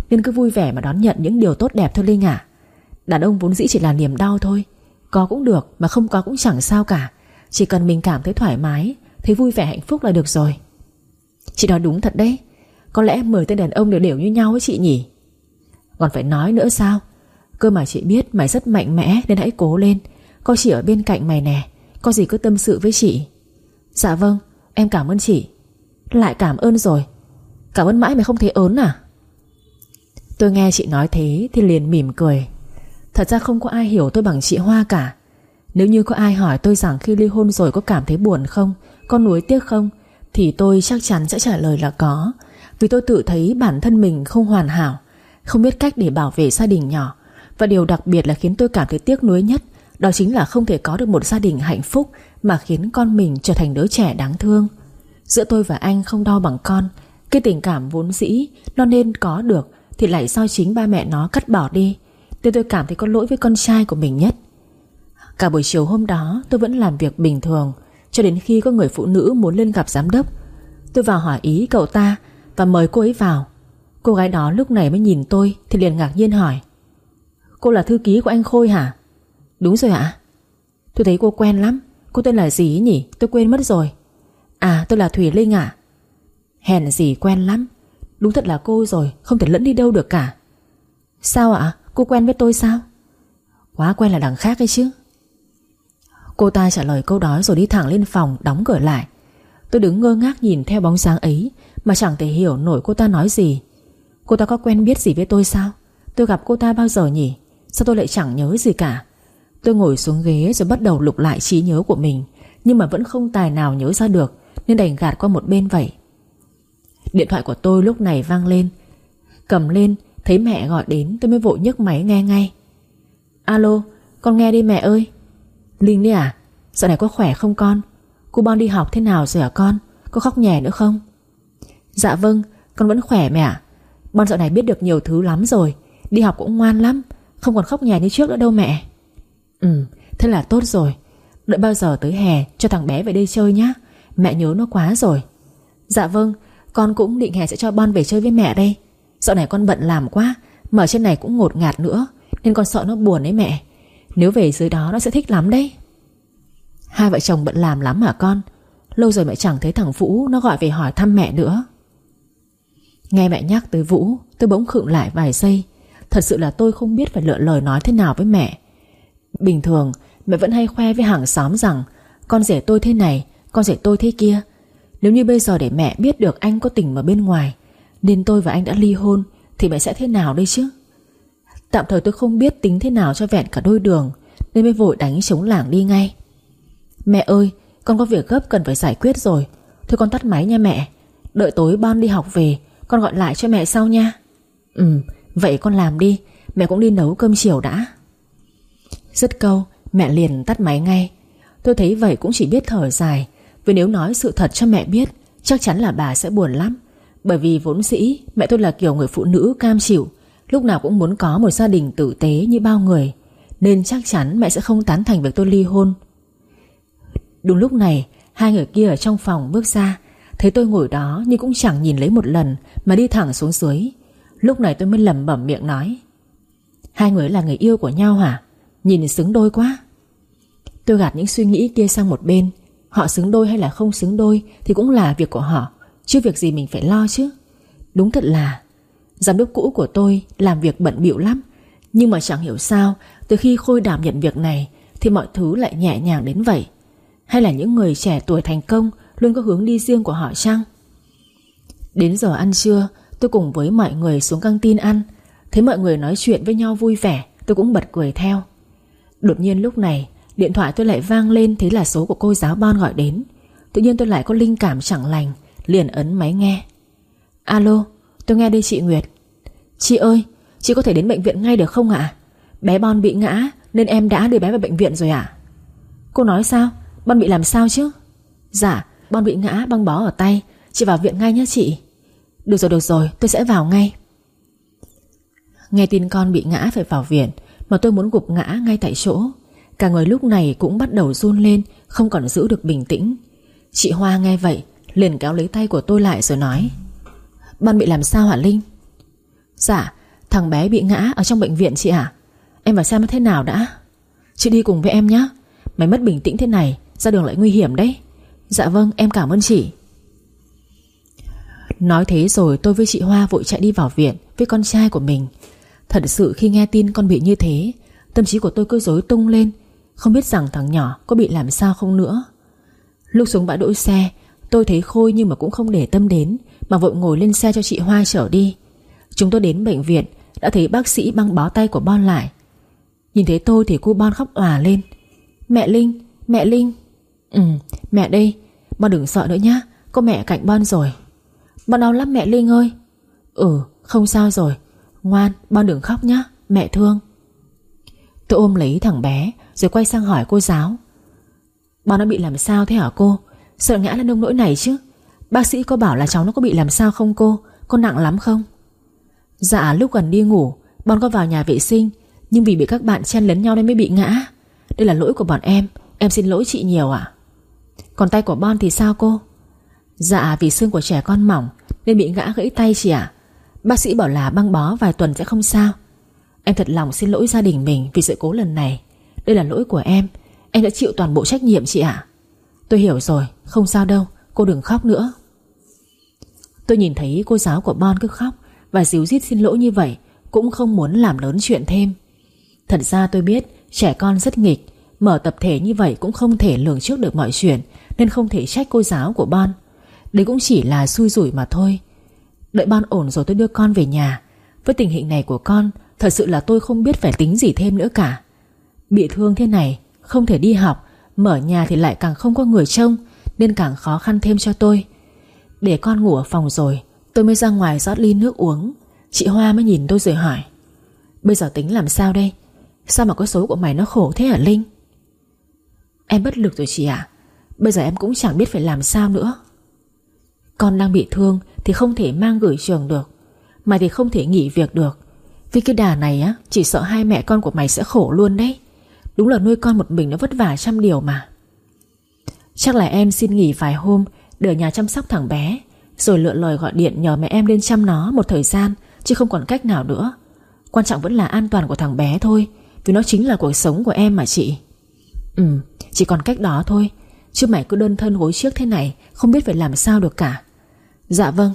nên cứ vui vẻ mà đón nhận những điều tốt đẹp thôi Linh ạ. Đàn ông vốn dĩ chỉ là niềm đau thôi. Có cũng được mà không có cũng chẳng sao cả. Chỉ cần mình cảm thấy thoải mái, thấy vui vẻ hạnh phúc là được rồi. Chị nói đúng thật đấy. Có lẽ 10 tên đàn ông đều đều như nhau ấy chị nhỉ. Còn phải nói nữa sao? Cơ mà chị biết mày rất mạnh mẽ nên hãy cố lên. Con chỉ ở bên cạnh mày nè. Có gì cứ tâm sự với chị. Dạ vâng, em cảm ơn chị. Lại cảm ơn rồi? Cảm ơn mãi mày không thấy ớn à? Tôi nghe chị nói thế thì liền mỉm cười. Thật ra không có ai hiểu tôi bằng chị Hoa cả. Nếu như có ai hỏi tôi rằng khi ly hôn rồi có cảm thấy buồn không, có nuối tiếc không, thì tôi chắc chắn sẽ trả lời là có. Vì tôi tự thấy bản thân mình không hoàn hảo, không biết cách để bảo vệ gia đình nhỏ. Và điều đặc biệt là khiến tôi cảm thấy tiếc nuối nhất, đó chính là không thể có được một gia đình hạnh phúc mà khiến con mình trở thành đứa trẻ đáng thương. Giữa tôi và anh không đo bằng con. Cái tình cảm vốn dĩ nó nên có được thì lại do chính ba mẹ nó cắt bỏ đi. Nên tôi cảm thấy có lỗi với con trai của mình nhất. Cả buổi chiều hôm đó tôi vẫn làm việc bình thường, cho đến khi có người phụ nữ muốn lên gặp giám đốc. Tôi vào hỏi ý cậu ta và mời cô ấy vào. Cô gái đó lúc này mới nhìn tôi thì liền ngạc nhiên hỏi: Cô là thư ký của anh Khôi hả? Đúng rồi ạ. Tôi thấy cô quen lắm. Cô tên là gì ấy nhỉ? Tôi quên mất rồi. À, tôi là Thùy Linh ạ. Hèn gì quen lắm. Đúng thật là cô rồi, không thể lẫn đi đâu được cả. Sao ạ? Cô quen với tôi sao? Quá quen là đằng khác ấy chứ. Cô ta trả lời câu đó rồi đi thẳng lên phòng, đóng cửa lại. Tôi đứng ngơ ngác nhìn theo bóng dáng ấy mà chẳng thể hiểu nổi cô ta nói gì. Cô ta có quen biết gì với tôi sao? Tôi gặp cô ta bao giờ nhỉ? Sao tôi lại chẳng nhớ gì cả? Tôi ngồi xuống ghế rồi bắt đầu lục lại trí nhớ của mình, nhưng mà vẫn không tài nào nhớ ra được, nên đành gạt qua một bên vậy. Điện thoại của tôi lúc này vang lên. Cầm lên thấy mẹ gọi đến, tôi mới vội nhấc máy nghe ngay. Alo, con nghe đi mẹ ơi. Linh đấy à? Dạo này có khỏe không con? Cô Bon đi học thế nào rồi hả con? Có khóc nhè nữa không? Dạ vâng, con vẫn khỏe mẹ ạ. Bon dạo này biết được nhiều thứ lắm rồi. Đi học cũng ngoan lắm, không còn khóc nhè như trước nữa đâu mẹ. Thế là tốt rồi. Đợi bao giờ tới hè cho thằng bé về đây chơi nhá. Mẹ nhớ nó quá rồi. Dạ vâng, con cũng định hè sẽ cho Bon về chơi với mẹ đây. Dạo này con bận làm quá, mà ở trên này cũng ngột ngạt nữa, nên con sợ nó buồn đấy mẹ. Nếu về dưới đó nó sẽ thích lắm đấy. Hai vợ chồng bận làm lắm hả con? Lâu rồi mẹ chẳng thấy thằng Vũ nó gọi về hỏi thăm mẹ nữa. Nghe mẹ nhắc tới Vũ, tôi bỗng khựng lại vài giây. Thật sự là tôi không biết phải lựa lời nói thế nào với mẹ. Bình thường mẹ vẫn hay khoe với hàng xóm rằng con rể tôi thế này, con rể tôi thế kia. Nếu như bây giờ để mẹ biết được anh có tình ở bên ngoài, nên tôi và anh đã ly hôn, thì mẹ sẽ thế nào đây chứ? Tạm thời tôi không biết tính thế nào cho vẹn cả đôi đường, nên mới vội đánh trống lảng đi ngay. Mẹ ơi, con có việc gấp cần phải giải quyết rồi. Thôi con tắt máy nha mẹ. Đợi tối Bon đi học về con gọi lại cho mẹ sau nha. Vậy con làm đi, mẹ cũng đi nấu cơm chiều đã. Dứt câu mẹ liền tắt máy ngay. Tôi thấy vậy cũng chỉ biết thở dài, vì nếu nói sự thật cho mẹ biết, chắc chắn là bà sẽ buồn lắm. Bởi vì vốn dĩ mẹ tôi là kiểu người phụ nữ cam chịu, lúc nào cũng muốn có một gia đình tử tế như bao người, nên chắc chắn mẹ sẽ không tán thành việc tôi ly hôn. Đúng lúc này, hai người kia ở trong phòng bước ra, thấy tôi ngồi đó nhưng cũng chẳng nhìn lấy một lần mà đi thẳng xuống dưới. Lúc này tôi mới lẩm bẩm miệng nói: Hai người là người yêu của nhau hả? Nhìn xứng đôi quá. Tôi gạt những suy nghĩ kia sang một bên. Họ xứng đôi hay là không xứng đôi thì cũng là việc của họ, chứ việc gì mình phải lo chứ. Đúng thật là giám đốc cũ của tôi làm việc bận bịu lắm, nhưng mà chẳng hiểu sao từ khi Khôi đảm nhận việc này thì mọi thứ lại nhẹ nhàng đến vậy. Hay là những người trẻ tuổi thành công luôn có hướng đi riêng của họ chăng? Đến giờ ăn trưa, tôi cùng với mọi người xuống căng tin ăn. Thấy mọi người nói chuyện với nhau vui vẻ, tôi cũng bật cười theo. Đột nhiên lúc này điện thoại tôi lại vang lên, thấy là số của cô giáo Bon gọi đến. Tự nhiên tôi lại có linh cảm chẳng lành, liền ấn máy nghe. Alo, tôi nghe đây chị Nguyệt. Chị ơi, chị có thể đến bệnh viện ngay được không ạ? Bé Bon bị ngã nên em đã đưa bé vào bệnh viện rồi ạ. Cô nói sao? Bon bị làm sao chứ? Dạ, Bon bị ngã băng bó ở tay. Chị vào viện ngay nhé chị. Được rồi, tôi sẽ vào ngay. Nghe tin con bị ngã phải vào viện mà tôi muốn gục ngã ngay tại chỗ. Cả người lúc này cũng bắt đầu run lên, không còn giữ được bình tĩnh. Chị Hoa nghe vậy liền kéo lấy tay của tôi lại rồi nói: Bon bị làm sao hả Linh? Dạ, Thằng bé bị ngã ở trong bệnh viện chị à? Em vào xem nó thế nào đã. Chị đi cùng với em nhé. Mày mất bình tĩnh thế này ra đường lại nguy hiểm đấy. Dạ vâng, em cảm ơn chị. Nói thế rồi tôi với chị Hoa vội chạy đi vào viện với con trai của mình. Thật sự khi nghe tin con bị như thế, tâm trí của tôi cứ rối tung lên, không biết rằng thằng nhỏ có bị làm sao không nữa. Lúc xuống bãi đỗ xe, tôi thấy Khôi nhưng mà cũng không để tâm đến, mà vội ngồi lên xe cho chị Hoa chở đi. Chúng tôi đến bệnh viện, đã thấy bác sĩ băng bó tay của Bon lại. Nhìn thấy tôi thì cô Bon khóc òa lên. Mẹ Linh, mẹ Linh. Mẹ đây. Bon đừng sợ nữa nhá, có mẹ cạnh Bon rồi. Bon đau lắm mẹ Linh ơi. Không sao rồi. Ngoan, Bon đừng khóc nhá, mẹ thương. Tôi ôm lấy thằng bé rồi quay sang hỏi cô giáo. Bon nó bị làm sao thế hả cô? Sợ ngã lên nông nỗi này chứ. Bác sĩ có bảo là cháu nó có bị làm sao không cô? Có nặng lắm không? Dạ lúc gần đi ngủ Bon có vào nhà vệ sinh, nhưng vì bị các bạn chen lấn nhau nên mới bị ngã. Đây là lỗi của bọn em xin lỗi chị nhiều ạ. Còn tay của Bon thì sao cô? Dạ vì xương của trẻ con mỏng nên bị ngã gãy tay chị ạ. Bác sĩ bảo là băng bó vài tuần sẽ không sao. Em thật lòng xin lỗi gia đình mình vì sự cố lần này. Đây là lỗi của em đã chịu toàn bộ trách nhiệm chị ạ. Tôi hiểu rồi, không sao đâu, cô đừng khóc nữa. Tôi nhìn thấy cô giáo của Bon cứ khóc và díu dít xin lỗi như vậy, cũng không muốn làm lớn chuyện thêm. Thật ra tôi biết trẻ con rất nghịch, mở tập thể như vậy cũng không thể lường trước được mọi chuyện, nên không thể trách cô giáo của Bon. Đấy cũng chỉ là xui rủi mà thôi. Đợi Bon ổn rồi tôi đưa con về nhà. Với tình hình này của con, thật sự là tôi không biết phải tính gì thêm nữa cả. Bị thương thế này, không thể đi học, mở nhà thì lại càng không có người trông, nên càng khó khăn thêm cho tôi. Để con ngủ ở phòng rồi, tôi mới ra ngoài rót ly nước uống. Chị Hoa mới nhìn tôi rồi hỏi. Bây giờ tính làm sao đây? Sao mà cái số của mày nó khổ thế hả Linh? Em bất lực rồi chị ạ. Bây giờ em cũng chẳng biết phải làm sao nữa. Con đang bị thương thì không thể mang gửi trường được. Mày thì không thể nghỉ việc được. Vì cái đà này á, chỉ sợ hai mẹ con của mày sẽ khổ luôn đấy. Đúng là nuôi con một mình nó vất vả trăm điều mà. Chắc là em xin nghỉ vài hôm để ở nhà chăm sóc thằng bé, rồi lựa lời gọi điện nhờ mẹ em lên chăm nó một thời gian, chứ không còn cách nào nữa. Quan trọng vẫn là an toàn của thằng bé thôi, vì nó chính là cuộc sống của em mà chị. Chỉ còn cách đó thôi, chứ mày cứ đơn thân gối chiếc thế này, không biết phải làm sao được cả. Dạ vâng.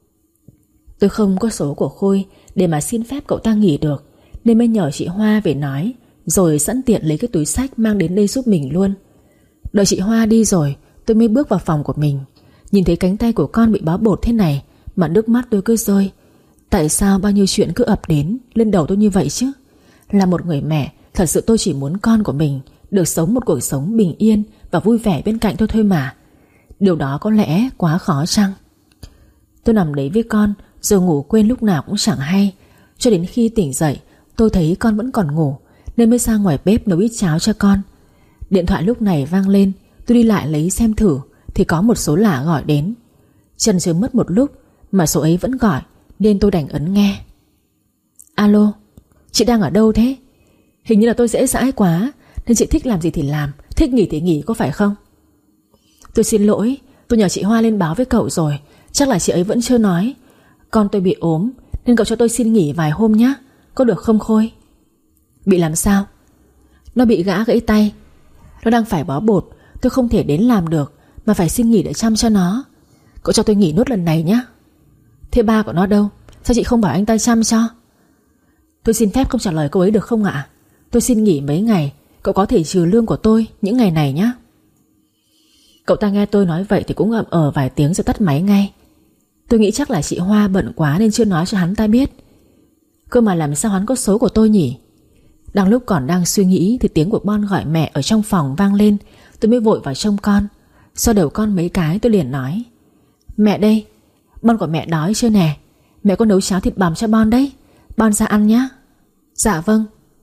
Tôi không có số của Khôi để mà xin phép cậu ta nghỉ được, nên mới nhờ chị Hoa về nói, rồi sẵn tiện lấy cái túi xách mang đến đây giúp mình luôn. Đợi chị Hoa đi rồi, tôi mới bước vào phòng của mình. Nhìn thấy cánh tay của con bị bó bột thế này mà nước mắt tôi cứ rơi. Tại sao bao nhiêu chuyện cứ ập đến lên đầu tôi như vậy chứ? Là một người mẹ, thật sự tôi chỉ muốn con của mình được sống một cuộc sống bình yên và vui vẻ bên cạnh tôi thôi mà. Điều đó có lẽ quá khó chăng? Tôi nằm đấy với con rồi ngủ quên lúc nào cũng chẳng hay. Cho đến khi tỉnh dậy, tôi thấy con vẫn còn ngủ, nên mới ra ngoài bếp nấu ít cháo cho con. Điện thoại lúc này vang lên. Tôi đi lại lấy xem thử thì có một số lạ gọi đến. Chần chừ mất một lúc mà số ấy vẫn gọi, nên tôi đành ấn nghe. Alo, chị đang ở đâu thế? Hình như là tôi dễ dãi quá, nên chị thích làm gì thì làm, thích nghỉ thì nghỉ, có phải không? Tôi xin lỗi, tôi nhờ chị Hoa lên báo với cậu rồi, chắc là chị ấy vẫn chưa nói. Con tôi bị ốm nên cậu cho tôi xin nghỉ vài hôm nhé, có được không Khôi? Bị làm sao? Nó bị gã gãy tay. Nó đang phải bó bột, tôi không thể đến làm được, mà phải xin nghỉ để chăm cho nó. Cậu cho tôi nghỉ nốt lần này nhé. Thế ba của nó đâu? Sao chị không bảo anh ta chăm cho? Tôi xin phép không trả lời cô ấy được không ạ? Tôi xin nghỉ mấy ngày, cậu có thể trừ lương của tôi những ngày này nhé. Cậu ta nghe tôi nói vậy thì cũng ậm vài tiếng rồi tắt máy ngay. Tôi nghĩ chắc là chị Hoa bận quá nên chưa nói cho hắn ta biết. Cơ mà làm sao hắn có số của tôi nhỉ? Đang lúc còn đang suy nghĩ thì tiếng của Bon gọi mẹ ở trong phòng vang lên. Tôi mới vội vào trông con. Xoa đầu con mấy cái tôi liền nói. Mẹ đây, Bon của mẹ đói chưa nè? Mẹ có nấu cháo thịt bằm cho Bon đấy, Bon ra ăn nhé. Dạ vâng.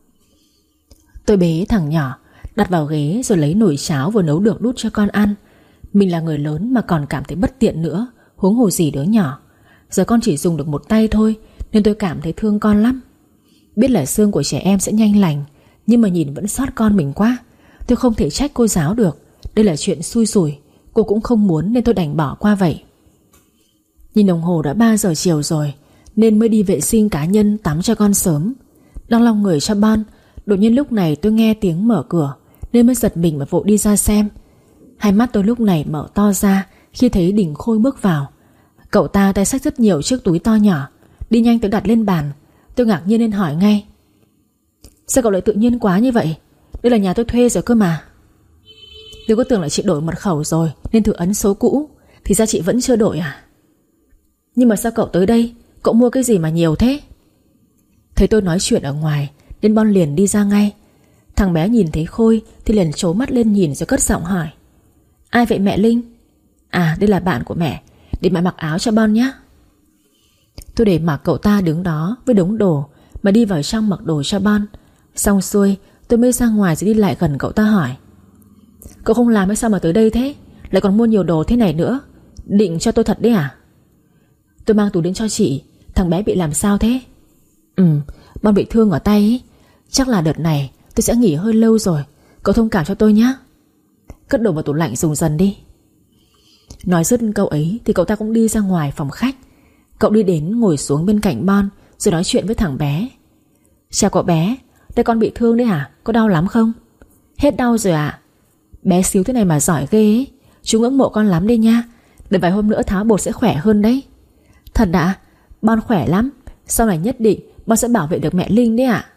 Tôi bế thằng nhỏ đặt vào ghế rồi lấy nồi cháo vừa nấu được đút cho con ăn. Mình là người lớn mà còn cảm thấy bất tiện nữa, huống hồ gì đứa nhỏ. Giờ con chỉ dùng được một tay thôi, nên tôi cảm thấy thương con lắm. Biết là xương của trẻ em sẽ nhanh lành, nhưng mà nhìn vẫn xót con mình quá. Tôi không thể trách cô giáo được. Đây là chuyện xui rủi, cô cũng không muốn nên tôi đành bỏ qua vậy. Nhìn đồng hồ đã 3 giờ chiều rồi, nên mới đi vệ sinh cá nhân tắm cho con sớm. Đang lau người cho Bon, đột nhiên lúc này tôi nghe tiếng mở cửa nên mới giật mình và vội đi ra xem. Hai mắt tôi lúc này mở to ra khi thấy Đình Khôi bước vào. Cậu ta tay xách rất nhiều chiếc túi to nhỏ, đi nhanh tới đặt lên bàn. Tôi ngạc nhiên nên hỏi ngay: sao cậu lại tự nhiên quá như vậy? Đây là nhà tôi thuê rồi cơ mà. Tôi có tưởng là chị đổi mật khẩu rồi nên thử ấn số cũ, thì ra chị vẫn chưa đổi à? Nhưng mà sao cậu tới đây? Cậu mua cái gì mà nhiều thế? Thấy tôi nói chuyện ở ngoài nên Bon liền đi ra ngay. Thằng bé nhìn thấy Khôi thì liền trố mắt lên nhìn rồi cất giọng hỏi: ai vậy mẹ Linh? À, đây là bạn của mẹ, để mẹ mặc áo cho Bon nhé. Tôi để mặc cậu ta đứng đó với đống đồ mà đi vào trong mặc đồ cho Bon. Xong xuôi tôi mới ra ngoài rồi đi lại gần cậu ta hỏi: cậu không làm hay sao mà tới đây thế? Lại còn mua nhiều đồ thế này nữa, định cho tôi thật đấy à? Tôi mang túi đến cho chị. Thằng bé bị làm sao thế? Bon bị thương ở tay ấy. Chắc là đợt này tôi sẽ nghỉ hơi lâu rồi, cậu thông cảm cho tôi nhé. Cất đồ vào tủ lạnh dùng dần đi. Nói dứt câu ấy thì cậu ta cũng đi ra ngoài phòng khách. Cậu đi đến ngồi xuống bên cạnh Bon rồi nói chuyện với thằng bé: chào cậu bé, đây con bị thương đấy hả? Có đau lắm không? Hết đau rồi ạ. Bé xíu thế này mà giỏi ghê ấy. Chú ngưỡng mộ con lắm đây nha. Đợi vài hôm nữa tháo bột sẽ khỏe hơn đấy. Thật ạ? Bon khỏe lắm. Sau này nhất định Bon sẽ bảo vệ được mẹ Linh đấy ạ.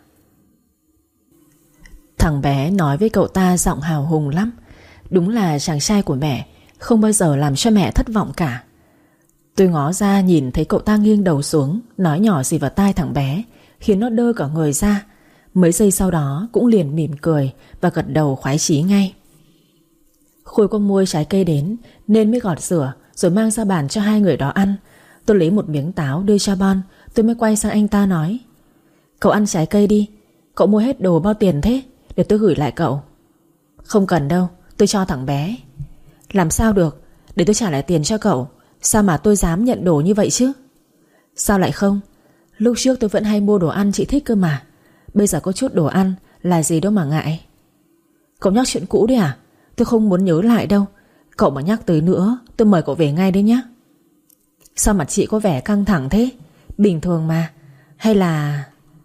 Thằng bé nói với cậu ta giọng hào hùng lắm. Đúng là chàng trai của mẹ, không bao giờ làm cho mẹ thất vọng cả. Tôi ngó ra nhìn thấy cậu ta nghiêng đầu xuống, nói nhỏ gì vào tai thằng bé, khiến nó đơ cả người ra. Mấy giây sau đó cũng liền mỉm cười và gật đầu khoái chí ngay. Khôi có mua trái cây đến nên mới gọt rửa rồi mang ra bàn cho hai người đó ăn. Tôi lấy một miếng táo đưa cho Bon. Tôi mới quay sang anh ta nói: cậu ăn trái cây đi. Cậu mua hết đồ bao tiền thế? Để tôi gửi lại cậu. Không cần đâu, tôi cho thằng bé. Làm sao được, để tôi trả lại tiền cho cậu. Sao mà tôi dám nhận đồ như vậy chứ? Sao lại không? Lúc trước tôi vẫn hay mua đồ ăn chị thích cơ mà. Bây giờ có chút đồ ăn là gì đâu mà ngại. Cậu nhắc chuyện cũ đấy à? Tôi không muốn nhớ lại đâu. Cậu mà nhắc tới nữa tôi mời cậu về ngay đấy nhé. Sao mặt chị có vẻ căng thẳng thế? Bình thường mà. Hay là...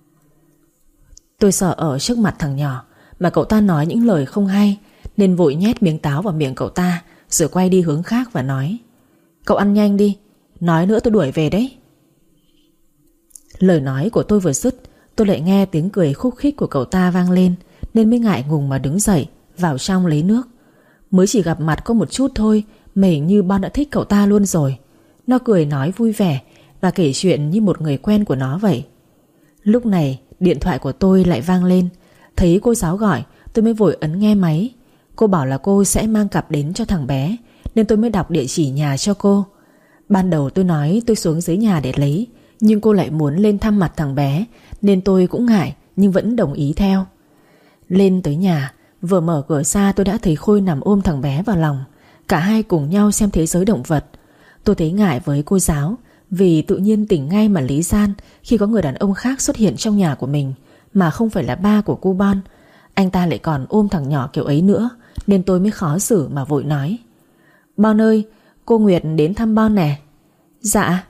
Tôi sợ ở trước mặt thằng nhỏ mà cậu ta nói những lời không hay, nên vội nhét miếng táo vào miệng cậu ta rồi quay đi hướng khác và nói: cậu ăn nhanh đi, nói nữa tôi đuổi về đấy. Lời nói của tôi vừa dứt, tôi lại nghe tiếng cười khúc khích của cậu ta vang lên, nên mới ngại ngùng mà đứng dậy vào trong lấy nước. Mới chỉ gặp mặt có một chút thôi mà hình như Bon đã thích cậu ta luôn rồi. Nó cười nói vui vẻ và kể chuyện như một người quen của nó vậy. Lúc này điện thoại của tôi lại vang lên. Thấy cô giáo gọi, tôi mới vội ấn nghe máy. Cô bảo là cô sẽ mang cặp đến cho thằng bé, nên tôi mới đọc địa chỉ nhà cho cô. Ban đầu tôi nói tôi xuống dưới nhà để lấy, nhưng cô lại muốn lên thăm mặt thằng bé, nên tôi cũng ngại nhưng vẫn đồng ý theo. Lên tới nhà, vừa mở cửa ra tôi đã thấy Khôi nằm ôm thằng bé vào lòng. Cả hai cùng nhau xem thế giới động vật. Tôi thấy ngại với cô giáo, vì tự nhiên tỉnh ngay mà lý gian khi có người đàn ông khác xuất hiện trong nhà của mình, mà không phải là ba của cô Bon. Anh ta lại còn ôm thằng nhỏ kiểu ấy nữa, nên tôi mới khó xử mà vội nói: Bon ơi, cô Nguyệt đến thăm Bon nè. Dạ.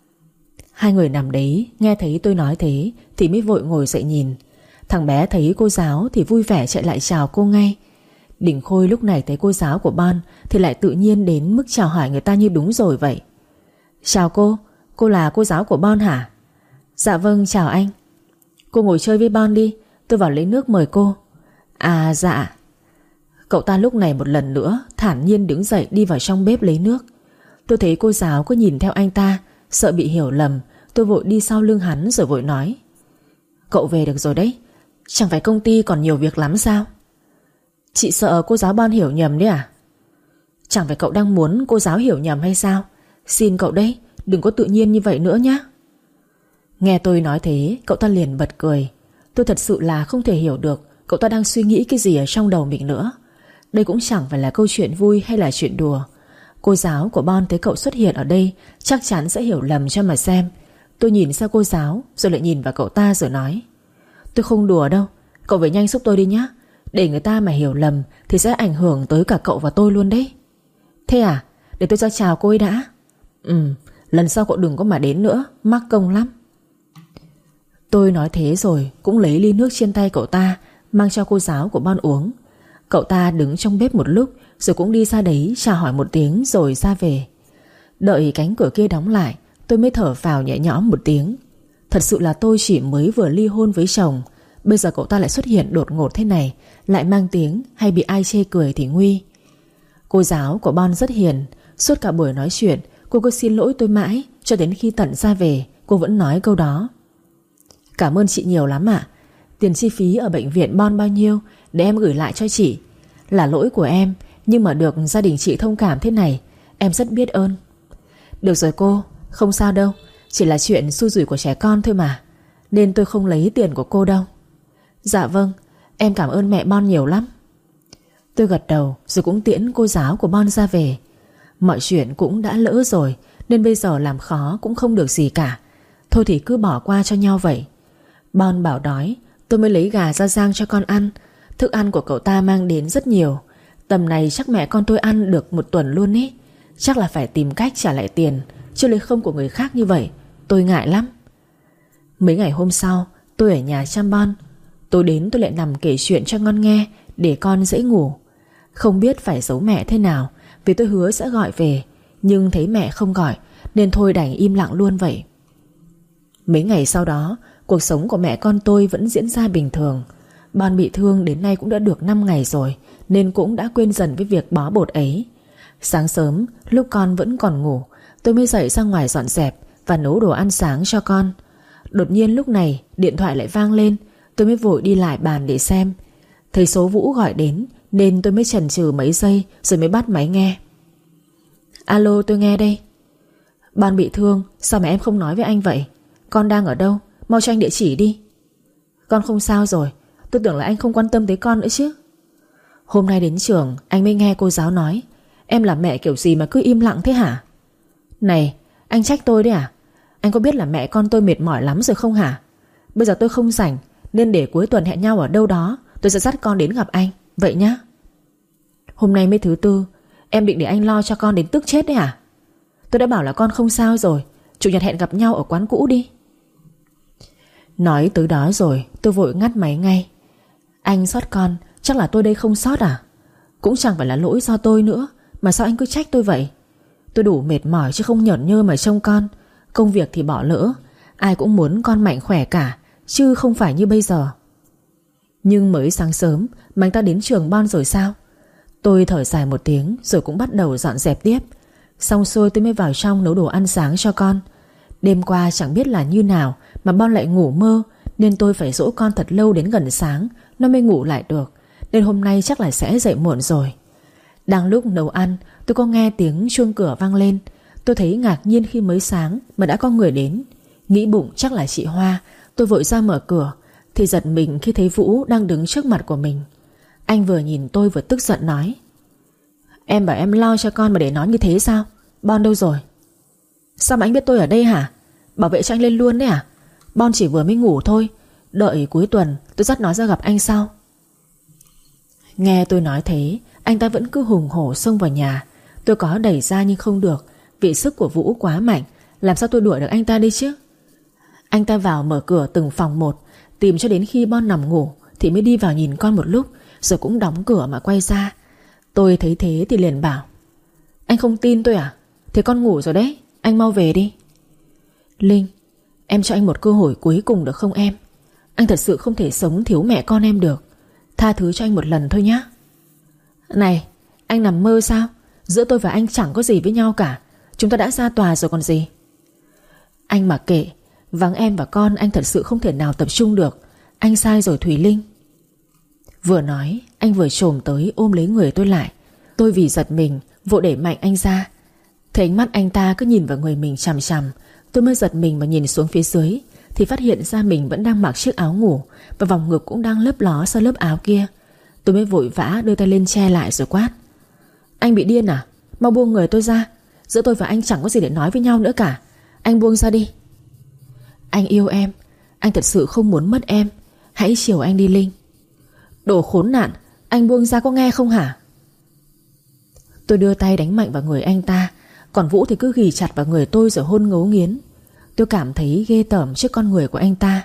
Hai người nằm đấy nghe thấy tôi nói thế thì mới vội ngồi dậy nhìn. Thằng bé thấy cô giáo thì vui vẻ chạy lại chào cô ngay. Đình Khôi lúc này thấy cô giáo của Bon thì lại tự nhiên đến mức chào hỏi người ta như đúng rồi vậy. Chào cô là cô giáo của Bon hả? Dạ vâng, chào anh. Cô ngồi chơi với Bon đi, tôi vào lấy nước mời cô. À dạ. Cậu ta lúc này một lần nữa thản nhiên đứng dậy đi vào trong bếp lấy nước. Tôi thấy cô giáo cứ nhìn theo anh ta, sợ bị hiểu lầm. Tôi vội đi sau lưng hắn rồi vội nói: Cậu về được rồi đấy, chẳng phải công ty còn nhiều việc lắm sao? Chị sợ cô giáo Bon hiểu nhầm đấy à? Chẳng phải cậu đang muốn cô giáo hiểu nhầm hay sao? Xin cậu đấy, đừng có tự nhiên như vậy nữa nhé. Nghe tôi nói thế, cậu ta liền bật cười. Tôi thật sự là không thể hiểu được cậu ta đang suy nghĩ cái gì ở trong đầu mình nữa. Đây cũng chẳng phải là câu chuyện vui hay là chuyện đùa. Cô giáo của Bon thấy cậu xuất hiện ở đây chắc chắn sẽ hiểu lầm cho mà xem. Tôi nhìn sang cô giáo rồi lại nhìn vào cậu ta rồi nói: Tôi không đùa đâu, cậu về nhanh giúp tôi đi nhé. Để người ta mà hiểu lầm thì sẽ ảnh hưởng tới cả cậu và tôi luôn đấy. Thế à, để tôi ra chào cô ấy đã. Lần sau cậu đừng có mà đến nữa, mắc công lắm. Tôi nói thế rồi cũng lấy ly nước trên tay cậu ta, mang cho cô giáo của Bon uống. Cậu ta đứng trong bếp một lúc rồi cũng đi ra đấy chào hỏi một tiếng rồi ra về. Đợi cánh cửa kia đóng lại, tôi mới thở phào nhẹ nhõm một tiếng. Thật sự là tôi chỉ mới vừa ly hôn với chồng, bây giờ cậu ta lại xuất hiện đột ngột thế này, lại mang tiếng hay bị ai chê cười thì nguy. Cô giáo của Bon rất hiền. Suốt cả buổi nói chuyện cô cứ xin lỗi tôi mãi, cho đến khi Tận ra về cô vẫn nói câu đó. Cảm ơn chị nhiều lắm ạ. Tiền chi phí ở bệnh viện Bon bao nhiêu để em gửi lại cho chị. Là lỗi của em, nhưng mà được gia đình chị thông cảm thế này, em rất biết ơn. Được rồi cô, không sao đâu. Chỉ là chuyện xui rủi của trẻ con thôi mà, nên tôi không lấy tiền của cô đâu. Dạ vâng, em cảm ơn mẹ Bon nhiều lắm. Tôi gật đầu rồi cũng tiễn cô giáo của Bon ra về. Mọi chuyện cũng đã lỡ rồi, nên bây giờ làm khó cũng không được gì cả. Thôi thì cứ bỏ qua cho nhau vậy. Bon bảo đói, tôi mới lấy gà ra rang cho con ăn. Thức ăn của cậu ta mang đến rất nhiều. Tầm này chắc mẹ con tôi ăn được một tuần luôn ý. Chắc là phải tìm cách trả lại tiền, chứ lấy không của người khác như vậy tôi ngại lắm. Mấy ngày hôm sau tôi ở nhà chăm Bon. Tôi đến tôi lại nằm kể chuyện cho ngon nghe, để con dễ ngủ. Không biết phải giấu mẹ thế nào, vì tôi hứa sẽ gọi về, nhưng thấy mẹ không gọi, nên thôi đành im lặng luôn vậy. Mấy ngày sau đó, cuộc sống của mẹ con tôi vẫn diễn ra bình thường. Bon bị thương đến nay cũng đã được 5 ngày rồi, nên cũng đã quên dần với việc bó bột ấy. Sáng sớm, lúc con vẫn còn ngủ, tôi mới dậy ra ngoài dọn dẹp và nấu đồ ăn sáng cho con. Đột nhiên lúc này điện thoại lại vang lên. Tôi mới vội đi lại bàn để xem. Thấy số Vũ gọi đến, nên tôi mới chần chừ mấy giây rồi mới bắt máy nghe. Alo, tôi nghe đây. Bon bị thương, sao mà em không nói với anh vậy? Con đang ở đâu? Mau cho anh địa chỉ đi. Con không sao rồi. Tôi tưởng là anh không quan tâm tới con nữa chứ. Hôm nay đến trường anh mới nghe cô giáo nói em là mẹ kiểu gì mà cứ im lặng thế hả? Này, anh trách tôi đấy à? Anh có biết là mẹ con tôi mệt mỏi lắm rồi không hả? Bây giờ tôi không rảnh, nên để cuối tuần hẹn nhau ở đâu đó, tôi sẽ dắt con đến gặp anh. Vậy nhá. Hôm nay mới thứ Tư, em định để anh lo cho con đến tức chết đấy à? Tôi đã bảo là con không sao rồi. Chủ nhật hẹn gặp nhau ở quán cũ đi. Nói tới đó rồi tôi vội ngắt máy ngay. Anh sót con, chắc là tôi đây không sót à? Cũng chẳng phải là lỗi do tôi nữa, mà sao anh cứ trách tôi vậy? Tôi đủ mệt mỏi chứ không nhởn nhơ mà trông con. Công việc thì bỏ lỡ. Ai cũng muốn con mạnh khỏe cả, chứ không phải như bây giờ. Nhưng mới sáng sớm mà anh ta đến trường Bon rồi sao? Tôi thở dài một tiếng rồi cũng bắt đầu dọn dẹp tiếp. Xong xuôi tôi mới vào trong nấu đồ ăn sáng cho con. Đêm qua chẳng biết là như nào mà Bon lại ngủ mơ, nên tôi phải dỗ con thật lâu đến gần sáng nó mới ngủ lại được. Nên hôm nay chắc là sẽ dậy muộn rồi. Đang lúc nấu ăn, tôi có nghe tiếng chuông cửa vang lên. Tôi thấy ngạc nhiên khi mới sáng mà đã có người đến. Nghĩ bụng chắc là chị Hoa. Tôi vội ra mở cửa, thì giật mình khi thấy Vũ đang đứng trước mặt của mình. Anh vừa nhìn tôi vừa tức giận nói: Em bảo em lo cho con mà để nói như thế sao? Bon đâu rồi? Sao mà anh biết tôi ở đây hả? Bảo vệ cho anh lên luôn đấy à? Bon chỉ vừa mới ngủ thôi. Đợi cuối tuần tôi dắt nó ra gặp anh sau. Nghe tôi nói thế, anh ta vẫn cứ hùng hổ xông vào nhà. Tôi có đẩy ra nhưng không được, vì sức của Vũ quá mạnh. Làm sao tôi đuổi được anh ta đi chứ? Anh ta vào mở cửa từng phòng một, tìm cho đến khi Bon nằm ngủ thì mới đi vào nhìn con một lúc, rồi cũng đóng cửa mà quay ra. Tôi thấy thế thì liền bảo: Anh không tin tôi à? Thế con ngủ rồi đấy, anh mau về đi. Linh, em cho anh một cơ hội cuối cùng được không em? Anh thật sự không thể sống thiếu mẹ con em được. Tha thứ cho anh một lần thôi nhé. Này, anh nằm mơ sao? Giữa tôi và anh chẳng có gì với nhau cả. Chúng ta đã ra tòa rồi còn gì. Anh mặc kệ. Vắng em và con anh thật sự không thể nào tập trung được. Anh sai rồi Thùy Linh. Vừa nói anh vừa chồm tới ôm lấy người tôi lại. Tôi vì giật mình vội đẩy mạnh anh ra. Thấy ánh mắt anh ta cứ nhìn vào người mình chằm chằm, tôi mới giật mình và nhìn xuống phía dưới, thì phát hiện ra mình vẫn đang mặc chiếc áo ngủ, và vòng ngực cũng đang lấp ló sau lớp áo kia. Tôi mới vội vã đưa tay lên che lại rồi quát: Anh bị điên à? Mau buông người tôi ra. Giữa tôi và anh chẳng có gì để nói với nhau nữa cả. Anh buông ra đi. Anh yêu em. Anh thật sự không muốn mất em. Hãy chiều anh đi Linh. Đồ khốn nạn, anh buông ra có nghe không hả? Tôi đưa tay đánh mạnh vào người anh ta, còn Vũ thì cứ ghì chặt vào người tôi rồi hôn ngấu nghiến. Tôi cảm thấy ghê tởm trước con người của anh ta.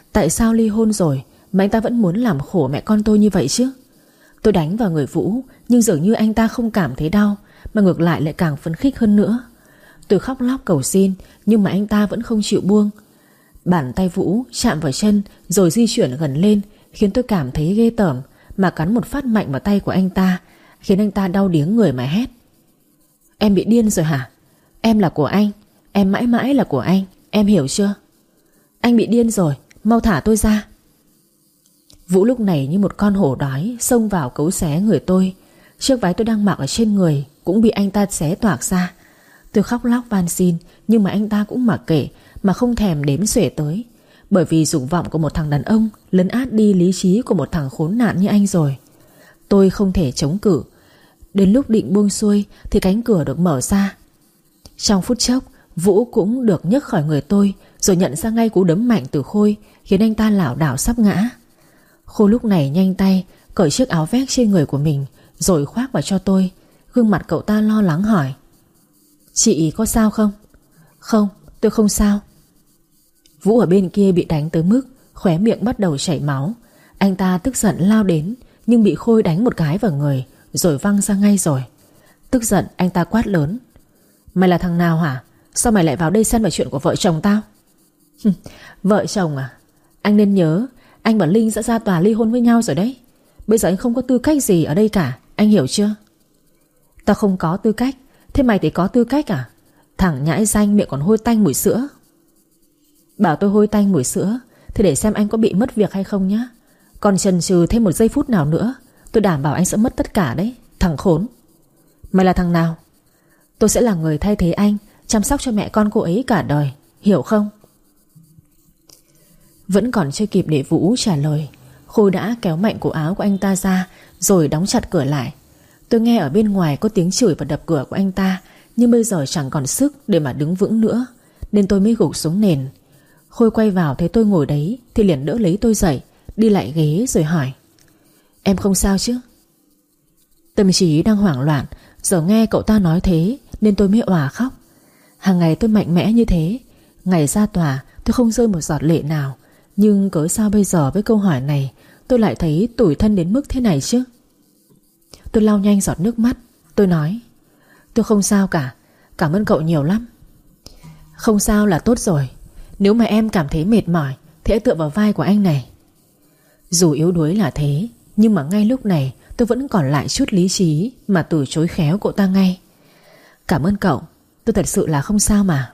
Tại sao ly hôn rồi mà anh ta vẫn muốn làm khổ mẹ con tôi như vậy chứ? Tôi đánh vào người Vũ, nhưng dường như anh ta không cảm thấy đau, mà ngược lại càng phấn khích hơn nữa. Tôi khóc lóc cầu xin, nhưng mà anh ta vẫn không chịu buông. Bàn tay Vũ chạm vào chân rồi di chuyển gần lên, khiến tôi cảm thấy ghê tởm, mà cắn một phát mạnh vào tay của anh ta, khiến anh ta đau điếng người mà hét: Em bị điên rồi hả? Em là của anh, em mãi mãi là của anh, em hiểu chưa? Anh bị điên rồi, mau thả tôi ra. Vũ lúc này như một con hổ đói xông vào cấu xé người tôi. Chiếc váy tôi đang mặc ở trên người cũng bị anh ta xé toạc ra. Tôi khóc lóc van xin, nhưng mà anh ta cũng mặc kệ, mà không thèm đếm xuể tới. Bởi vì dục vọng của một thằng đàn ông lấn át đi lý trí của một thằng khốn nạn như anh rồi. Tôi không thể chống cự. Đến lúc định buông xuôi thì cánh cửa được mở ra. Trong phút chốc, Vũ cũng được nhấc khỏi người tôi, rồi nhận ra ngay cú đấm mạnh từ Khôi, khiến anh ta lảo đảo sắp ngã. Khôi lúc này nhanh tay cởi chiếc áo vest trên người của mình rồi khoác vào cho tôi. Gương mặt cậu ta lo lắng hỏi: Chị có sao không? Không, tôi không sao. Vũ ở bên kia bị đánh tới mức khóe miệng bắt đầu chảy máu. Anh ta tức giận lao đến, nhưng bị Khôi đánh một cái vào người rồi văng ra ngay rồi. Tức giận anh ta quát lớn: Mày là thằng nào hả? Sao mày lại vào đây xen vào chuyện của vợ chồng tao? Vợ chồng à? Anh nên nhớ, anh và Linh đã ra tòa ly hôn với nhau rồi đấy. Bây giờ anh không có tư cách gì ở đây cả, anh hiểu chưa? Tao không có tư cách. Thế mày thì có tư cách à? Thằng nhãi danh miệng còn hôi tanh mùi sữa. Bảo tôi hôi tanh mùi sữa thì để xem anh có bị mất việc hay không nhá. Còn chần chừ thêm một giây phút nào nữa, tôi đảm bảo anh sẽ mất tất cả đấy, thằng khốn. Mày là thằng nào? Tôi sẽ là người thay thế anh chăm sóc cho mẹ con cô ấy cả đời, hiểu không? Vẫn còn chưa kịp để Vũ trả lời, Khôi đã kéo mạnh cổ áo của anh ta ra rồi đóng chặt cửa lại. Tôi nghe ở bên ngoài có tiếng chửi và đập cửa của anh ta, nhưng bây giờ chẳng còn sức để mà đứng vững nữa, nên tôi mới gục xuống nền. Khôi quay vào thấy tôi ngồi đấy thì liền đỡ lấy tôi dậy, đi lại ghế rồi hỏi: Em không sao chứ? Tâm trí đang hoảng loạn, giờ nghe cậu ta nói thế nên tôi mới òa khóc. Hàng ngày tôi mạnh mẽ như thế, ngày ra tòa tôi không rơi một giọt lệ nào, nhưng cớ sao bây giờ với câu hỏi này tôi lại thấy tủi thân đến mức thế này chứ? Tôi lau nhanh giọt nước mắt. Tôi nói: Tôi không sao cả, cảm ơn cậu nhiều lắm. Không sao là tốt rồi. Nếu mà em cảm thấy mệt mỏi thì hãy tựa vào vai của anh này. Dù yếu đuối là thế, nhưng mà ngay lúc này tôi vẫn còn lại chút lý trí mà từ chối khéo cậu ta ngay. Cảm ơn cậu, tôi thật sự là không sao mà.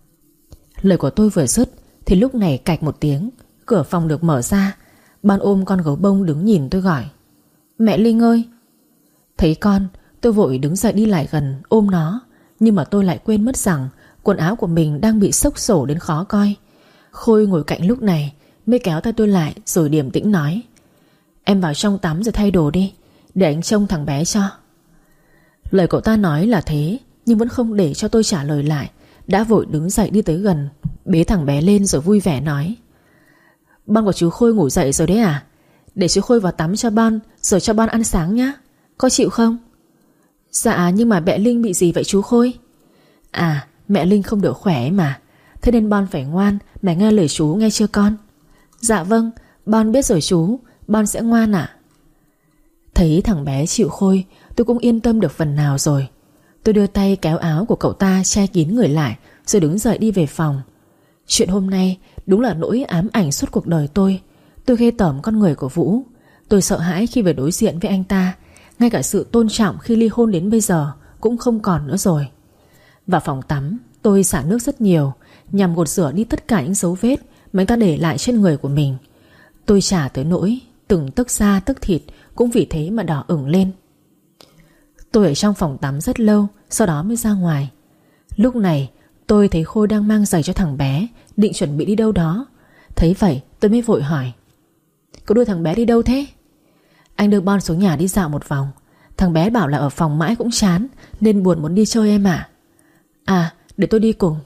Lời của tôi vừa dứt thì lúc này cạch một tiếng, cửa phòng được mở ra. Ban ôm con gấu bông đứng nhìn tôi gọi: Mẹ Linh ơi. Thấy con, tôi vội đứng dậy đi lại gần ôm nó, nhưng mà tôi lại quên mất rằng quần áo của mình đang bị xốc xổ đến khó coi. Khôi ngồi cạnh lúc này mới kéo tay tôi lại rồi điềm tĩnh nói: Em vào trong tắm rồi thay đồ đi, để anh trông thằng bé cho. Lời cậu ta nói là thế, nhưng vẫn không để cho tôi trả lời lại, đã vội đứng dậy đi tới gần, bế thằng bé lên rồi vui vẻ nói: Bon của chú Khôi ngủ dậy rồi đấy à? Để chú Khôi vào tắm cho Bon, rồi cho Bon ăn sáng nhá. Có chịu không? Dạ, nhưng mà mẹ Linh bị gì vậy chú Khôi? À, mẹ Linh không được khỏe mà, thế nên Bon phải ngoan mà nghe lời chú, nghe chưa con? Dạ vâng, Bon biết rồi chú, Bon sẽ ngoan ạ. Thấy thằng bé chịu Khôi, tôi cũng yên tâm được phần nào rồi. Tôi đưa tay kéo áo của cậu ta che kín người lại, rồi đứng dậy đi về phòng. Chuyện hôm nay đúng là nỗi ám ảnh suốt cuộc đời tôi. Tôi ghê tởm con người của Vũ. Tôi sợ hãi khi phải đối diện với anh ta. Ngay cả sự tôn trọng khi ly hôn đến bây giờ cũng không còn nữa rồi. Vào phòng tắm, tôi xả nước rất nhiều, nhằm gột rửa đi tất cả những dấu vết mà anh ta để lại trên người của mình. Tôi chả tới nỗi từng tấc da tấc thịt cũng vì thế mà đỏ ửng lên. Tôi ở trong phòng tắm rất lâu, sau đó mới ra ngoài. Lúc này tôi thấy Khôi đang mang giày cho thằng bé, định chuẩn bị đi đâu đó. Thấy vậy tôi mới vội hỏi: Cậu đưa thằng bé đi đâu thế? Anh đưa Bon xuống nhà đi dạo một vòng. Thằng bé bảo là ở phòng mãi cũng chán, nên buồn muốn đi chơi em ạ. À, để tôi đi cùng.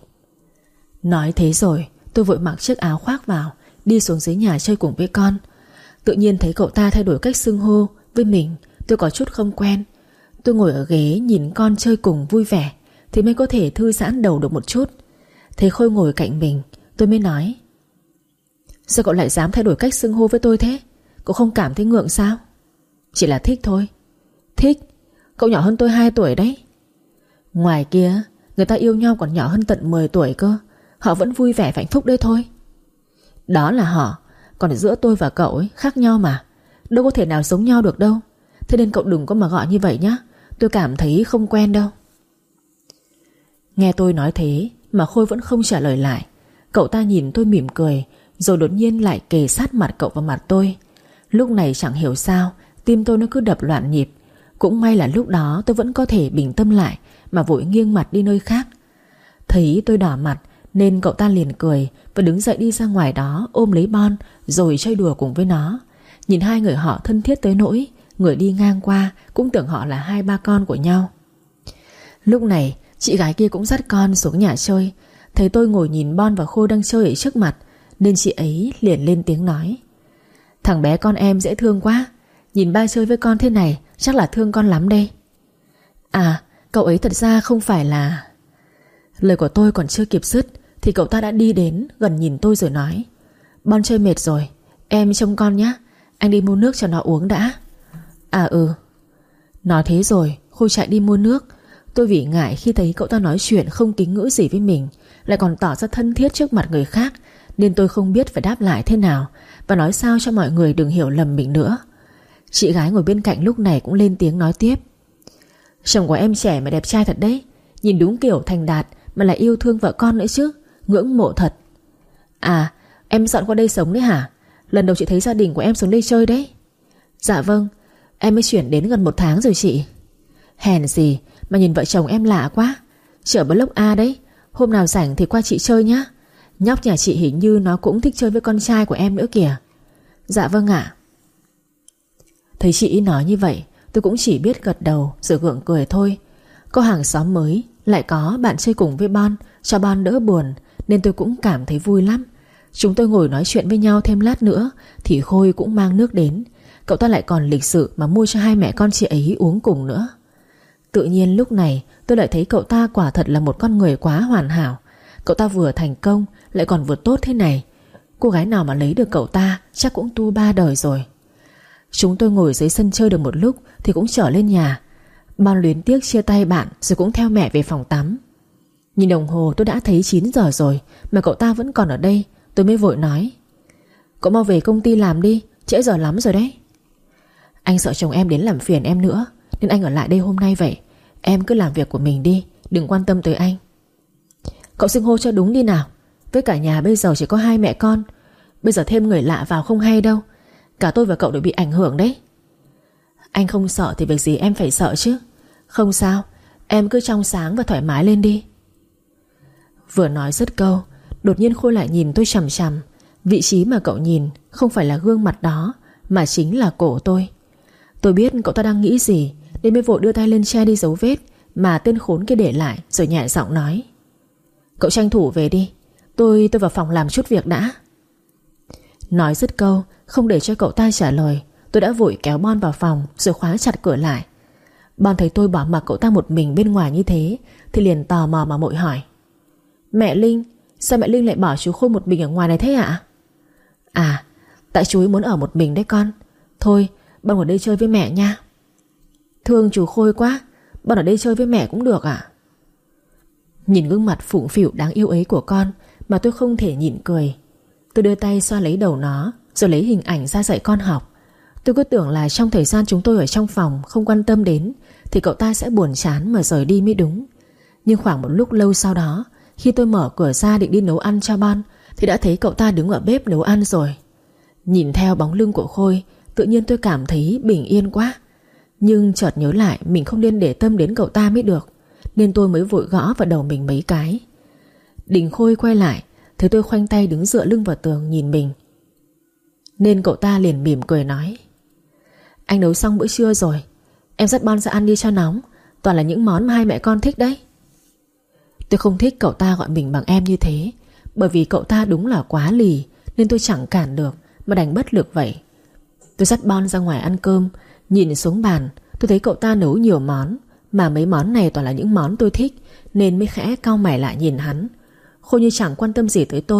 Nói thế rồi tôi vội mặc chiếc áo khoác vào, đi xuống dưới nhà chơi cùng với con. Tự nhiên thấy cậu ta thay đổi cách xưng hô với mình, tôi có chút không quen. Tôi ngồi ở ghế nhìn con chơi cùng vui vẻ thì mới có thể thư giãn đầu được một chút. Thấy Khôi ngồi cạnh mình, tôi mới nói: Sao cậu lại dám thay đổi cách xưng hô với tôi thế? Cậu không cảm thấy ngượng sao? Chỉ là thích thôi. Thích? Cậu nhỏ hơn tôi 2 tuổi đấy. Ngoài kia người ta yêu nhau còn nhỏ hơn tận 10 tuổi cơ. Họ vẫn vui vẻ và hạnh phúc đấy thôi. Đó là họ. Còn giữa tôi và cậu ấy khác nhau mà. Đâu có thể nào giống nhau được đâu. Thế nên cậu đừng có mà gọi như vậy nhá. Tôi cảm thấy không quen đâu. Nghe tôi nói thế mà Khôi vẫn không trả lời lại. Cậu ta nhìn tôi mỉm cười, rồi đột nhiên lại kề sát mặt cậu vào mặt tôi. Lúc này chẳng hiểu sao tim tôi nó cứ đập loạn nhịp. Cũng may là lúc đó tôi vẫn có thể bình tâm lại, mà vội nghiêng mặt đi nơi khác. Thấy tôi đỏ mặt nên cậu ta liền cười và đứng dậy đi ra ngoài đó ôm lấy Bon, rồi chơi đùa cùng với nó. Nhìn hai người họ thân thiết tới nỗi người đi ngang qua cũng tưởng họ là 2-3 con của nhau. Lúc này chị gái kia cũng dắt con xuống nhà chơi. Thấy tôi ngồi nhìn Bon và Khôi đang chơi ở trước mặt nên chị ấy liền lên tiếng nói: Thằng bé con em dễ thương quá. Nhìn ba chơi với con thế này chắc là thương con lắm đây. À, cậu ấy thật ra không phải là... Lời của tôi còn chưa kịp dứt thì cậu ta đã đi đến gần nhìn tôi rồi nói: Bon chơi mệt rồi, em trông con nhé. Anh đi mua nước cho nó uống đã. À ừ. Nói thế rồi Khôi chạy đi mua nước. Tôi vì ngại khi thấy cậu ta nói chuyện không kính ngữ gì với mình, lại còn tỏ ra thân thiết trước mặt người khác, nên tôi không biết phải đáp lại thế nào và nói sao cho mọi người đừng hiểu lầm mình nữa. Chị gái ngồi bên cạnh lúc này cũng lên tiếng nói tiếp: Chồng của em trẻ mà đẹp trai thật đấy. Nhìn đúng kiểu thành đạt mà lại yêu thương vợ con nữa chứ. Ngưỡng mộ thật. À, em dọn qua đây sống đấy hả? Lần đầu chị thấy gia đình của em xuống đây chơi đấy. Dạ vâng, em mới chuyển đến gần 1 tháng rồi chị. Hèn gì mà nhìn vợ chồng em lạ quá. Chở Block A đấy. Hôm nào rảnh thì qua chị chơi nhá. Nhóc nhà chị hình như nó cũng thích chơi với con trai của em nữa kìa. Dạ vâng ạ. Thấy chị nói như vậy, tôi cũng chỉ biết gật đầu rồi gượng cười thôi. Có hàng xóm mới, lại có bạn chơi cùng với Bon, cho Bon đỡ buồn, nên tôi cũng cảm thấy vui lắm. Chúng tôi ngồi nói chuyện với nhau thêm lát nữa thì Khôi cũng mang nước đến. Cậu ta lại còn lịch sự mà mua cho hai mẹ con chị ấy uống cùng nữa. Tự nhiên lúc này tôi lại thấy cậu ta quả thật là một con người quá hoàn hảo. Cậu ta vừa thành công lại còn vừa tốt thế này. Cô gái nào mà lấy được cậu ta chắc cũng tu 3 đời rồi. Chúng tôi ngồi dưới sân chơi được một lúc thì cũng trở lên nhà. Bon luyến tiếc chia tay bạn rồi cũng theo mẹ về phòng tắm. Nhìn đồng hồ tôi đã thấy 9 giờ rồi mà cậu ta vẫn còn ở đây. Tôi mới vội nói: Cậu mau về công ty làm đi, trễ giờ lắm rồi đấy. Anh sợ chồng em đến làm phiền em nữa nên anh ở lại đây hôm nay vậy. Em cứ làm việc của mình đi, đừng quan tâm tới anh. Cậu xưng hô cho đúng đi nào. Với cả nhà bây giờ chỉ có 2 mẹ con. Bây giờ thêm người lạ vào không hay đâu. Cả tôi và cậu đều bị ảnh hưởng đấy. Anh không sợ thì việc gì em phải sợ chứ. Không sao, em cứ trong sáng và thoải mái lên đi. Vừa nói dứt câu, đột nhiên Khôi lại nhìn tôi chằm chằm. Vị trí mà cậu nhìn không phải là gương mặt đó, mà chính là cổ tôi. Tôi biết cậu ta đang nghĩ gì nên mới vội đưa tay lên che đi dấu vết mà tên khốn kia để lại, rồi nhẹ giọng nói: Cậu tranh thủ về đi. Tôi vào phòng làm chút việc đã. Nói dứt câu, không để cho cậu ta trả lời, tôi đã vội kéo Bon vào phòng rồi khóa chặt cửa lại. Bon thấy tôi bỏ mặc cậu ta một mình bên ngoài như thế thì liền tò mò mà vội hỏi: Mẹ Linh, sao mẹ Linh lại bỏ chú Khôi một mình ở ngoài này thế ạ? À, tại chú ấy muốn ở một mình đấy con. Thôi, Bon ở đây chơi với mẹ nha. Thương chú Khôi quá, Bon ở đây chơi với mẹ cũng được ạ. Nhìn gương mặt phụng phịu đáng yêu ấy của con mà tôi không thể nhịn cười. Tôi đưa tay xoa lấy đầu nó rồi lấy hình ảnh ra dạy con học. Tôi cứ tưởng là trong thời gian chúng tôi ở trong phòng không quan tâm đến thì cậu ta sẽ buồn chán mà rời đi mới đúng. Nhưng khoảng một lúc lâu sau đó, khi tôi mở cửa ra định đi nấu ăn cho Bon thì đã thấy cậu ta đứng ở bếp nấu ăn rồi. Nhìn theo bóng lưng của Khôi, tự nhiên tôi cảm thấy bình yên quá. Nhưng chợt nhớ lại mình không nên để tâm đến cậu ta mới được, nên tôi mới vội gõ vào đầu mình mấy cái. Định Khôi quay lại, thấy tôi khoanh tay đứng dựa lưng vào tường nhìn mình, nên cậu ta liền mỉm cười nói: Anh nấu xong bữa trưa rồi, em dắt Bon ra ăn đi cho nóng. Toàn là những món mà hai mẹ con thích đấy. Tôi không thích cậu ta gọi mình bằng em như thế, bởi vì cậu ta đúng là quá lì, nên tôi chẳng cản được mà đành bất lực vậy. Tôi dắt Bon ra ngoài ăn cơm. Nhìn xuống bàn, tôi thấy cậu ta nấu nhiều món, mà mấy món này toàn là những món tôi thích, nên mới khẽ cau mày lại nhìn hắn. Khôi như chẳng quan tâm gì tới tôi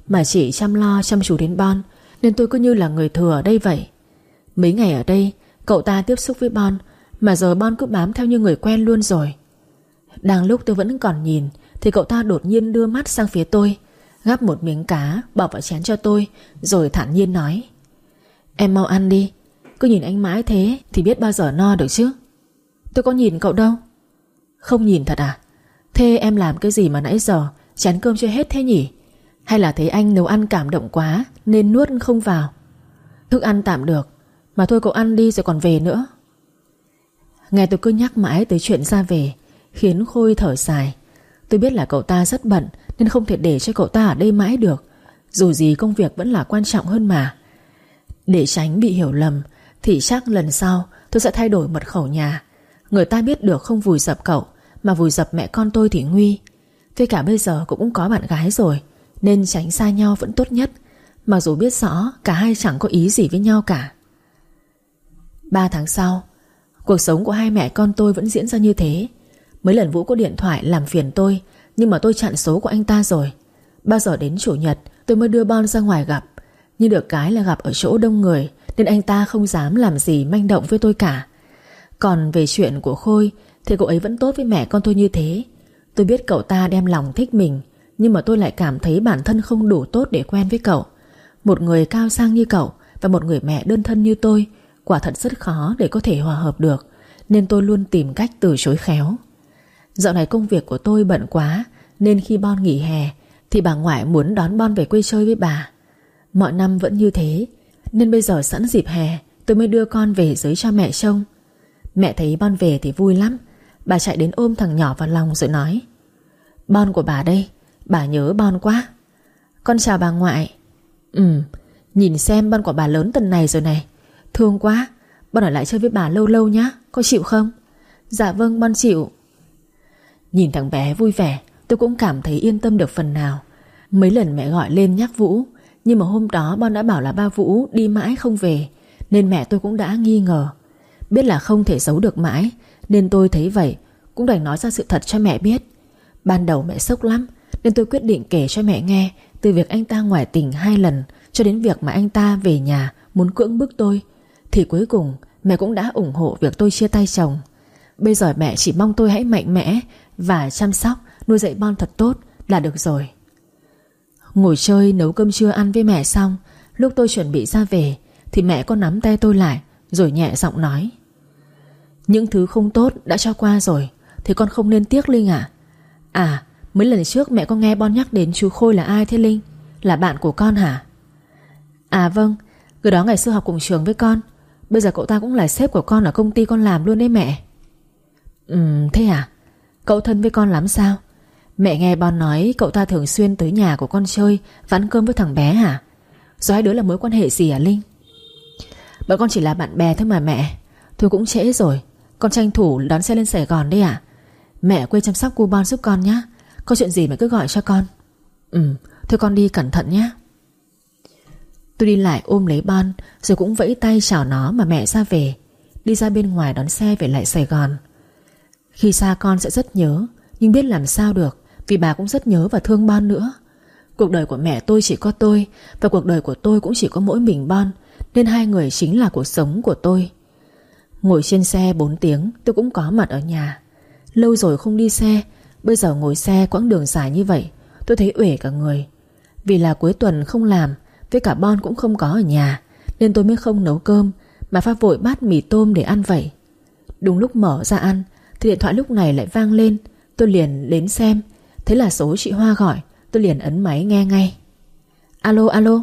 mà chỉ chăm lo chăm chú đến Bon, nên tôi cứ như là người thừa ở đây vậy. Mấy ngày ở đây cậu ta tiếp xúc với Bon, mà giờ Bon cứ bám theo như người quen luôn rồi. Đang lúc tôi vẫn còn nhìn thì cậu ta đột nhiên đưa mắt sang phía tôi, gắp một miếng cá bỏ vào chén cho tôi, rồi thản nhiên nói: Em mau ăn đi, cứ nhìn anh mãi thế thì biết bao giờ no được chứ. Tôi có nhìn cậu đâu. Không nhìn thật à? Thế em làm cái gì mà nãy giờ chén cơm chưa hết thế nhỉ? Hay là thấy anh nấu ăn cảm động quá nên nuốt không vào? Thức ăn tạm được, mà thôi cậu ăn đi rồi còn về nữa. Nghe tôi cứ nhắc mãi tới chuyện ra về khiến Khôi thở dài. Tôi biết là cậu ta rất bận nên không thể để cho cậu ta ở đây mãi được. Dù gì công việc vẫn là quan trọng hơn mà. Để tránh bị hiểu lầm thì chắc lần sau tôi sẽ thay đổi mật khẩu nhà. Người ta biết được không vùi dập cậu, mà vùi dập mẹ con tôi thì nguy. Với cả bây giờ cũng có bạn gái rồi, nên tránh xa nhau vẫn tốt nhất. Mặc dù biết rõ cả hai chẳng có ý gì với nhau cả. 3 tháng sau, cuộc sống của hai mẹ con tôi vẫn diễn ra như thế. Mấy lần Vũ có điện thoại làm phiền tôi, nhưng mà tôi chặn số của anh ta rồi. Bao giờ đến chủ nhật tôi mới đưa Bon ra ngoài gặp. Nhưng được cái là gặp ở chỗ đông người, nên anh ta không dám làm gì manh động với tôi cả. Còn về chuyện của Khôi thì cậu ấy vẫn tốt với mẹ con tôi như thế. Tôi biết cậu ta đem lòng thích mình, nhưng mà tôi lại cảm thấy bản thân không đủ tốt để quen với cậu. Một người cao sang như cậu và một người mẹ đơn thân như tôi quả thật rất khó để có thể hòa hợp được, nên tôi luôn tìm cách từ chối khéo. Dạo này công việc của tôi bận quá, nên khi Bon nghỉ hè thì bà ngoại muốn đón Bon về quê chơi với bà. Mọi năm vẫn như thế, nên bây giờ sẵn dịp hè tôi mới đưa con về dưới cho mẹ trông. Mẹ thấy Bon về thì vui lắm. Bà chạy đến ôm thằng nhỏ vào lòng rồi nói: Bon của bà đây, bà nhớ Bon quá. Con chào bà ngoại. Nhìn xem Bon của bà lớn tuần này rồi này. Thương quá, Bon ở lại chơi với bà lâu lâu nhá, có chịu không? Dạ vâng, Bon chịu. Nhìn thằng bé vui vẻ, tôi cũng cảm thấy yên tâm được phần nào. Mấy lần mẹ gọi lên nhắc Vũ, nhưng mà hôm đó Bon đã bảo là ba Vũ đi mãi không về, nên mẹ tôi cũng đã nghi ngờ. Biết là không thể giấu được mãi, nên tôi thấy vậy cũng đành nói ra sự thật cho mẹ biết. Ban đầu mẹ sốc lắm, nên tôi quyết định kể cho mẹ nghe từ việc anh ta ngoại tình 2 lần cho đến việc mà anh ta về nhà muốn cưỡng bức tôi. Thì cuối cùng mẹ cũng đã ủng hộ việc tôi chia tay chồng. Bây giờ mẹ chỉ mong tôi hãy mạnh mẽ và chăm sóc, nuôi dạy Bon thật tốt là được rồi. Ngồi chơi nấu cơm trưa ăn với mẹ xong, lúc tôi chuẩn bị ra về thì mẹ có nắm tay tôi lại, rồi nhẹ giọng nói: Những thứ không tốt đã cho qua rồi thì con không nên tiếc Linh à. À, mấy lần trước mẹ có nghe Bon nhắc đến chú Khôi là ai thế Linh? Là bạn của con hả? À vâng, người đó ngày xưa học cùng trường với con. Bây giờ cậu ta cũng là sếp của con ở công ty con làm luôn đấy mẹ. Thế à? Cậu thân với con lắm sao? Mẹ nghe Bon nói cậu ta thường xuyên tới nhà của con chơi và ăn cơm với thằng bé hả? Rồi hai đứa là mối quan hệ gì hả Linh? Bọn con chỉ là bạn bè thôi mà mẹ. Thôi cũng trễ rồi, con tranh thủ đón xe lên Sài Gòn đấy à? Mẹ quên chăm sóc cô Bon giúp con nhé. Có chuyện gì mẹ cứ gọi cho con. Thôi con đi cẩn thận nhé. Tôi đi lại ôm lấy Bon, rồi cũng vẫy tay chào nó mà mẹ ra về. Đi ra bên ngoài đón xe về lại Sài Gòn. Khi xa con sẽ rất nhớ, nhưng biết làm sao được, vì bà cũng rất nhớ và thương Bon nữa. Cuộc đời của mẹ tôi chỉ có tôi, và cuộc đời của tôi cũng chỉ có mỗi mình Bon, nên hai người chính là cuộc sống của tôi. Ngồi trên xe 4 tiếng tôi cũng có mặt ở nhà. Lâu rồi không đi xe, bây giờ ngồi xe quãng đường dài như vậy tôi thấy uể cả người. Vì là cuối tuần không làm, với cả Bon cũng không có ở nhà, nên tôi mới không nấu cơm mà pha vội bát mì tôm để ăn vậy. Đúng lúc mở ra ăn thì điện thoại lúc này lại vang lên. Tôi liền đến xem, thế là số chị Hoa gọi. Tôi liền ấn máy nghe ngay. Alo alo.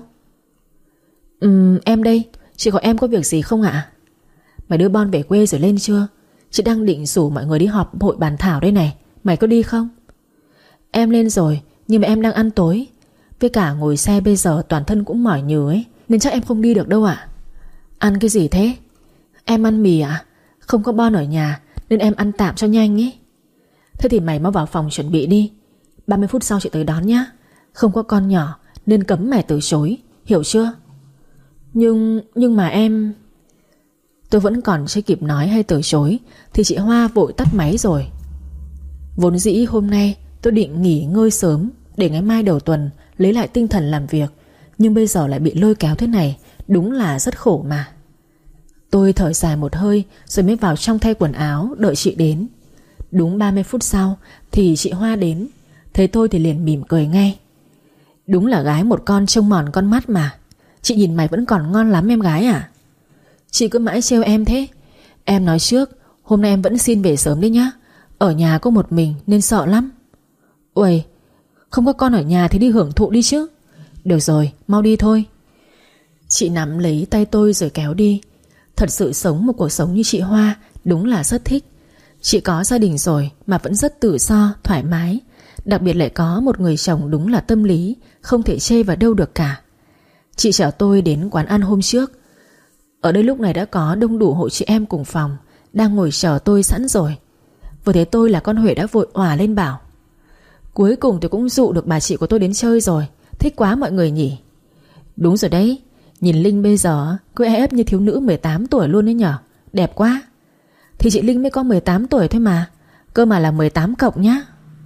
Em đây, chị gọi em có việc gì không ạ? Mày đưa Bon về quê rồi lên chưa? Chị đang định rủ mọi người đi họp hội bàn thảo đây này. Mày có đi không? Em lên rồi, nhưng mà em đang ăn tối. Với cả ngồi xe bây giờ toàn thân cũng mỏi nhừ ấy, nên chắc em không đi được đâu ạ. Ăn cái gì thế? Em ăn mì ạ? Không có Bon ở nhà nên em ăn tạm cho nhanh ấy. Thế thì mày mau vào phòng chuẩn bị đi. 30 phút sau chị tới đón nhá. Không có con nhỏ nên cấm mày từ chối, hiểu chưa? Nhưng mà em... Tôi vẫn còn chưa kịp nói hay từ chối thì chị Hoa vội tắt máy rồi. Vốn dĩ hôm nay tôi định nghỉ ngơi sớm để ngày mai đầu tuần lấy lại tinh thần làm việc. Nhưng bây giờ lại bị lôi kéo thế này, đúng là rất khổ mà. Tôi thở dài một hơi rồi mới vào trong thay quần áo đợi chị đến. Đúng 30 phút sau thì chị Hoa đến. Thấy tôi thì liền mỉm cười ngay. Đúng là gái một con trông mòn con mắt mà. Chị nhìn mày vẫn còn ngon lắm em gái à? Chị cứ mãi trêu em thế. Em nói trước, hôm nay em vẫn xin về sớm đấy nhá. Ở nhà có một mình nên sợ lắm. Uầy, không có con ở nhà thì đi hưởng thụ đi chứ. Được rồi, mau đi thôi. Chị nắm lấy tay tôi rồi kéo đi. Thật sự sống một cuộc sống như chị Hoa đúng là rất thích. Chị có gia đình rồi mà vẫn rất tự do, thoải mái. Đặc biệt lại có một người chồng đúng là tâm lý, không thể chê vào đâu được cả. Chị chở tôi đến quán ăn hôm trước. Ở đây lúc này đã có đông đủ hội chị em cùng phòng đang ngồi chờ tôi sẵn rồi. Vừa thấy tôi là con Huệ đã vội òa lên bảo: Cuối cùng thì cũng dụ được bà chị của tôi đến chơi rồi. Thích quá mọi người nhỉ. Đúng rồi đấy. Nhìn Linh bây giờ cứ e ấp như thiếu nữ 18 tuổi luôn đấy nhở. Đẹp quá. Thì chị Linh mới có 18 tuổi thôi mà. Cơ mà là 18 cộng nhá.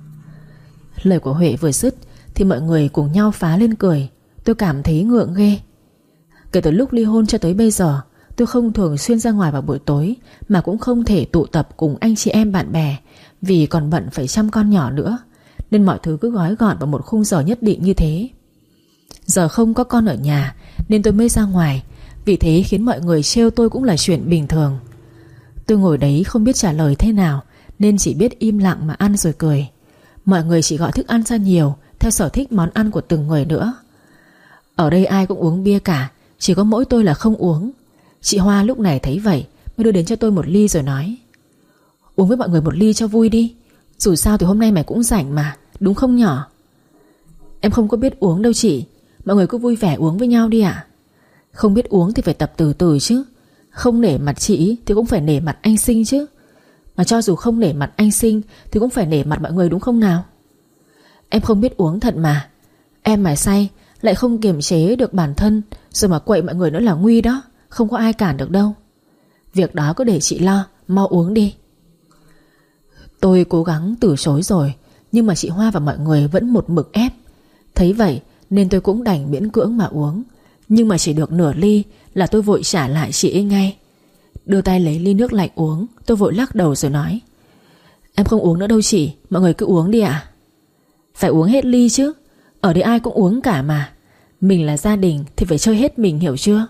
Lời của Huệ vừa dứt thì mọi người cùng nhau phá lên cười. Tôi cảm thấy ngượng ghê. Kể từ lúc ly hôn cho tới bây giờ, tôi không thường xuyên ra ngoài vào buổi tối, mà cũng không thể tụ tập cùng anh chị em bạn bè, vì còn bận phải chăm con nhỏ nữa. Nên mọi thứ cứ gói gọn vào một khung giờ nhất định như thế. Giờ không có con ở nhà nên tôi mới ra ngoài. Vì thế khiến mọi người trêu tôi cũng là chuyện bình thường. Tôi ngồi đấy không biết trả lời thế nào, nên chỉ biết im lặng mà ăn rồi cười. Mọi người chỉ gọi thức ăn ra nhiều theo sở thích món ăn của từng người nữa. Ở đây ai cũng uống bia cả, chỉ có mỗi tôi là không uống. Chị Hoa lúc này thấy vậy mới đưa đến cho tôi một ly rồi nói: Uống với mọi người một ly cho vui đi. Dù sao thì hôm nay mày cũng rảnh mà, đúng không nhỏ? Em không có biết uống đâu chị. Mọi người cứ vui vẻ uống với nhau đi ạ. Không biết uống thì phải tập từ từ chứ. Không nể mặt chị thì cũng phải nể mặt anh Sinh chứ. Mà cho dù không nể mặt anh Sinh thì cũng phải nể mặt mọi người đúng không nào? Em không biết uống thật mà. Em mà say lại không kiềm chế được bản thân, rồi mà quậy mọi người nữa là nguy đó. Không có ai cản được đâu. Việc đó cứ để chị lo, mau uống đi. Tôi cố gắng từ chối rồi, nhưng mà chị Hoa và mọi người vẫn một mực ép. Thấy vậy nên tôi cũng đành miễn cưỡng mà uống. Nhưng mà chỉ được nửa ly là tôi vội trả lại chị ấy ngay. Đưa tay lấy ly nước lạnh uống. Tôi vội lắc đầu rồi nói: Em không uống nữa đâu chị, mọi người cứ uống đi ạ. Phải uống hết ly chứ. Ở đây ai cũng uống cả mà. Mình là gia đình thì phải chơi hết mình, hiểu chưa?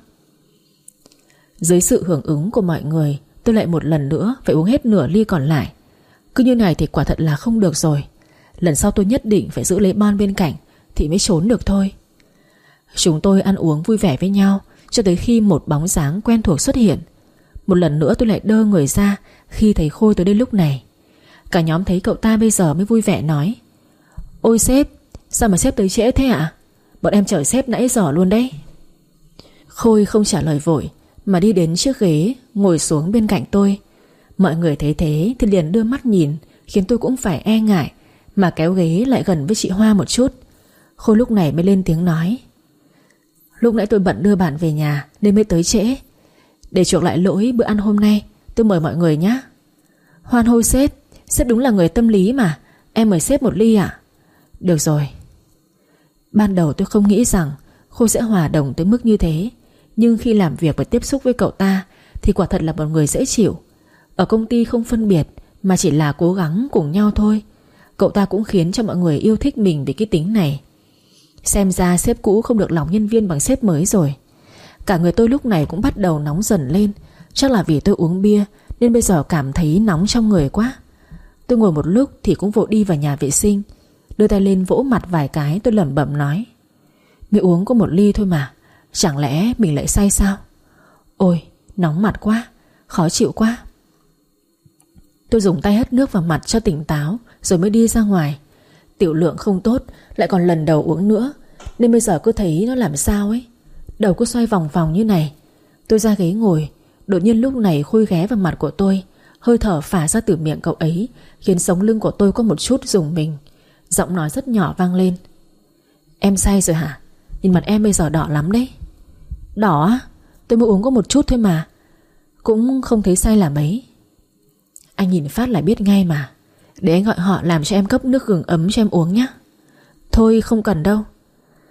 Dưới sự hưởng ứng của mọi người, tôi lại một lần nữa phải uống hết nửa ly còn lại. Cứ như này thì quả thật là không được rồi. Lần sau tôi nhất định phải giữ lấy Bon bên cạnh thì mới trốn được thôi. Chúng tôi ăn uống vui vẻ với nhau cho tới khi một bóng dáng quen thuộc xuất hiện. Một lần nữa tôi lại đơ người ra khi thấy Khôi tới đây lúc này. Cả nhóm thấy cậu ta bây giờ mới vui vẻ nói: Ôi sếp, sao mà sếp tới trễ thế ạ? Bọn em chờ sếp nãy giờ luôn đấy. Khôi không trả lời vội mà đi đến chiếc ghế ngồi xuống bên cạnh tôi. Mọi người thấy thế thì liền đưa mắt nhìn, khiến tôi cũng phải e ngại mà kéo ghế lại gần với chị Hoa một chút. Khôi lúc này mới lên tiếng nói: Lúc nãy tôi bận đưa bạn về nhà nên mới tới trễ. Để chuộc lại lỗi bữa ăn hôm nay, tôi mời mọi người nhé. Hoan hô sếp, sếp đúng là người tâm lý mà. Em mời sếp một ly ạ. Được rồi. Ban đầu tôi không nghĩ rằng Khôi sẽ hòa đồng tới mức như thế, nhưng khi làm việc và tiếp xúc với cậu ta thì quả thật là một người dễ chịu. Ở công ty không phân biệt mà chỉ là cố gắng cùng nhau thôi. Cậu ta cũng khiến cho mọi người yêu thích mình vì cái tính này. Xem ra sếp cũ không được lòng nhân viên bằng sếp mới rồi. Cả người tôi lúc này cũng bắt đầu nóng dần lên. Chắc là vì tôi uống bia nên bây giờ cảm thấy nóng trong người quá. Tôi ngồi một lúc thì cũng vội đi vào nhà vệ sinh. Đưa tay lên vỗ mặt vài cái, tôi lẩm bẩm nói: Mới uống có một ly thôi mà, chẳng lẽ mình lại say sao? Ôi, nóng mặt quá, khó chịu quá. Tôi dùng tay hất nước vào mặt cho tỉnh táo rồi mới đi ra ngoài. Tiểu lượng không tốt, lại còn lần đầu uống nữa, nên bây giờ cứ thấy nó làm sao ấy. Đầu cứ xoay vòng vòng như này. Tôi ra ghế ngồi. Đột nhiên lúc này Khôi ghé vào mặt của tôi. Hơi thở phả ra từ miệng cậu ấy khiến sống lưng của tôi có một chút rùng mình. Giọng nói rất nhỏ vang lên: Em say rồi hả? Nhìn mặt em bây giờ đỏ lắm đấy. Đỏ á? Tôi mới uống có một chút thôi mà. Cũng không thấy say là mấy. Anh nhìn phát là biết ngay mà. Để anh gọi họ làm cho em cốc nước gừng ấm cho em uống nhé. Thôi không cần đâu.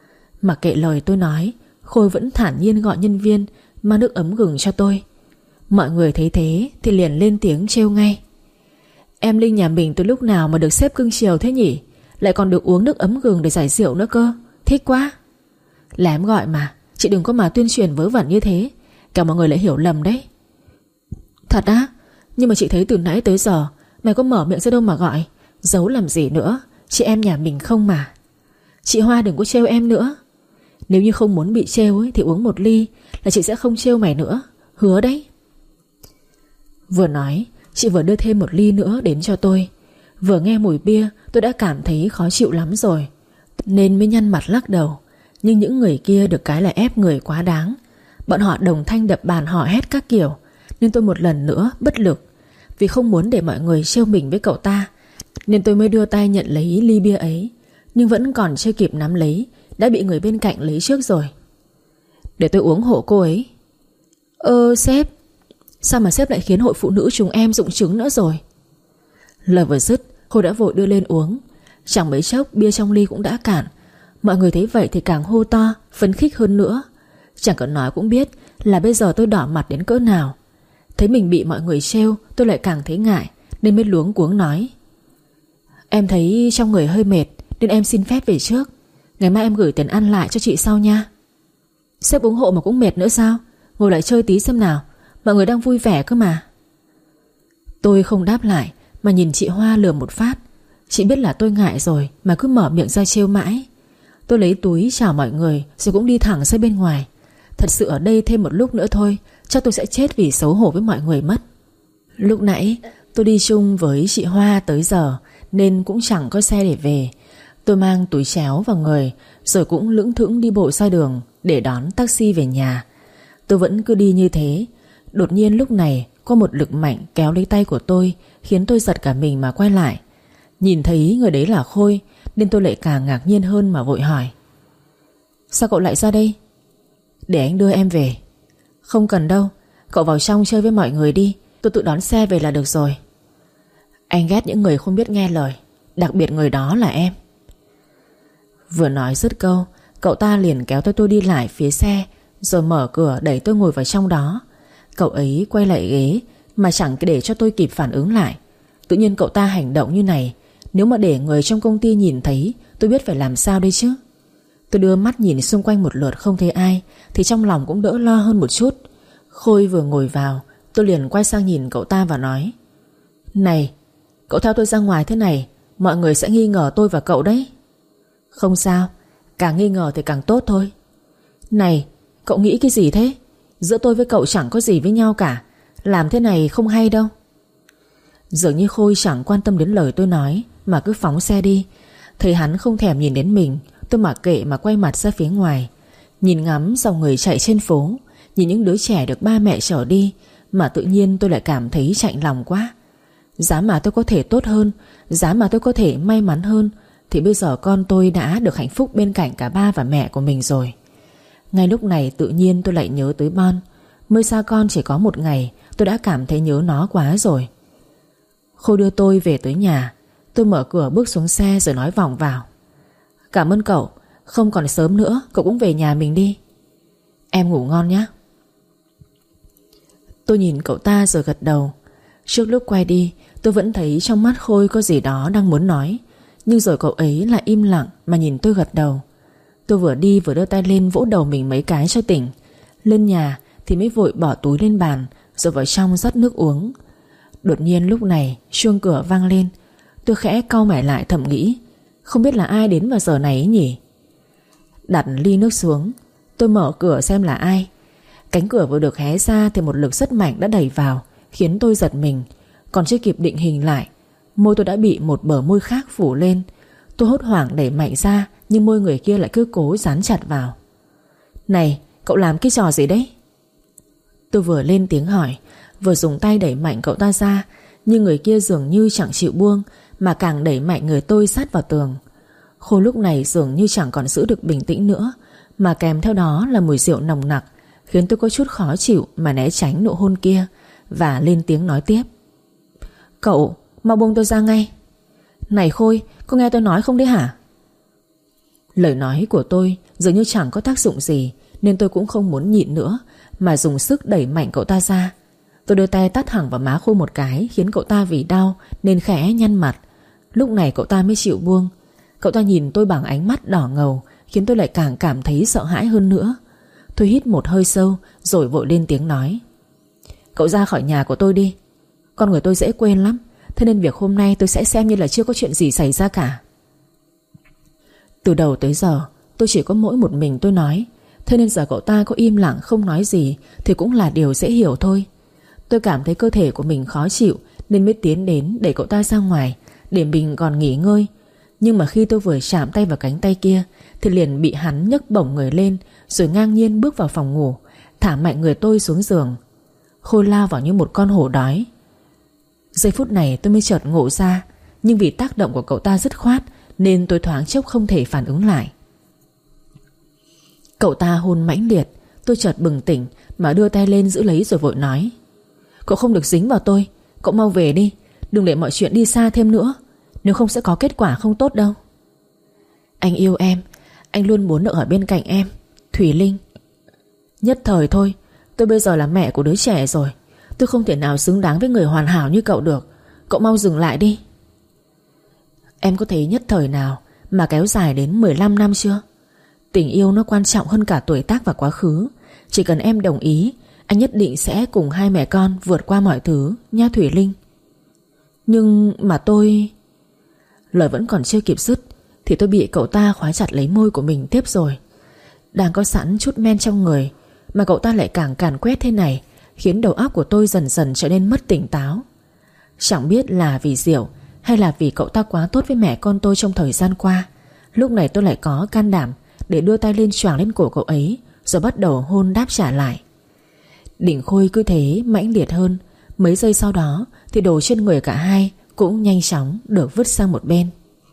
Mặc kệ lời tôi nói, Khôi vẫn thản nhiên gọi nhân viên mang nước ấm gừng cho tôi. Mọi người thấy thế thì liền lên tiếng trêu ngay: Em Linh nhà mình từ lúc nào mà được sếp cưng chiều thế nhỉ? Lại còn được uống nước ấm gừng để giải rượu nữa cơ. Thích quá. Là em gọi mà, chị đừng có mà tuyên truyền vớ vẩn như thế, cả mọi người lại hiểu lầm đấy. Thật á? Nhưng mà chị thấy từ nãy tới giờ mày có mở miệng ra đâu mà gọi. Giấu làm gì nữa, chị em nhà mình không mà. Chị Hoa đừng có trêu em nữa. Nếu như không muốn bị trêu ấy, thì uống một ly là chị sẽ không trêu mày nữa. Hứa đấy. Vừa nói, chị vừa đưa thêm một ly nữa đến cho tôi. Vừa nghe mùi bia tôi đã cảm thấy khó chịu lắm rồi, nên mới nhăn mặt lắc đầu. Nhưng những người kia được cái là ép người quá đáng. Bọn họ đồng thanh đập bàn hò hét các kiểu, nên tôi một lần nữa bất lực. Vì không muốn để mọi người trêu mình với cậu ta, nên tôi mới đưa tay nhận lấy ly bia ấy. Nhưng vẫn còn chưa kịp nắm lấy, đã bị người bên cạnh lấy trước rồi. Để tôi uống hộ cô ấy. Sếp, sao mà sếp lại khiến hội phụ nữ chúng em rụng trứng nữa rồi? Lời vừa dứt, Khôi đã vội đưa lên uống. Chẳng mấy chốc bia trong ly cũng đã cạn. Mọi người thấy vậy thì càng hô to, phấn khích hơn nữa. Chẳng cần nói cũng biết là bây giờ tôi đỏ mặt đến cỡ nào. Thấy mình bị mọi người trêu, tôi lại càng thấy ngại, nên mới luống cuống nói: Em thấy trong người hơi mệt, nên em xin phép về trước. Ngày mai em gửi tiền ăn lại cho chị sau nha. Sếp uống hộ mà cũng mệt nữa sao? Ngồi lại chơi tí xem nào, mọi người đang vui vẻ cơ mà. Tôi không đáp lại mà nhìn chị Hoa lườm một phát. Chị biết là tôi ngại rồi mà cứ mở miệng ra trêu mãi. Tôi lấy túi chào mọi người rồi cũng đi thẳng ra bên ngoài. Thật sự ở đây thêm một lúc nữa thôi, chắc tôi sẽ chết vì xấu hổ với mọi người mất. Lúc nãy tôi đi chung với chị Hoa tới giờ, nên cũng chẳng có xe để về. Tôi mang túi chéo vào người, rồi cũng lững thững đi bộ ra đường để đón taxi về nhà. Tôi vẫn cứ đi như thế. Đột nhiên lúc này có một lực mạnh kéo lấy tay của tôi, khiến tôi giật cả mình mà quay lại. Nhìn thấy người đấy là Khôi, nên tôi lại càng ngạc nhiên hơn mà vội hỏi: Sao cậu lại ra đây? Để anh đưa em về. Không cần đâu, cậu vào trong chơi với mọi người đi, tôi tự đón xe về là được rồi. Anh ghét những người không biết nghe lời, đặc biệt người đó là em. Vừa nói dứt câu, cậu ta liền kéo tôi đi lại phía xe, rồi mở cửa đẩy tôi ngồi vào trong đó. Cậu ấy quay lại ghế mà chẳng để cho tôi kịp phản ứng lại. Tự nhiên cậu ta hành động như này, nếu mà để người trong công ty nhìn thấy, tôi biết phải làm sao đây chứ. Tôi đưa mắt nhìn xung quanh một lượt không thấy ai, thì trong lòng cũng đỡ lo hơn một chút. Khôi vừa ngồi vào, tôi liền quay sang nhìn cậu ta và nói: Này, cậu theo tôi ra ngoài thế này, mọi người sẽ nghi ngờ tôi và cậu đấy. Không sao, càng nghi ngờ thì càng tốt thôi. Này, cậu nghĩ cái gì thế? Giữa tôi với cậu chẳng có gì với nhau cả, làm thế này không hay đâu. Dường như Khôi chẳng quan tâm đến lời tôi nói mà cứ phóng xe đi. Thấy hắn không thèm nhìn đến mình, tôi mặc kệ mà quay mặt ra phía ngoài, nhìn ngắm dòng người chạy trên phố, nhìn những đứa trẻ được ba mẹ chở đi, mà tự nhiên tôi lại cảm thấy chạnh lòng quá. Giá mà tôi có thể tốt hơn, giá mà tôi có thể may mắn hơn, thì bây giờ con tôi đã được hạnh phúc bên cạnh cả ba và mẹ của mình rồi. Ngay lúc này tự nhiên tôi lại nhớ tới Bon. Mới xa con chỉ có một ngày, tôi đã cảm thấy nhớ nó quá rồi. Khôi đưa tôi về tới nhà. Tôi mở cửa bước xuống xe rồi nói vòng vào: Cảm ơn cậu, không còn sớm nữa, cậu cũng về nhà mình đi. Em ngủ ngon nhé. Tôi nhìn cậu ta rồi gật đầu. Trước lúc quay đi, tôi vẫn thấy trong mắt Khôi có gì đó đang muốn nói, nhưng rồi cậu ấy lại im lặng mà nhìn tôi gật đầu. Tôi vừa đi vừa đưa tay lên vỗ đầu mình mấy cái cho tỉnh. Lên nhà thì mới vội bỏ túi lên bàn, rồi vào trong rót nước uống. Đột nhiên lúc này chuông cửa vang lên. Tôi khẽ cau mày lại thầm nghĩ, không biết là ai đến vào giờ này ấy nhỉ. Đặt ly nước xuống, tôi mở cửa xem là ai. Cánh cửa vừa được hé ra thì một lực rất mạnh đã đẩy vào, khiến tôi giật mình. Còn chưa kịp định hình lại, môi tôi đã bị một bờ môi khác phủ lên. Tôi hốt hoảng đẩy mạnh ra, nhưng môi người kia lại cứ cố dán chặt vào. Này, cậu làm cái trò gì đấy? Tôi vừa lên tiếng hỏi, vừa dùng tay đẩy mạnh cậu ta ra, nhưng người kia dường như chẳng chịu buông, mà càng đẩy mạnh người tôi sát vào tường. Khôi lúc này dường như chẳng còn giữ được bình tĩnh nữa, mà kèm theo đó là mùi rượu nồng nặc, khiến tôi có chút khó chịu mà né tránh nụ hôn kia, và lên tiếng nói tiếp: Cậu mau buông tôi ra ngay. Này Khôi, có nghe tôi nói không đấy hả? Lời nói của tôi dường như chẳng có tác dụng gì, nên tôi cũng không muốn nhịn nữa, mà dùng sức đẩy mạnh cậu ta ra. Tôi đưa tay tát thẳng vào má Khôi một cái, khiến cậu ta vì đau nên khẽ nhăn mặt. Lúc này cậu ta mới chịu buông. Cậu ta nhìn tôi bằng ánh mắt đỏ ngầu, khiến tôi lại càng cảm thấy sợ hãi hơn nữa. Tôi hít một hơi sâu rồi vội lên tiếng nói: Cậu ra khỏi nhà của tôi đi. Con người tôi dễ quên lắm, thế nên việc hôm nay tôi sẽ xem như là chưa có chuyện gì xảy ra cả. Từ đầu tới giờ tôi chỉ có mỗi một mình tôi nói, thế nên giờ cậu ta có im lặng không nói gì thì cũng là điều dễ hiểu thôi. Tôi cảm thấy cơ thể của mình khó chịu nên mới tiến đến đẩy cậu ta ra ngoài để mình còn nghỉ ngơi. Nhưng mà khi tôi vừa chạm tay vào cánh tay kia thì liền bị hắn nhấc bổng người lên, rồi ngang nhiên bước vào phòng ngủ, thả mạnh người tôi xuống giường. Khôi lao vào như một con hổ đói. Giây phút này tôi mới chợt ngộ ra, nhưng vì tác động của cậu ta dứt khoát nên tôi thoáng chốc không thể phản ứng lại. Cậu ta hôn mãnh liệt. Tôi chợt bừng tỉnh mà đưa tay lên giữ lấy rồi vội nói: Cậu không được dính vào tôi. Cậu mau về đi, đừng để mọi chuyện đi xa thêm nữa, nếu không sẽ có kết quả không tốt đâu. Anh yêu em, anh luôn muốn ở bên cạnh em, Thủy Linh. Nhất thời thôi, tôi bây giờ là mẹ của đứa trẻ rồi. Tôi không thể nào xứng đáng với người hoàn hảo như cậu được. Cậu mau dừng lại đi. Em có thấy nhất thời nào mà kéo dài đến 15 năm chưa? Tình yêu nó quan trọng hơn cả tuổi tác và quá khứ. Chỉ cần em đồng ý, anh nhất định sẽ cùng hai mẹ con vượt qua mọi thứ nha Thủy Linh. Nhưng mà tôi... Lời vẫn còn chưa kịp dứt thì tôi bị cậu ta khóa chặt lấy môi của mình tiếp rồi. Đang có sẵn chút men trong người mà cậu ta lại càng càn quét thế này, khiến đầu óc của tôi dần dần trở nên mất tỉnh táo. Chẳng biết là vì rượu hay là vì cậu ta quá tốt với mẹ con tôi trong thời gian qua, lúc này tôi lại có can đảm để đưa tay lên choàng lên cổ cậu ấy, rồi bắt đầu hôn đáp trả lại. Đỉnh Khôi cứ thế mãnh liệt hơn. Mấy giây sau đó thì đồ trên người cả hai cũng nhanh chóng được vứt sang một bên.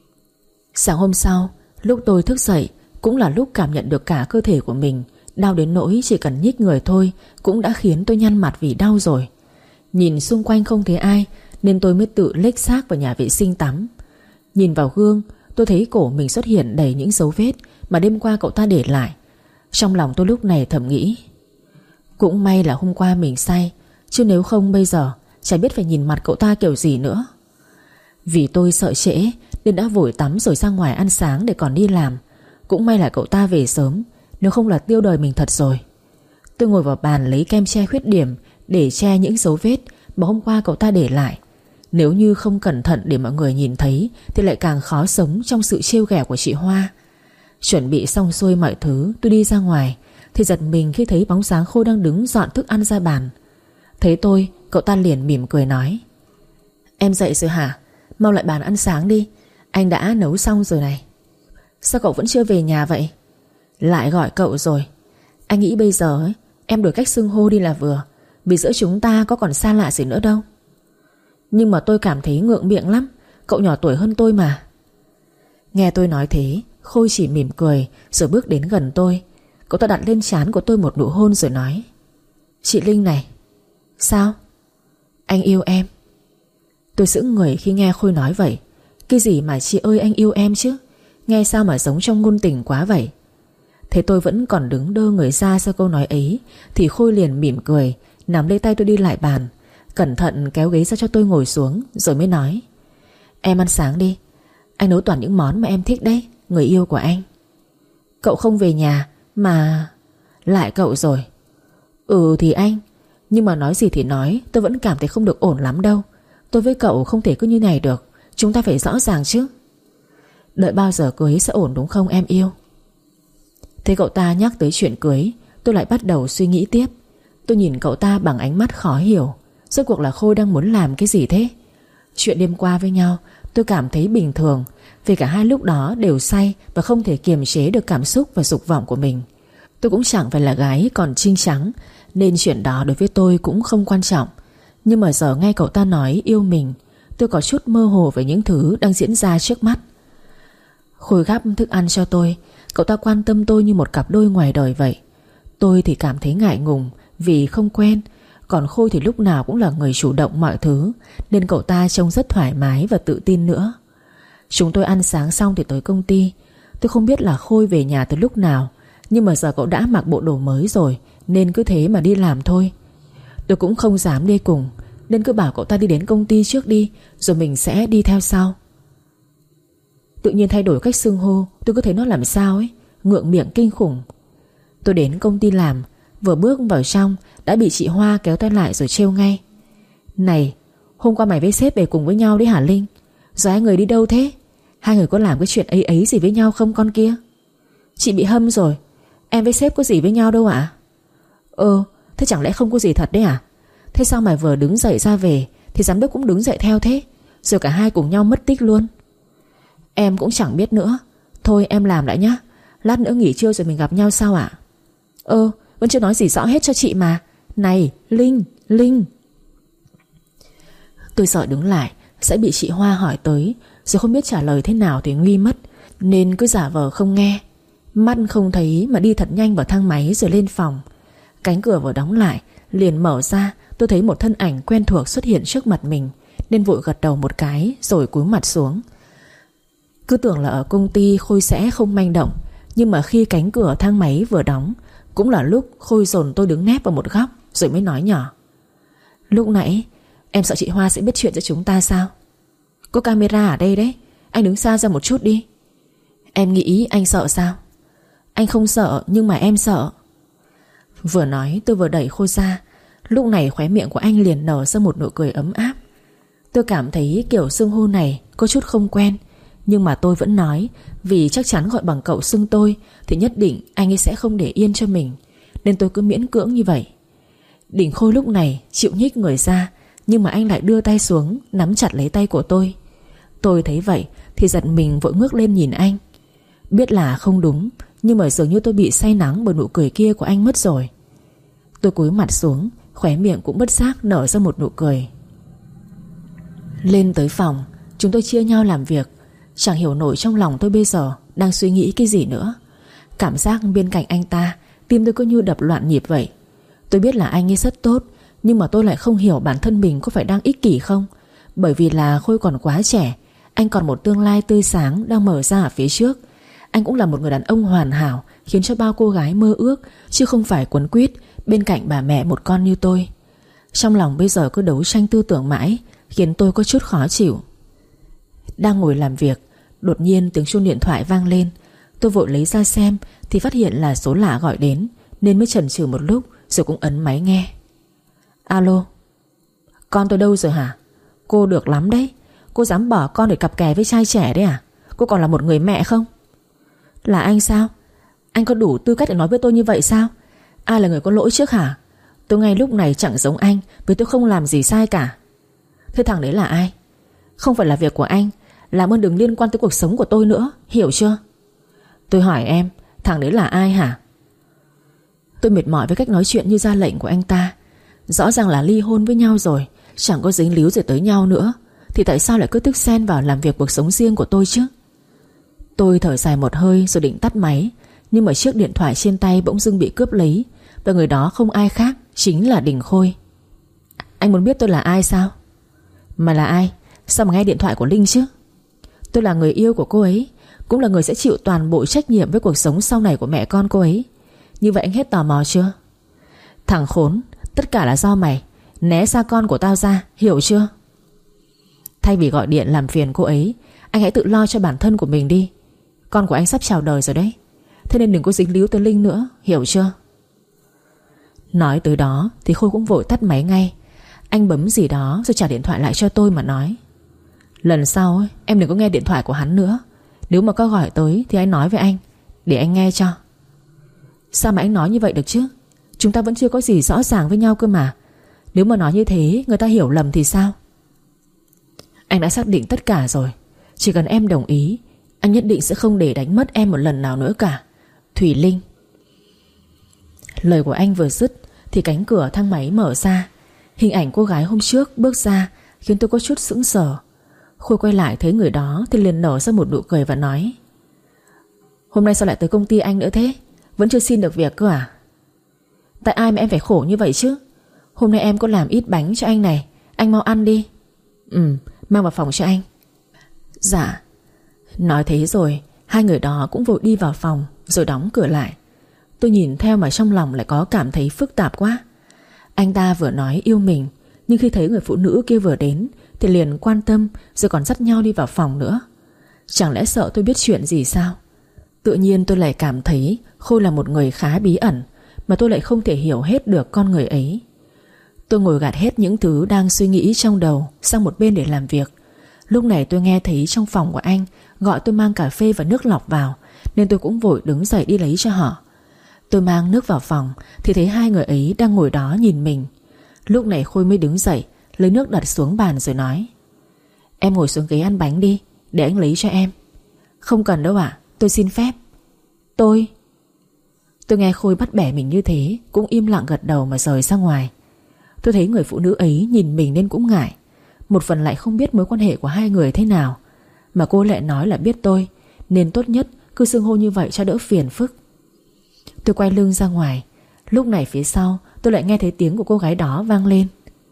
Sáng hôm sau, lúc tôi thức dậy cũng là lúc cảm nhận được cả cơ thể của mình đau đến nỗi chỉ cần nhích người thôi cũng đã khiến tôi nhăn mặt vì đau rồi. Nhìn xung quanh không thấy ai nên tôi mới tự lếch xác vào nhà vệ sinh tắm. Nhìn vào gương, tôi thấy cổ mình xuất hiện đầy những dấu vết mà đêm qua cậu ta để lại. Trong lòng tôi lúc này thầm nghĩ: cũng may là hôm qua mình say, chứ nếu không bây giờ chả biết phải nhìn mặt cậu ta kiểu gì nữa. Vì tôi sợ trễ nên đã vội tắm rồi ra ngoài ăn sáng để còn đi làm. Cũng may là cậu ta về sớm, nếu không là tiêu đời mình thật rồi. Tôi ngồi vào bàn lấy kem che khuyết điểm để che những dấu vết mà hôm qua cậu ta để lại. Nếu như không cẩn thận để mọi người nhìn thấy thì lại càng khó sống trong sự trêu ghẹo của chị Hoa. Chuẩn bị xong xuôi mọi thứ, tôi đi ra ngoài thì giật mình khi thấy bóng dáng Khôi đang đứng dọn thức ăn ra bàn. Thấy tôi, cậu ta liền mỉm cười nói: Em dậy rồi hả? Mau lại bàn ăn sáng đi, anh đã nấu xong rồi này. Sao cậu vẫn chưa về nhà vậy? Lại gọi cậu rồi. Anh nghĩ bây giờ ấy, em đổi cách xưng hô đi là vừa, vì giữa chúng ta có còn xa lạ gì nữa đâu. Nhưng mà tôi cảm thấy ngượng miệng lắm, cậu nhỏ tuổi hơn tôi mà. Nghe tôi nói thế, Khôi chỉ mỉm cười rồi bước đến gần tôi. Cậu ta đặt lên trán của tôi một nụ hôn rồi nói: Chị Linh này. Sao? Anh yêu em. Tôi sững người khi nghe Khôi nói vậy. Cái gì mà chị ơi anh yêu em chứ? Nghe sao mà giống trong ngôn tình quá vậy. Thế tôi vẫn còn đứng đơ người ra sau câu nói ấy thì Khôi liền mỉm cười, nắm lấy tay tôi đi lại bàn, cẩn thận kéo ghế ra cho tôi ngồi xuống, rồi mới nói: Em ăn sáng đi, anh nấu toàn những món mà em thích đấy, người yêu của anh. Cậu không về nhà mà... Lại cậu rồi. Ừ thì anh, nhưng mà nói gì thì nói, tôi vẫn cảm thấy không được ổn lắm đâu. Tôi với cậu không thể cứ như này được, chúng ta phải rõ ràng chứ. Đợi bao giờ cưới sẽ ổn đúng không em yêu? Thế cậu ta nhắc tới chuyện cưới, tôi lại bắt đầu suy nghĩ tiếp. Tôi nhìn cậu ta bằng ánh mắt khó hiểu. Rốt cuộc là Khôi đang muốn làm cái gì thế? Chuyện đêm qua với nhau tôi cảm thấy bình thường, vì cả hai lúc đó đều say và không thể kiềm chế được cảm xúc và dục vọng của mình. Tôi cũng chẳng phải là gái còn trinh trắng, nên chuyện đó đối với tôi cũng không quan trọng. Nhưng mà giờ nghe cậu ta nói yêu mình, tôi có chút mơ hồ về những thứ đang diễn ra trước mắt. Khôi gắp thức ăn cho tôi, cậu ta quan tâm tôi như một cặp đôi ngoài đời vậy. Tôi thì cảm thấy ngại ngùng vì không quen, còn Khôi thì lúc nào cũng là người chủ động mọi thứ, nên cậu ta trông rất thoải mái và tự tin nữa. Chúng tôi ăn sáng xong thì tới công ty. Tôi không biết là Khôi về nhà từ lúc nào, nhưng mà giờ cậu đã mặc bộ đồ mới rồi, nên cứ thế mà đi làm thôi. Tôi cũng không dám đi cùng, nên cứ bảo cậu ta đi đến công ty trước đi, rồi mình sẽ đi theo sau. Tự nhiên thay đổi cách xưng hô, tôi cứ thấy nó làm sao ấy, ngượng miệng kinh khủng. Tôi đến công ty làm, vừa bước vào trong đã bị chị Hoa kéo tay lại rồi trêu ngay. Này, hôm qua mày với sếp về cùng với nhau đấy hả Linh? Rồi hai người đi đâu thế? Hai người có làm cái chuyện ấy ấy gì với nhau không con kia? Chị bị hâm rồi. Em với sếp có gì với nhau đâu ạ? Thế chẳng lẽ không có gì thật đấy à? Thế sao mày vừa đứng dậy ra về thì giám đốc cũng đứng dậy theo thế, rồi cả hai cùng nhau mất tích luôn? Em cũng chẳng biết nữa. Thôi em làm đã nhá, lát nữa nghỉ trưa rồi mình gặp nhau sau ạ? Vẫn chưa nói gì rõ hết cho chị mà. Này Linh. Tôi sợ đứng lại sẽ bị chị Hoa hỏi tới, rồi không biết trả lời thế nào thì nguy mất, nên cứ giả vờ không nghe. Mắt không thấy mà đi thật nhanh vào thang máy rồi lên phòng. Cánh cửa vừa đóng lại, liền mở ra, tôi thấy một thân ảnh quen thuộc xuất hiện trước mặt mình, nên vội gật đầu một cái rồi cúi mặt xuống. Cứ tưởng là ở công ty Khôi sẽ không manh động, nhưng mà khi cánh cửa thang máy vừa đóng, cũng là lúc Khôi dồn tôi đứng nép vào một góc, rồi mới nói nhỏ: Lúc nãy em sợ chị Hoa sẽ biết chuyện giữa chúng ta sao? Có camera ở đây đấy, anh đứng xa ra một chút đi. Em nghĩ anh sợ sao? Anh không sợ, nhưng mà em sợ. Vừa nói tôi vừa đẩy Khôi ra. Lúc này khóe miệng của anh liền nở ra một nụ cười ấm áp. Tôi cảm thấy kiểu xưng hô này có chút không quen, nhưng mà tôi vẫn nói, vì chắc chắn gọi bằng cậu xưng tôi thì nhất định anh ấy sẽ không để yên cho mình, nên tôi cứ miễn cưỡng như vậy. Đình Khôi lúc này chịu nhích người ra, nhưng mà anh lại đưa tay xuống nắm chặt lấy tay của tôi. Tôi thấy vậy thì giận mình vội ngước lên nhìn anh. Biết là không đúng, nhưng mà dường như tôi bị say nắng bởi nụ cười kia của anh mất rồi. Tôi cúi mặt xuống, khóe miệng cũng bất giác nở ra một nụ cười. Lên tới phòng, chúng tôi chia nhau làm việc. Chẳng hiểu nổi trong lòng tôi bây giờ đang suy nghĩ cái gì nữa. Cảm giác bên cạnh anh ta, tim tôi cứ như đập loạn nhịp vậy. Tôi biết là anh ấy rất tốt, nhưng mà tôi lại không hiểu bản thân mình có phải đang ích kỷ không. Bởi vì là Khôi còn quá trẻ, anh còn một tương lai tươi sáng đang mở ra ở phía trước. Anh cũng là một người đàn ông hoàn hảo, khiến cho bao cô gái mơ ước, chứ không phải quấn quýt bên cạnh bà mẹ một con như tôi. Trong lòng bây giờ cứ đấu tranh tư tưởng mãi, khiến tôi có chút khó chịu. Đang ngồi làm việc, đột nhiên tiếng chuông điện thoại vang lên. Tôi vội lấy ra xem thì phát hiện là số lạ gọi đến, nên mới chần chừ một lúc rồi cũng ấn máy nghe. Alo. Con tôi đâu rồi hả? Cô được lắm đấy. Cô dám bỏ con để cặp kè với trai trẻ đấy à? Cô còn là một người mẹ không? Là anh sao? Anh có đủ tư cách để nói với tôi như vậy sao? Ai là người có lỗi trước hả? Tôi ngay lúc này chẳng giống anh, vì tôi không làm gì sai cả. Thế thằng đấy là ai? Không phải là việc của anh, làm ơn đừng liên quan tới cuộc sống của tôi nữa, hiểu chưa? Tôi hỏi em, thằng đấy là ai hả? Tôi mệt mỏi với cách nói chuyện như ra lệnh của anh ta. Rõ ràng là ly hôn với nhau rồi, chẳng có dính líu gì tới nhau nữa, thì tại sao lại cứ tức xen vào làm việc cuộc sống riêng của tôi chứ? Tôi thở dài một hơi rồi định tắt máy, nhưng mà chiếc điện thoại trên tay bỗng dưng bị cướp lấy, và người đó không ai khác, chính là Đình Khôi. Anh muốn biết tôi là ai sao? Mà là ai? Sao mà nghe điện thoại của Linh chứ? Tôi là người yêu của cô ấy, cũng là người sẽ chịu toàn bộ trách nhiệm với cuộc sống sau này của mẹ con cô ấy. Như vậy anh hết tò mò chưa? Thằng khốn, tất cả là do mày. Né xa con của tao ra, hiểu chưa? Thay vì gọi điện làm phiền cô ấy, anh hãy tự lo cho bản thân của mình đi. Con của anh sắp chào đời rồi đấy, thế nên đừng có dính líu tới Linh nữa, hiểu chưa? Nói tới đó thì Khôi cũng vội tắt máy ngay. Anh bấm gì đó rồi trả điện thoại lại cho tôi mà nói: lần sau ấy, em đừng có nghe điện thoại của hắn nữa. Nếu mà có gọi tới thì anh nói với anh, để anh nghe cho. Sao mà anh nói như vậy được chứ? Chúng ta vẫn chưa có gì rõ ràng với nhau cơ mà. Nếu mà nói như thế người ta hiểu lầm thì sao? Anh đã xác định tất cả rồi. Chỉ cần em đồng ý, anh nhất định sẽ không để đánh mất em một lần nào nữa cả. Thủy Linh. Lời của anh vừa dứt thì cánh cửa thang máy mở ra. Hình ảnh cô gái hôm trước bước ra khiến tôi có chút sững sờ. Khôi quay lại thấy người đó thì liền nở ra một nụ cười và nói: hôm nay sao lại tới công ty anh nữa thế? Vẫn chưa xin được việc cơ à? Tại ai mà em phải khổ như vậy chứ? Hôm nay em có làm ít bánh cho anh này, anh mau ăn đi. Mang vào phòng cho anh. Dạ. Nói thế rồi Hai người đó cũng vội đi vào phòng rồi đóng cửa lại. Tôi nhìn theo mà trong lòng lại có cảm thấy phức tạp quá. Anh ta vừa nói yêu mình, nhưng khi thấy người phụ nữ kia vừa đến thì liền quan tâm, rồi còn dắt nhau đi vào phòng nữa. Chẳng lẽ sợ tôi biết chuyện gì sao? Tự nhiên tôi lại cảm thấy Khôi là một người khá bí ẩn, mà tôi lại không thể hiểu hết được con người ấy. Tôi ngồi gạt hết những thứ đang suy nghĩ trong đầu sang một bên để làm việc. Lúc này tôi nghe thấy trong phòng của anh gọi tôi mang cà phê và nước lọc vào, nên tôi cũng vội đứng dậy đi lấy cho họ. Tôi mang nước vào phòng thì thấy hai người ấy đang ngồi đó nhìn mình. Lúc này Khôi mới đứng dậy, lấy nước đặt xuống bàn rồi nói: Em ngồi xuống ghế ăn bánh đi, để anh lấy cho em. Không cần đâu ạ, tôi xin phép. Tôi nghe Khôi bắt bẻ mình như thế, cũng im lặng gật đầu mà rời ra ngoài. Tôi thấy người phụ nữ ấy nhìn mình nên cũng ngại. Một phần lại không biết mối quan hệ của hai người thế nào, mà cô lại nói là biết tôi, nên tốt nhất cứ xưng hô như vậy cho đỡ phiền phức. Tôi quay lưng ra ngoài. Lúc này phía sau tôi lại nghe thấy tiếng của cô gái đó vang lên: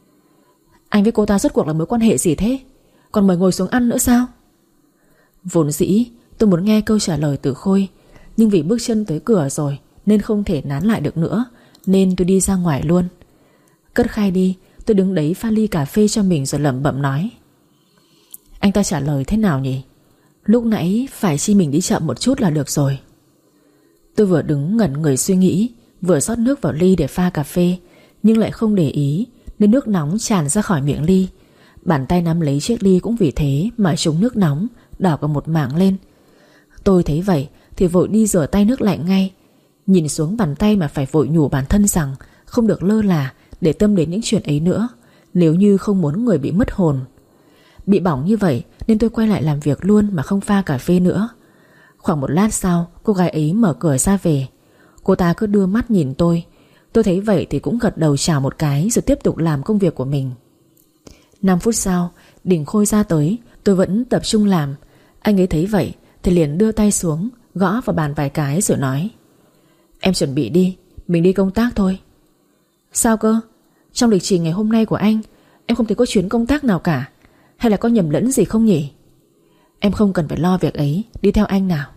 Anh với cô ta rốt cuộc là mối quan hệ gì thế? Còn mời ngồi xuống ăn nữa sao? Vốn dĩ tôi muốn nghe câu trả lời từ Khôi, nhưng vì bước chân tới cửa rồi nên không thể nán lại được nữa, nên tôi đi ra ngoài luôn. Cất khay đi, tôi đứng đấy pha ly cà phê cho mình rồi lẩm bẩm nói: Anh ta trả lời thế nào nhỉ? Lúc nãy phải chi mình đi chậm một chút là được rồi. Tôi vừa đứng ngẩn người suy nghĩ, vừa rót nước vào ly để pha cà phê, nhưng lại không để ý nên nước nóng tràn ra khỏi miệng ly. Bàn tay nắm lấy chiếc ly cũng vì thế mà trúng nước nóng, đỏ cả một mảng lên. Tôi thấy vậy thì vội đi rửa tay nước lạnh ngay. Nhìn xuống bàn tay mà phải vội nhủ bản thân rằng không được lơ là để tâm đến những chuyện ấy nữa, nếu như không muốn người bị mất hồn. Bị bỏng như vậy nên tôi quay lại làm việc luôn mà không pha cà phê nữa. Khoảng một lát sau, cô gái ấy mở cửa ra về. Cô ta cứ đưa mắt nhìn tôi. Tôi thấy vậy thì cũng gật đầu chào một cái rồi tiếp tục làm công việc của mình. 5 phút sau, Đình Khôi ra tới. Tôi vẫn tập trung làm. Anh ấy thấy vậy thì liền đưa tay xuống, gõ vào bàn vài cái rồi nói: Em chuẩn bị đi, mình đi công tác thôi. Sao cơ? Trong lịch trình ngày hôm nay của anh, em không thấy có chuyến công tác nào cả. Hay là có nhầm lẫn gì không nhỉ? Em không cần phải lo việc ấy, đi theo anh nào.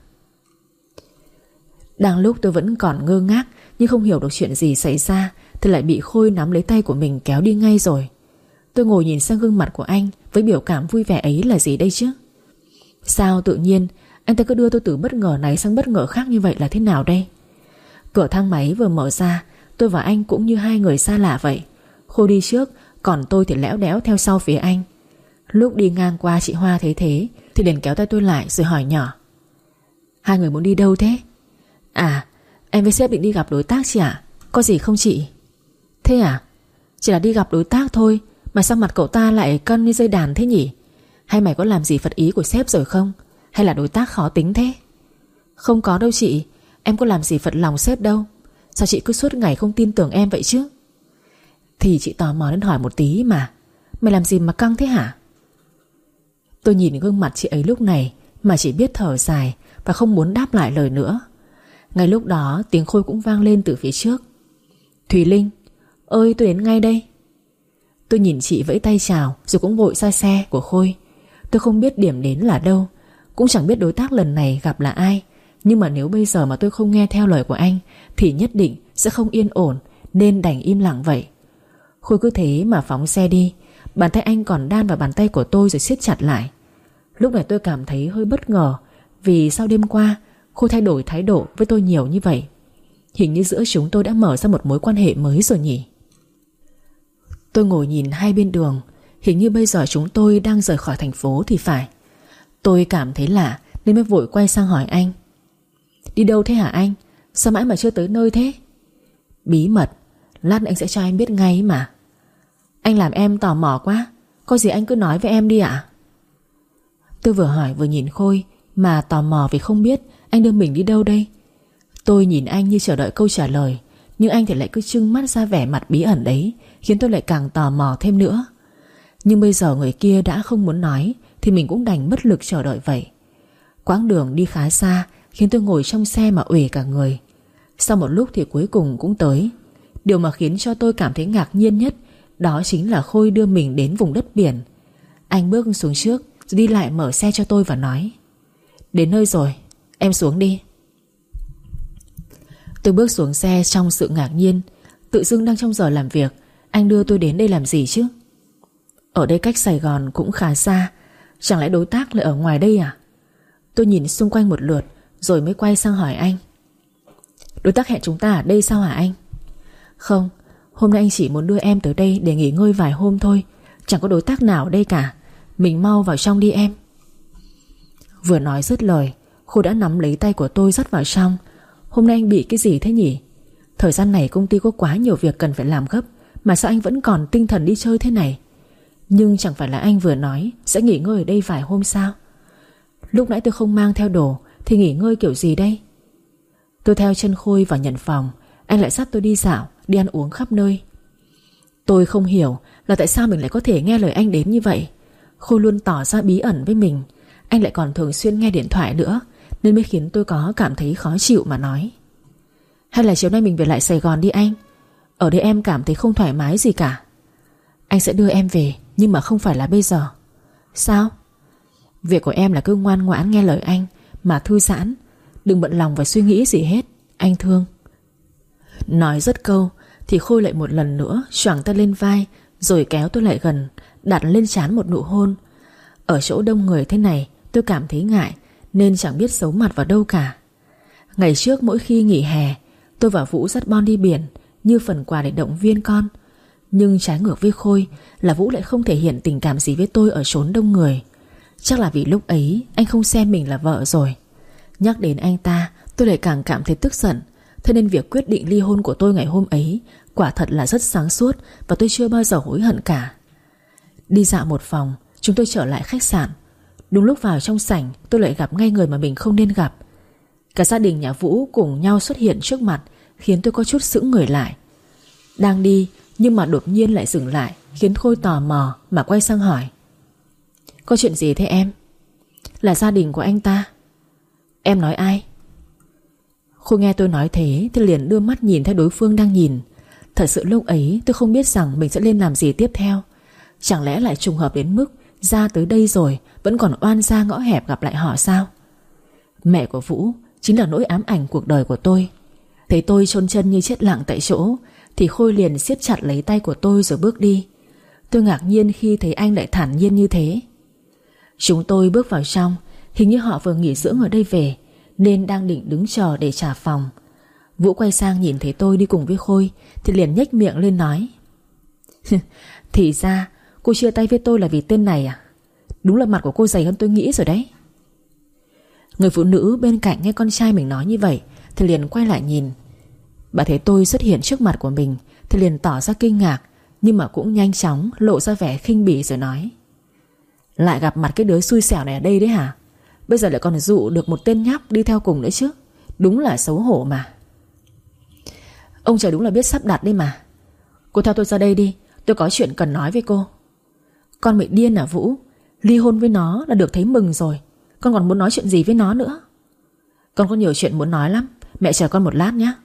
Đang lúc tôi vẫn còn ngơ ngác, nhưng không hiểu được chuyện gì xảy ra, thì lại bị Khôi nắm lấy tay của mình kéo đi ngay rồi. Tôi ngồi nhìn sang gương mặt của anh với biểu cảm vui vẻ ấy là gì đây chứ? Sao tự nhiên anh ta cứ đưa tôi từ bất ngờ này sang bất ngờ khác như vậy là thế nào đây? Cửa thang máy vừa mở ra, tôi và anh cũng như hai người xa lạ vậy. Khôi đi trước, còn tôi thì lẽo đẽo theo sau phía anh. Lúc đi ngang qua chị Hoa thấy thế thì liền kéo tay tôi lại rồi hỏi nhỏ: Hai người muốn đi đâu thế? À, em với sếp định đi gặp đối tác chị ạ. Có gì không chị? Thế à? Chỉ là đi gặp đối tác thôi mà sao mặt cậu ta lại cân như dây đàn thế nhỉ? Hay mày có làm gì phật ý của sếp rồi không? Hay là đối tác khó tính thế? Không có đâu chị, em có làm gì phật lòng sếp đâu. Sao chị cứ suốt ngày không tin tưởng em vậy chứ? Thì chị tò mò nên hỏi một tí mà. Mày làm gì mà căng thế hả? Tôi nhìn gương mặt chị ấy lúc này mà chỉ biết thở dài và không muốn đáp lại lời nữa. Ngay lúc đó tiếng Khôi cũng vang lên từ phía trước: Thùy Linh ơi, tôi đến ngay đây. Tôi nhìn chị vẫy tay chào rồi cũng vội ra xe của Khôi. Tôi không biết điểm đến là đâu, cũng chẳng biết đối tác lần này gặp là ai. Nhưng mà nếu bây giờ mà tôi không nghe theo lời của anh thì nhất định sẽ không yên ổn, nên đành im lặng vậy. Khôi cứ thế mà phóng xe đi. Bàn tay anh còn đan vào bàn tay của tôi rồi siết chặt lại. Lúc này tôi cảm thấy hơi bất ngờ, vì sau đêm qua Khôi thay đổi thái độ với tôi nhiều như vậy. Hình như giữa chúng tôi đã mở ra một mối quan hệ mới rồi nhỉ. Tôi ngồi nhìn hai bên đường. Hình như bây giờ chúng tôi đang rời khỏi thành phố thì phải. Tôi cảm thấy lạ nên mới vội quay sang hỏi anh: Đi đâu thế hả anh? Sao mãi mà chưa tới nơi thế? Bí mật, lát nữa anh sẽ cho em biết ngay mà. Anh làm em tò mò quá. Có gì anh cứ nói với em đi ạ. Tôi vừa hỏi vừa nhìn Khôi mà tò mò vì không biết anh đưa mình đi đâu đây. Tôi nhìn anh như chờ đợi câu trả lời, nhưng anh thì lại cứ trưng mắt ra vẻ mặt bí ẩn đấy, khiến tôi lại càng tò mò thêm nữa. Nhưng bây giờ người kia đã không muốn nói thì mình cũng đành bất lực chờ đợi vậy. Quãng đường đi khá xa khiến tôi ngồi trong xe mà uể cả người. Sau một lúc thì cuối cùng cũng tới. Điều mà khiến cho tôi cảm thấy ngạc nhiên nhất đó chính là Khôi đưa mình đến vùng đất biển. Anh bước xuống trước rồi đi lại mở xe cho tôi và nói: Đến nơi rồi, Em xuống đi. Tôi bước xuống xe trong sự ngạc nhiên. Tự dưng đang trong giờ làm việc, anh đưa tôi đến đây làm gì chứ? Ở đây cách Sài Gòn cũng khá xa, chẳng lẽ đối tác lại ở ngoài đây à? Tôi nhìn xung quanh một lượt rồi mới quay sang hỏi anh. Đối tác hẹn chúng ta ở đây sao hả anh? Không, hôm nay anh chỉ muốn đưa em tới đây để nghỉ ngơi vài hôm thôi. Chẳng có đối tác nào ở đây cả. Mình mau vào trong đi em. Vừa nói dứt lời, Khôi đã nắm lấy tay của tôi dắt vào trong. Hôm nay anh bị cái gì thế nhỉ? Thời gian này công ty có quá nhiều việc cần phải làm gấp, mà sao anh vẫn còn tinh thần đi chơi thế này? Nhưng chẳng phải là anh vừa nói sẽ nghỉ ngơi ở đây vài hôm sao? Lúc nãy tôi không mang theo đồ thì nghỉ ngơi kiểu gì đây? Tôi theo chân Khôi vào nhận phòng. Anh lại dắt tôi đi dạo, đi ăn uống khắp nơi. Tôi không hiểu là tại sao mình lại có thể nghe lời anh đến như vậy. Khôi luôn tỏ ra bí ẩn với mình. Anh lại còn thường xuyên nghe điện thoại nữa, nên mới khiến tôi có cảm thấy khó chịu mà nói. Hay là chiều nay mình về lại Sài Gòn đi anh? Ở đây em cảm thấy không thoải mái gì cả. Anh sẽ đưa em về, nhưng mà không phải là bây giờ. Sao? Việc của em là cứ ngoan ngoãn nghe lời anh mà thư giãn, đừng bận lòng và suy nghĩ gì hết. Anh thương. Nói dứt câu thì Khôi lại một lần nữa choàng tay lên vai, rồi kéo tôi lại gần, đặt lên trán một nụ hôn. Ở chỗ đông người thế này tôi cảm thấy ngại, nên chẳng biết giấu mặt vào đâu cả. Ngày trước mỗi khi nghỉ hè, tôi và Vũ dắt Bon đi biển như phần quà để động viên con. Nhưng trái ngược với Khôi là Vũ lại không thể hiện tình cảm gì với tôi ở chốn đông người. Chắc là vì lúc ấy anh không xem mình là vợ rồi. Nhắc đến anh ta tôi lại càng cảm thấy tức giận. Thế nên việc quyết định ly hôn của tôi ngày hôm ấy quả thật là rất sáng suốt, và tôi chưa bao giờ hối hận cả. Đi dạo một vòng, chúng tôi trở lại khách sạn. Đúng lúc vào trong sảnh, tôi lại gặp ngay người mà mình không nên gặp. Cả gia đình nhà Vũ cùng nhau xuất hiện trước mặt, khiến tôi có chút sững người lại. Đang đi nhưng mà đột nhiên lại dừng lại, khiến Khôi tò mò mà quay sang hỏi. Có chuyện gì thế em? Là gia đình của anh ta. Em nói ai? Khôi nghe tôi nói thế thì liền đưa mắt nhìn theo đối phương đang nhìn. Thật sự lúc ấy tôi không biết rằng mình sẽ lên làm gì tiếp theo. Chẳng lẽ lại trùng hợp đến mức ra tới đây rồi vẫn còn oan ra ngõ hẹp gặp lại họ sao? Mẹ của Vũ chính là nỗi ám ảnh cuộc đời của tôi. Thấy tôi chôn chân như chết lặng tại chỗ thì Khôi liền siết chặt lấy tay của tôi rồi bước đi. Tôi ngạc nhiên khi thấy anh lại thản nhiên như thế. Chúng tôi bước vào trong. Hình như họ vừa nghỉ dưỡng ở đây về, nên đang định đứng chờ để trả phòng. Vũ quay sang nhìn thấy tôi đi cùng với Khôi thì liền nhếch miệng lên nói. Thì ra cô chia tay với tôi là vì tên này à? Đúng là mặt của cô dày hơn tôi nghĩ rồi đấy. Người phụ nữ bên cạnh nghe con trai mình nói như vậy thì liền quay lại nhìn. Bà thấy tôi xuất hiện trước mặt của mình thì liền tỏ ra kinh ngạc, nhưng mà cũng nhanh chóng lộ ra vẻ khinh bỉ rồi nói. Lại gặp mặt cái đứa xui xẻo này ở đây đấy hả? Bây giờ lại còn dụ được một tên nhóc đi theo cùng nữa chứ. Đúng là xấu hổ mà. Ông trời đúng là biết sắp đặt đấy mà. Cô theo tôi ra đây đi, tôi có chuyện cần nói với cô. Con bị điên à Vũ? Ly hôn với nó là được thấy mừng rồi, con còn muốn nói chuyện gì với nó nữa? Con có nhiều chuyện muốn nói lắm, mẹ chờ con một lát nhé.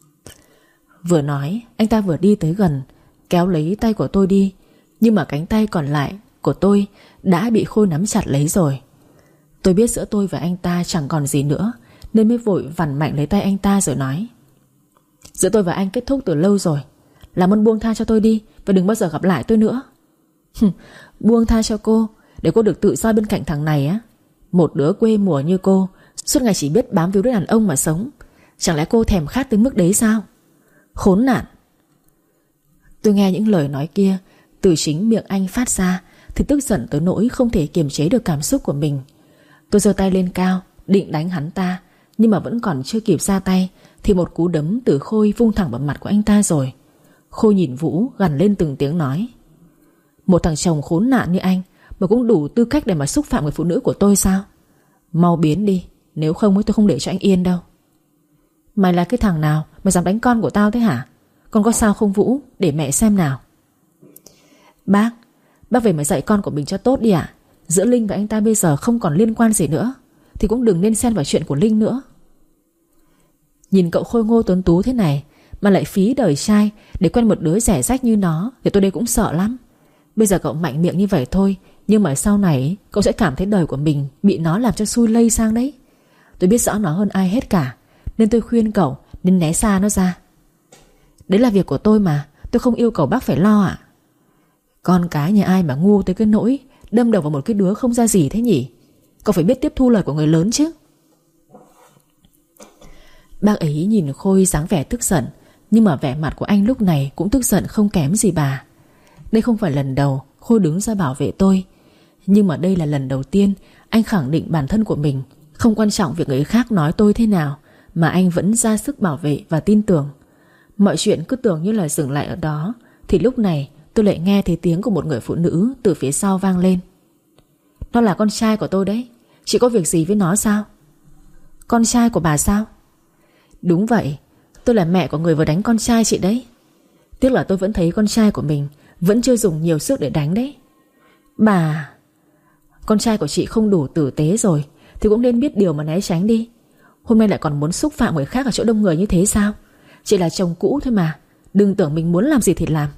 Vừa nói anh ta vừa đi tới gần, kéo lấy tay của tôi đi. Nhưng mà cánh tay còn lại của tôi đã bị Khôi nắm chặt lấy rồi. Tôi biết giữa tôi và anh ta chẳng còn gì nữa, nên mới vội vằn mạnh lấy tay anh ta rồi nói. Giữa tôi và anh kết thúc từ lâu rồi, làm ơn buông tha cho tôi đi, và đừng bao giờ gặp lại tôi nữa. Buông tha cho cô để cô được tự do bên cạnh thằng này á? Một đứa quê mùa như cô suốt ngày chỉ biết bám víu đứa đàn ông mà sống. Chẳng lẽ cô thèm khát tới mức đấy sao? Khốn nạn. Tôi nghe những lời nói kia từ chính miệng anh phát ra thì tức giận tới nỗi không thể kiềm chế được cảm xúc của mình. Tôi giơ tay lên cao định đánh hắn ta, nhưng mà vẫn còn chưa kịp ra tay thì một cú đấm từ Khôi vung thẳng vào mặt của anh ta rồi. Khôi nhìn Vũ gằn lên từng tiếng nói. Một thằng chồng khốn nạn như anh mà cũng đủ tư cách để mà xúc phạm người phụ nữ của tôi sao? Mau biến đi, nếu không tôi không để cho anh yên đâu. Mày là cái thằng nào mà dám đánh con của tao thế hả? Con có sao không Vũ? Để mẹ xem nào. Bác về mà dạy con của mình cho tốt đi ạ. Giữa Linh và anh ta bây giờ không còn liên quan gì nữa, thì cũng đừng nên xen vào chuyện của Linh nữa. Nhìn cậu khôi ngô tuấn tú thế này mà lại phí đời trai để quen một đứa rẻ rách như nó thì tôi đây cũng sợ lắm. Bây giờ cậu mạnh miệng như vậy thôi, nhưng mà sau này cậu sẽ cảm thấy đời của mình bị nó làm cho xui lây sang đấy. Tôi biết rõ nó hơn ai hết cả, nên tôi khuyên cậu nên né xa nó ra. Đấy là việc của tôi mà, tôi không yêu cầu bác phải lo ạ. Con cái nhà ai mà ngu tới cái nỗi đâm đầu vào một cái đứa không ra gì thế nhỉ? Cậu phải biết tiếp thu lời của người lớn chứ. Bác ấy nhìn Khôi dáng vẻ tức giận, nhưng mà vẻ mặt của anh lúc này cũng tức giận không kém gì bà. Đây không phải lần đầu Khôi đứng ra bảo vệ tôi, nhưng mà đây là lần đầu tiên anh khẳng định bản thân của mình. Không quan trọng việc người khác nói tôi thế nào, mà anh vẫn ra sức bảo vệ và tin tưởng. Mọi chuyện cứ tưởng như là dừng lại ở đó, thì lúc này tôi lại nghe thấy tiếng của một người phụ nữ từ phía sau vang lên. Nó là con trai của tôi đấy, chị có việc gì với nó sao? Con trai của bà sao? Đúng vậy, tôi là mẹ của người vừa đánh con trai chị đấy. Tiếc là tôi vẫn thấy con trai của mình vẫn chưa dùng nhiều sức để đánh đấy. Bà... Con trai của chị không đủ tử tế rồi thì cũng nên biết điều mà né tránh đi. Hôm nay lại còn muốn xúc phạm người khác ở chỗ đông người như thế sao? Chị là chồng cũ thôi mà, đừng tưởng mình muốn làm gì thì làm.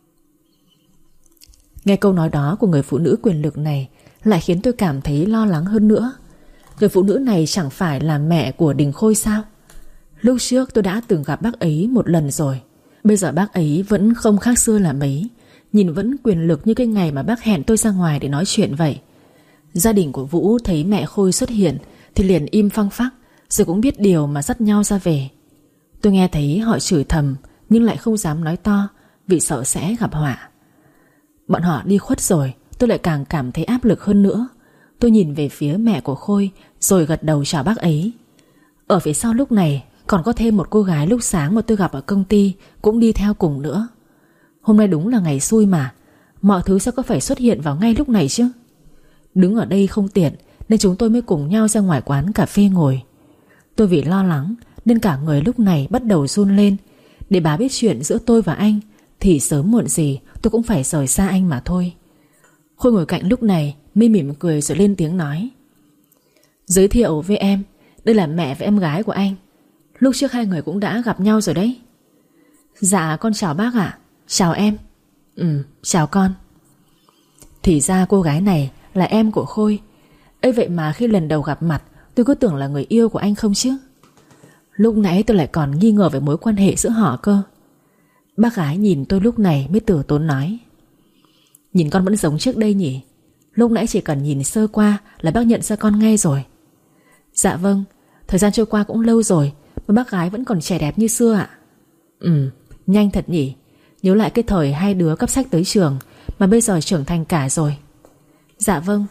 Nghe câu nói đó của người phụ nữ quyền lực này lại khiến tôi cảm thấy lo lắng hơn nữa. Người phụ nữ này chẳng phải là mẹ của Đình Khôi sao? Lúc trước tôi đã từng gặp bác ấy một lần rồi. Bây giờ bác ấy vẫn không khác xưa là mấy, nhìn vẫn quyền lực như cái ngày mà bác hẹn tôi ra ngoài để nói chuyện vậy. Gia đình của Vũ thấy mẹ Khôi xuất hiện thì liền im phăng phắc, rồi cũng biết điều mà dắt nhau ra về. Tôi nghe thấy họ chửi thầm, nhưng lại không dám nói to vì sợ sẽ gặp họa. Bọn họ đi khuất rồi, tôi lại càng cảm thấy áp lực hơn nữa. Tôi nhìn về phía mẹ của Khôi rồi gật đầu chào bác ấy. Ở phía sau lúc này còn có thêm một cô gái lúc sáng mà tôi gặp ở công ty cũng đi theo cùng nữa. Hôm nay đúng là ngày xui mà, mọi thứ sao có phải xuất hiện vào ngay lúc này chứ? Đứng ở đây không tiện nên chúng tôi mới cùng nhau ra ngoài quán cà phê ngồi. Tôi vì lo lắng nên cả người lúc này bắt đầu run lên. Để bà biết chuyện giữa tôi và anh thì sớm muộn gì tôi cũng phải rời xa anh mà thôi. Khôi ngồi cạnh lúc này mi mỉm cười rồi lên tiếng nói. Giới thiệu với em, đây là mẹ và em gái của anh. Lúc trước hai người cũng đã gặp nhau rồi đấy. Dạ con chào bác ạ. Chào em. Chào con. Thì ra cô gái này là em của Khôi. Ấy vậy mà khi lần đầu gặp mặt tôi cứ tưởng là người yêu của anh không chứ. Lúc nãy tôi lại còn nghi ngờ về mối quan hệ giữa họ cơ. Bác gái nhìn tôi lúc này mới từ tốn nói. Nhìn con vẫn giống trước đây nhỉ? Lúc nãy chỉ cần nhìn sơ qua là bác nhận ra con ngay rồi. Dạ vâng, thời gian trôi qua cũng lâu rồi mà bác gái vẫn còn trẻ đẹp như xưa ạ. Nhanh thật nhỉ. Nhớ lại cái thời hai đứa cắp sách tới trường mà bây giờ trưởng thành cả rồi. Dạ vâng.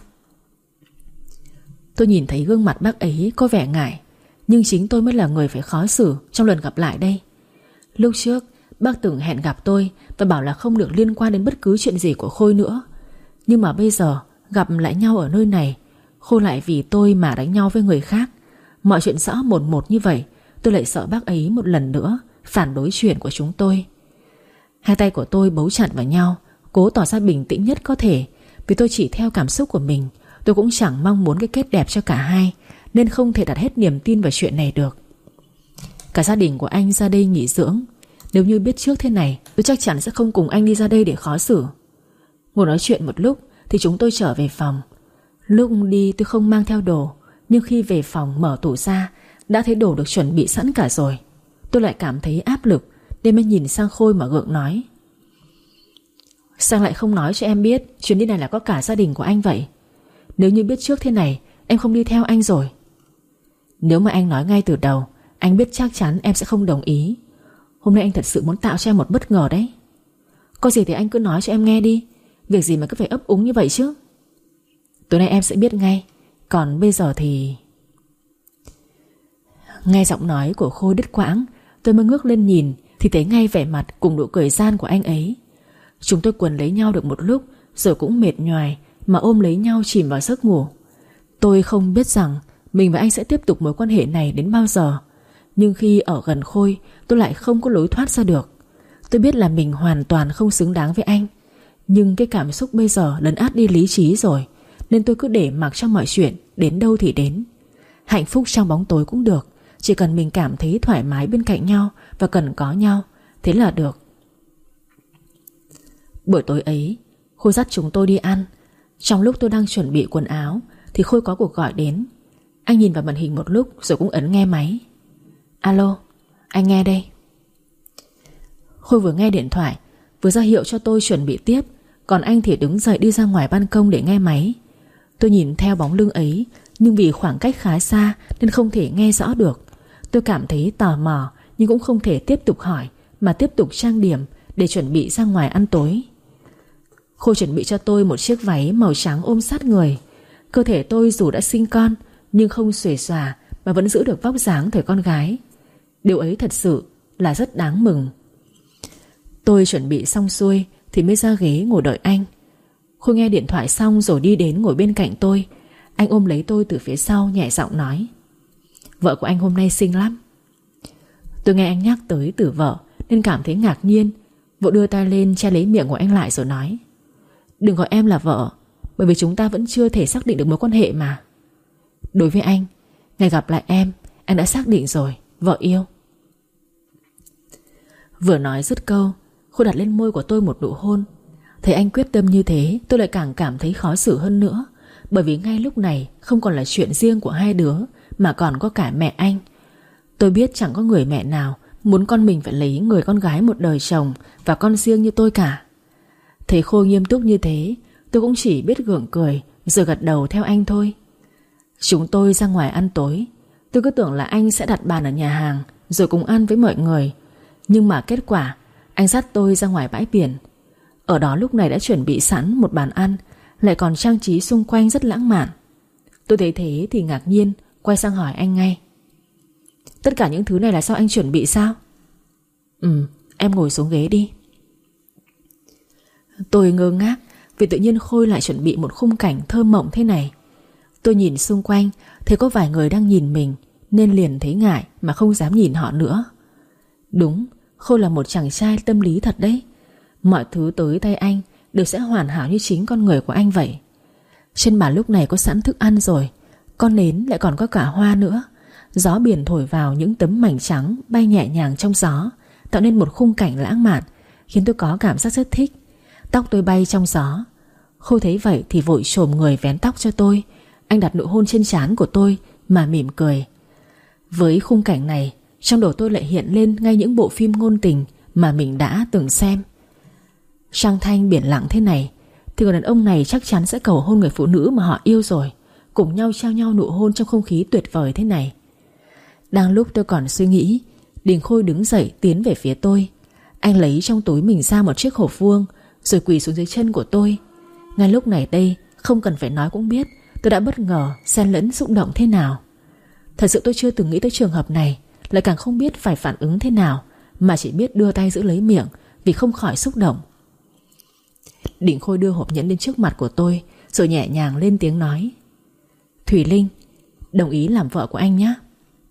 Tôi nhìn thấy gương mặt bác ấy có vẻ ngại, nhưng chính tôi mới là người phải khó xử trong lần gặp lại đây. Lúc trước bác từng hẹn gặp tôi và bảo là không được liên quan đến bất cứ chuyện gì của Khôi nữa. Nhưng mà bây giờ gặp lại nhau ở nơi này, Khôi lại vì tôi mà đánh nhau với người khác. Mọi chuyện rõ một một như vậy, tôi lại sợ bác ấy một lần nữa phản đối chuyện của chúng tôi. Hai tay của tôi bấu chặt vào nhau, cố tỏ ra bình tĩnh nhất có thể. Vì tôi chỉ theo cảm xúc của mình. Tôi cũng chẳng mong muốn cái kết đẹp cho cả hai, nên không thể đặt hết niềm tin vào chuyện này được. Cả gia đình của anh ra đây nghỉ dưỡng. Nếu như biết trước thế này, tôi chắc chắn sẽ không cùng anh đi ra đây để khó xử. Ngồi nói chuyện một lúc thì chúng tôi trở về phòng. Lúc đi tôi không mang theo đồ, nhưng khi về phòng mở tủ ra đã thấy đồ được chuẩn bị sẵn cả rồi. Tôi lại cảm thấy áp lực nên mới nhìn sang Khôi mà gượng nói. Sao lại không nói cho em biết chuyến đi này là có cả gia đình của anh vậy? Nếu như biết trước thế này em không đi theo anh rồi. Nếu mà anh nói ngay từ đầu, anh biết chắc chắn em sẽ không đồng ý. Hôm nay anh thật sự muốn tạo cho em một bất ngờ đấy. Có gì thì anh cứ nói cho em nghe đi. Việc gì mà cứ phải ấp úng như vậy chứ. Tối nay em sẽ biết ngay. Còn bây giờ thì... Nghe giọng nói của Khôi đứt quãng, tôi mới ngước lên nhìn thì thấy ngay vẻ mặt cùng nụ cười gian của anh ấy. Chúng tôi quần lấy nhau được một lúc rồi cũng mệt nhoài mà ôm lấy nhau chìm vào giấc ngủ. Tôi không biết rằng mình và anh sẽ tiếp tục mối quan hệ này đến bao giờ. Nhưng khi ở gần Khôi, tôi lại không có lối thoát ra được. Tôi biết là mình hoàn toàn không xứng đáng với anh, nhưng cái cảm xúc bây giờ lấn át đi lý trí rồi, nên tôi cứ để mặc cho mọi chuyện đến đâu thì đến. Hạnh phúc trong bóng tối cũng được, chỉ cần mình cảm thấy thoải mái bên cạnh nhau và cần có nhau, thế là được. Buổi tối ấy, Khôi dắt chúng tôi đi ăn. Trong lúc tôi đang chuẩn bị quần áo thì Khôi có cuộc gọi đến. Anh nhìn vào màn hình một lúc rồi cũng ấn nghe máy. Alo, anh nghe đây. Khôi vừa nghe điện thoại, vừa ra hiệu cho tôi chuẩn bị tiếp, còn anh thì đứng dậy đi ra ngoài ban công để nghe máy. Tôi nhìn theo bóng lưng ấy, nhưng vì khoảng cách khá xa nên không thể nghe rõ được. Tôi cảm thấy tò mò, nhưng cũng không thể tiếp tục hỏi, mà tiếp tục trang điểm để chuẩn bị ra ngoài ăn tối. Khôi chuẩn bị cho tôi một chiếc váy màu trắng ôm sát người. Cơ thể tôi dù đã sinh con nhưng không xuề xòa, mà vẫn giữ được vóc dáng thời con gái. Điều ấy thật sự là rất đáng mừng. Tôi chuẩn bị xong xuôi thì mới ra ghế ngồi đợi anh. Khôi nghe điện thoại xong rồi đi đến ngồi bên cạnh tôi. Anh ôm lấy tôi từ phía sau, nhẹ giọng nói: Vợ của anh hôm nay xinh lắm. Tôi nghe anh nhắc tới từ vợ nên cảm thấy ngạc nhiên, vội đưa tay lên che lấy miệng của anh lại rồi nói: Đừng gọi em là vợ, bởi vì chúng ta vẫn chưa thể xác định được mối quan hệ mà. Đối với anh, ngày gặp lại em, anh đã xác định rồi, vợ yêu. Vừa nói dứt câu, Khôi đặt lên môi của tôi một nụ hôn. Thấy anh quyết tâm như thế, tôi lại càng cảm thấy khó xử hơn nữa, bởi vì ngay lúc này không còn là chuyện riêng của hai đứa, mà còn có cả mẹ anh. Tôi biết chẳng có người mẹ nào muốn con mình phải lấy người con gái một đời chồng và con riêng như tôi cả. Thấy Khôi nghiêm túc như thế, tôi cũng chỉ biết gượng cười rồi gật đầu theo anh thôi. Chúng tôi ra ngoài ăn tối. Tôi cứ tưởng là anh sẽ đặt bàn ở nhà hàng rồi cùng ăn với mọi người, nhưng mà kết quả anh dắt tôi ra ngoài bãi biển. Ở đó lúc này đã chuẩn bị sẵn một bàn ăn, lại còn trang trí xung quanh rất lãng mạn. Tôi thấy thế thì ngạc nhiên, quay sang hỏi anh ngay: Tất cả những thứ này là sao anh chuẩn bị sao? Em ngồi xuống ghế đi. Tôi ngơ ngác vì tự nhiên Khôi lại chuẩn bị một khung cảnh thơ mộng thế này. Tôi nhìn xung quanh, thấy có vài người đang nhìn mình, nên liền thấy ngại mà không dám nhìn họ nữa. Đúng, Khôi là một chàng trai tâm lý thật đấy. Mọi thứ tới tay anh đều sẽ hoàn hảo như chính con người của anh vậy. Trên bàn lúc này có sẵn thức ăn rồi, con nến lại còn có cả hoa nữa. Gió biển thổi vào những tấm mảnh trắng bay nhẹ nhàng trong gió, tạo nên một khung cảnh lãng mạn, khiến tôi có cảm giác rất thích. Tóc tôi bay trong gió. Khôi thấy vậy thì vội chồm người vén tóc cho tôi. Anh đặt nụ hôn trên trán của tôi mà mỉm cười. Với khung cảnh này, trong đầu tôi lại hiện lên ngay những bộ phim ngôn tình mà mình đã từng xem. Trăng thanh biển lặng thế này thì người đàn ông này chắc chắn sẽ cầu hôn người phụ nữ mà họ yêu rồi, cùng nhau trao nhau nụ hôn trong không khí tuyệt vời thế này. Đang lúc tôi còn suy nghĩ, Đình Khôi đứng dậy tiến về phía tôi. Anh lấy trong túi mình ra một chiếc hộp vuông rồi quỳ xuống dưới chân của tôi. Ngay lúc này đây, không cần phải nói cũng biết tôi đã bất ngờ, xen lẫn xúc động thế nào. Thật sự tôi chưa từng nghĩ tới trường hợp này, lại càng không biết phải phản ứng thế nào, mà chỉ biết đưa tay giữ lấy miệng vì không khỏi xúc động. Đình Khôi đưa hộp nhẫn lên trước mặt của tôi, rồi nhẹ nhàng lên tiếng nói: Thủy Linh, đồng ý làm vợ của anh nhé.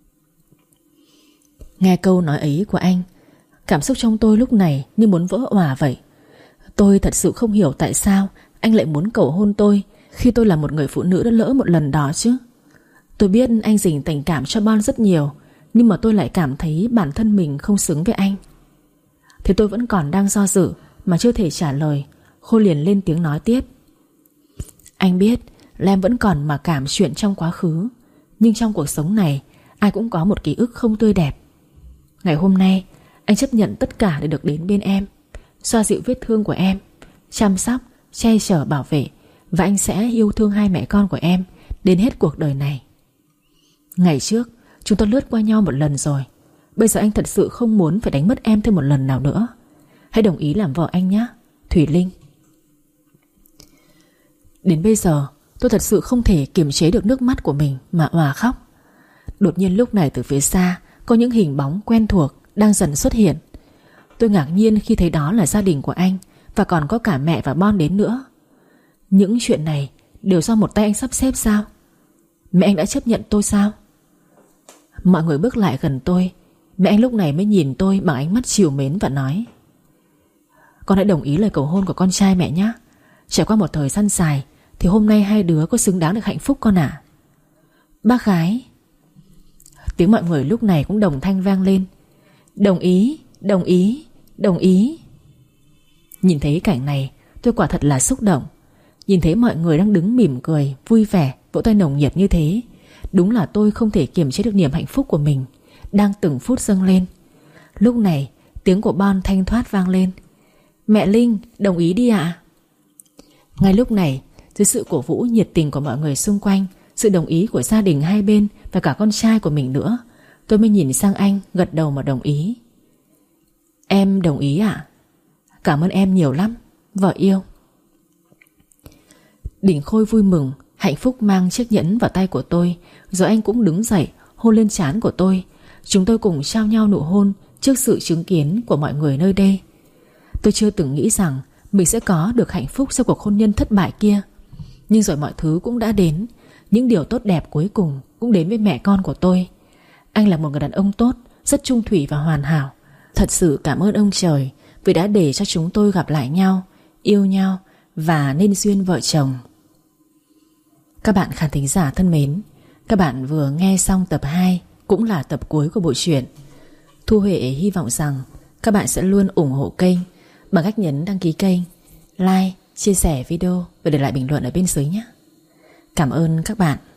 Nghe câu nói ấy của anh, cảm xúc trong tôi lúc này như muốn vỡ òa vậy. Tôi thật sự không hiểu tại sao anh lại muốn cầu hôn tôi khi tôi là một người phụ nữ đã lỡ một lần đó chứ. Tôi biết anh dành tình cảm cho Bon rất nhiều, nhưng mà tôi lại cảm thấy bản thân mình không xứng với anh. Thế tôi vẫn còn đang do dự mà chưa thể trả lời, Khôi liền lên tiếng nói tiếp: Anh biết là em vẫn còn mặc cảm chuyện trong quá khứ, nhưng trong cuộc sống này ai cũng có một ký ức không tươi đẹp. Ngày hôm nay anh chấp nhận tất cả để được đến bên em, xoa dịu vết thương của em, chăm sóc, che chở, bảo vệ, và anh sẽ yêu thương hai mẹ con của em đến hết cuộc đời này. Ngày trước chúng ta lướt qua nhau một lần rồi, bây giờ anh thật sự không muốn phải đánh mất em thêm một lần nào nữa. Hãy đồng ý làm vợ anh nhé, Thủy Linh. Đến bây giờ tôi thật sự không thể kiềm chế được nước mắt của mình mà òa khóc. Đột nhiên lúc này từ phía xa có những hình bóng quen thuộc đang dần xuất hiện. Tôi ngạc nhiên khi thấy đó là gia đình của anh, và còn có cả mẹ và Bon đến nữa. Những chuyện này đều do một tay anh sắp xếp sao? Mẹ anh đã chấp nhận tôi sao? Mọi người bước lại gần tôi. Mẹ anh lúc này mới nhìn tôi bằng ánh mắt trìu mến và nói: Con hãy đồng ý lời cầu hôn của con trai mẹ nhé. Trải qua một thời gian dài thì hôm nay hai đứa có xứng đáng được hạnh phúc con ạ. Bác gái. Tiếng mọi người lúc này cũng đồng thanh vang lên: Đồng ý, đồng ý, đồng ý. Nhìn thấy cảnh này tôi quả thật là xúc động. Nhìn thấy mọi người đang đứng mỉm cười, vui vẻ, vỗ tay nồng nhiệt như thế, Đúng là tôi không thể kiềm chế được niềm hạnh phúc của mình đang từng phút dâng lên. Lúc này tiếng của Bon thanh thoát vang lên: "Mẹ Linh, đồng ý đi ạ." Ngay lúc này, dưới sự cổ vũ nhiệt tình của mọi người xung quanh, sự đồng ý của gia đình hai bên và cả con trai của mình nữa, tôi mới nhìn sang anh gật đầu mà đồng ý. "Em đồng ý ạ." "Cảm ơn em nhiều lắm, vợ yêu." Đình Khôi vui mừng, hạnh phúc mang chiếc nhẫn vào tay của tôi. Rồi anh cũng đứng dậy hôn lên trán của tôi. Chúng tôi cùng trao nhau nụ hôn trước sự chứng kiến của mọi người nơi đây. Tôi chưa từng nghĩ rằng mình sẽ có được hạnh phúc sau cuộc hôn nhân thất bại kia. Nhưng rồi mọi thứ cũng đã đến. Những điều tốt đẹp cuối cùng cũng đến với mẹ con của tôi. Anh là một người đàn ông tốt, rất chung thủy và hoàn hảo. Thật sự cảm ơn ông trời vì đã để cho chúng tôi gặp lại nhau, yêu nhau và nên duyên vợ chồng. Các bạn khán thính giả thân mến, các bạn vừa nghe xong tập 2, cũng là tập cuối của bộ truyện. Thu Huệ hy vọng rằng các bạn sẽ luôn ủng hộ kênh bằng cách nhấn đăng ký kênh, like, chia sẻ video và để lại bình luận ở bên dưới nhé. Cảm ơn các bạn.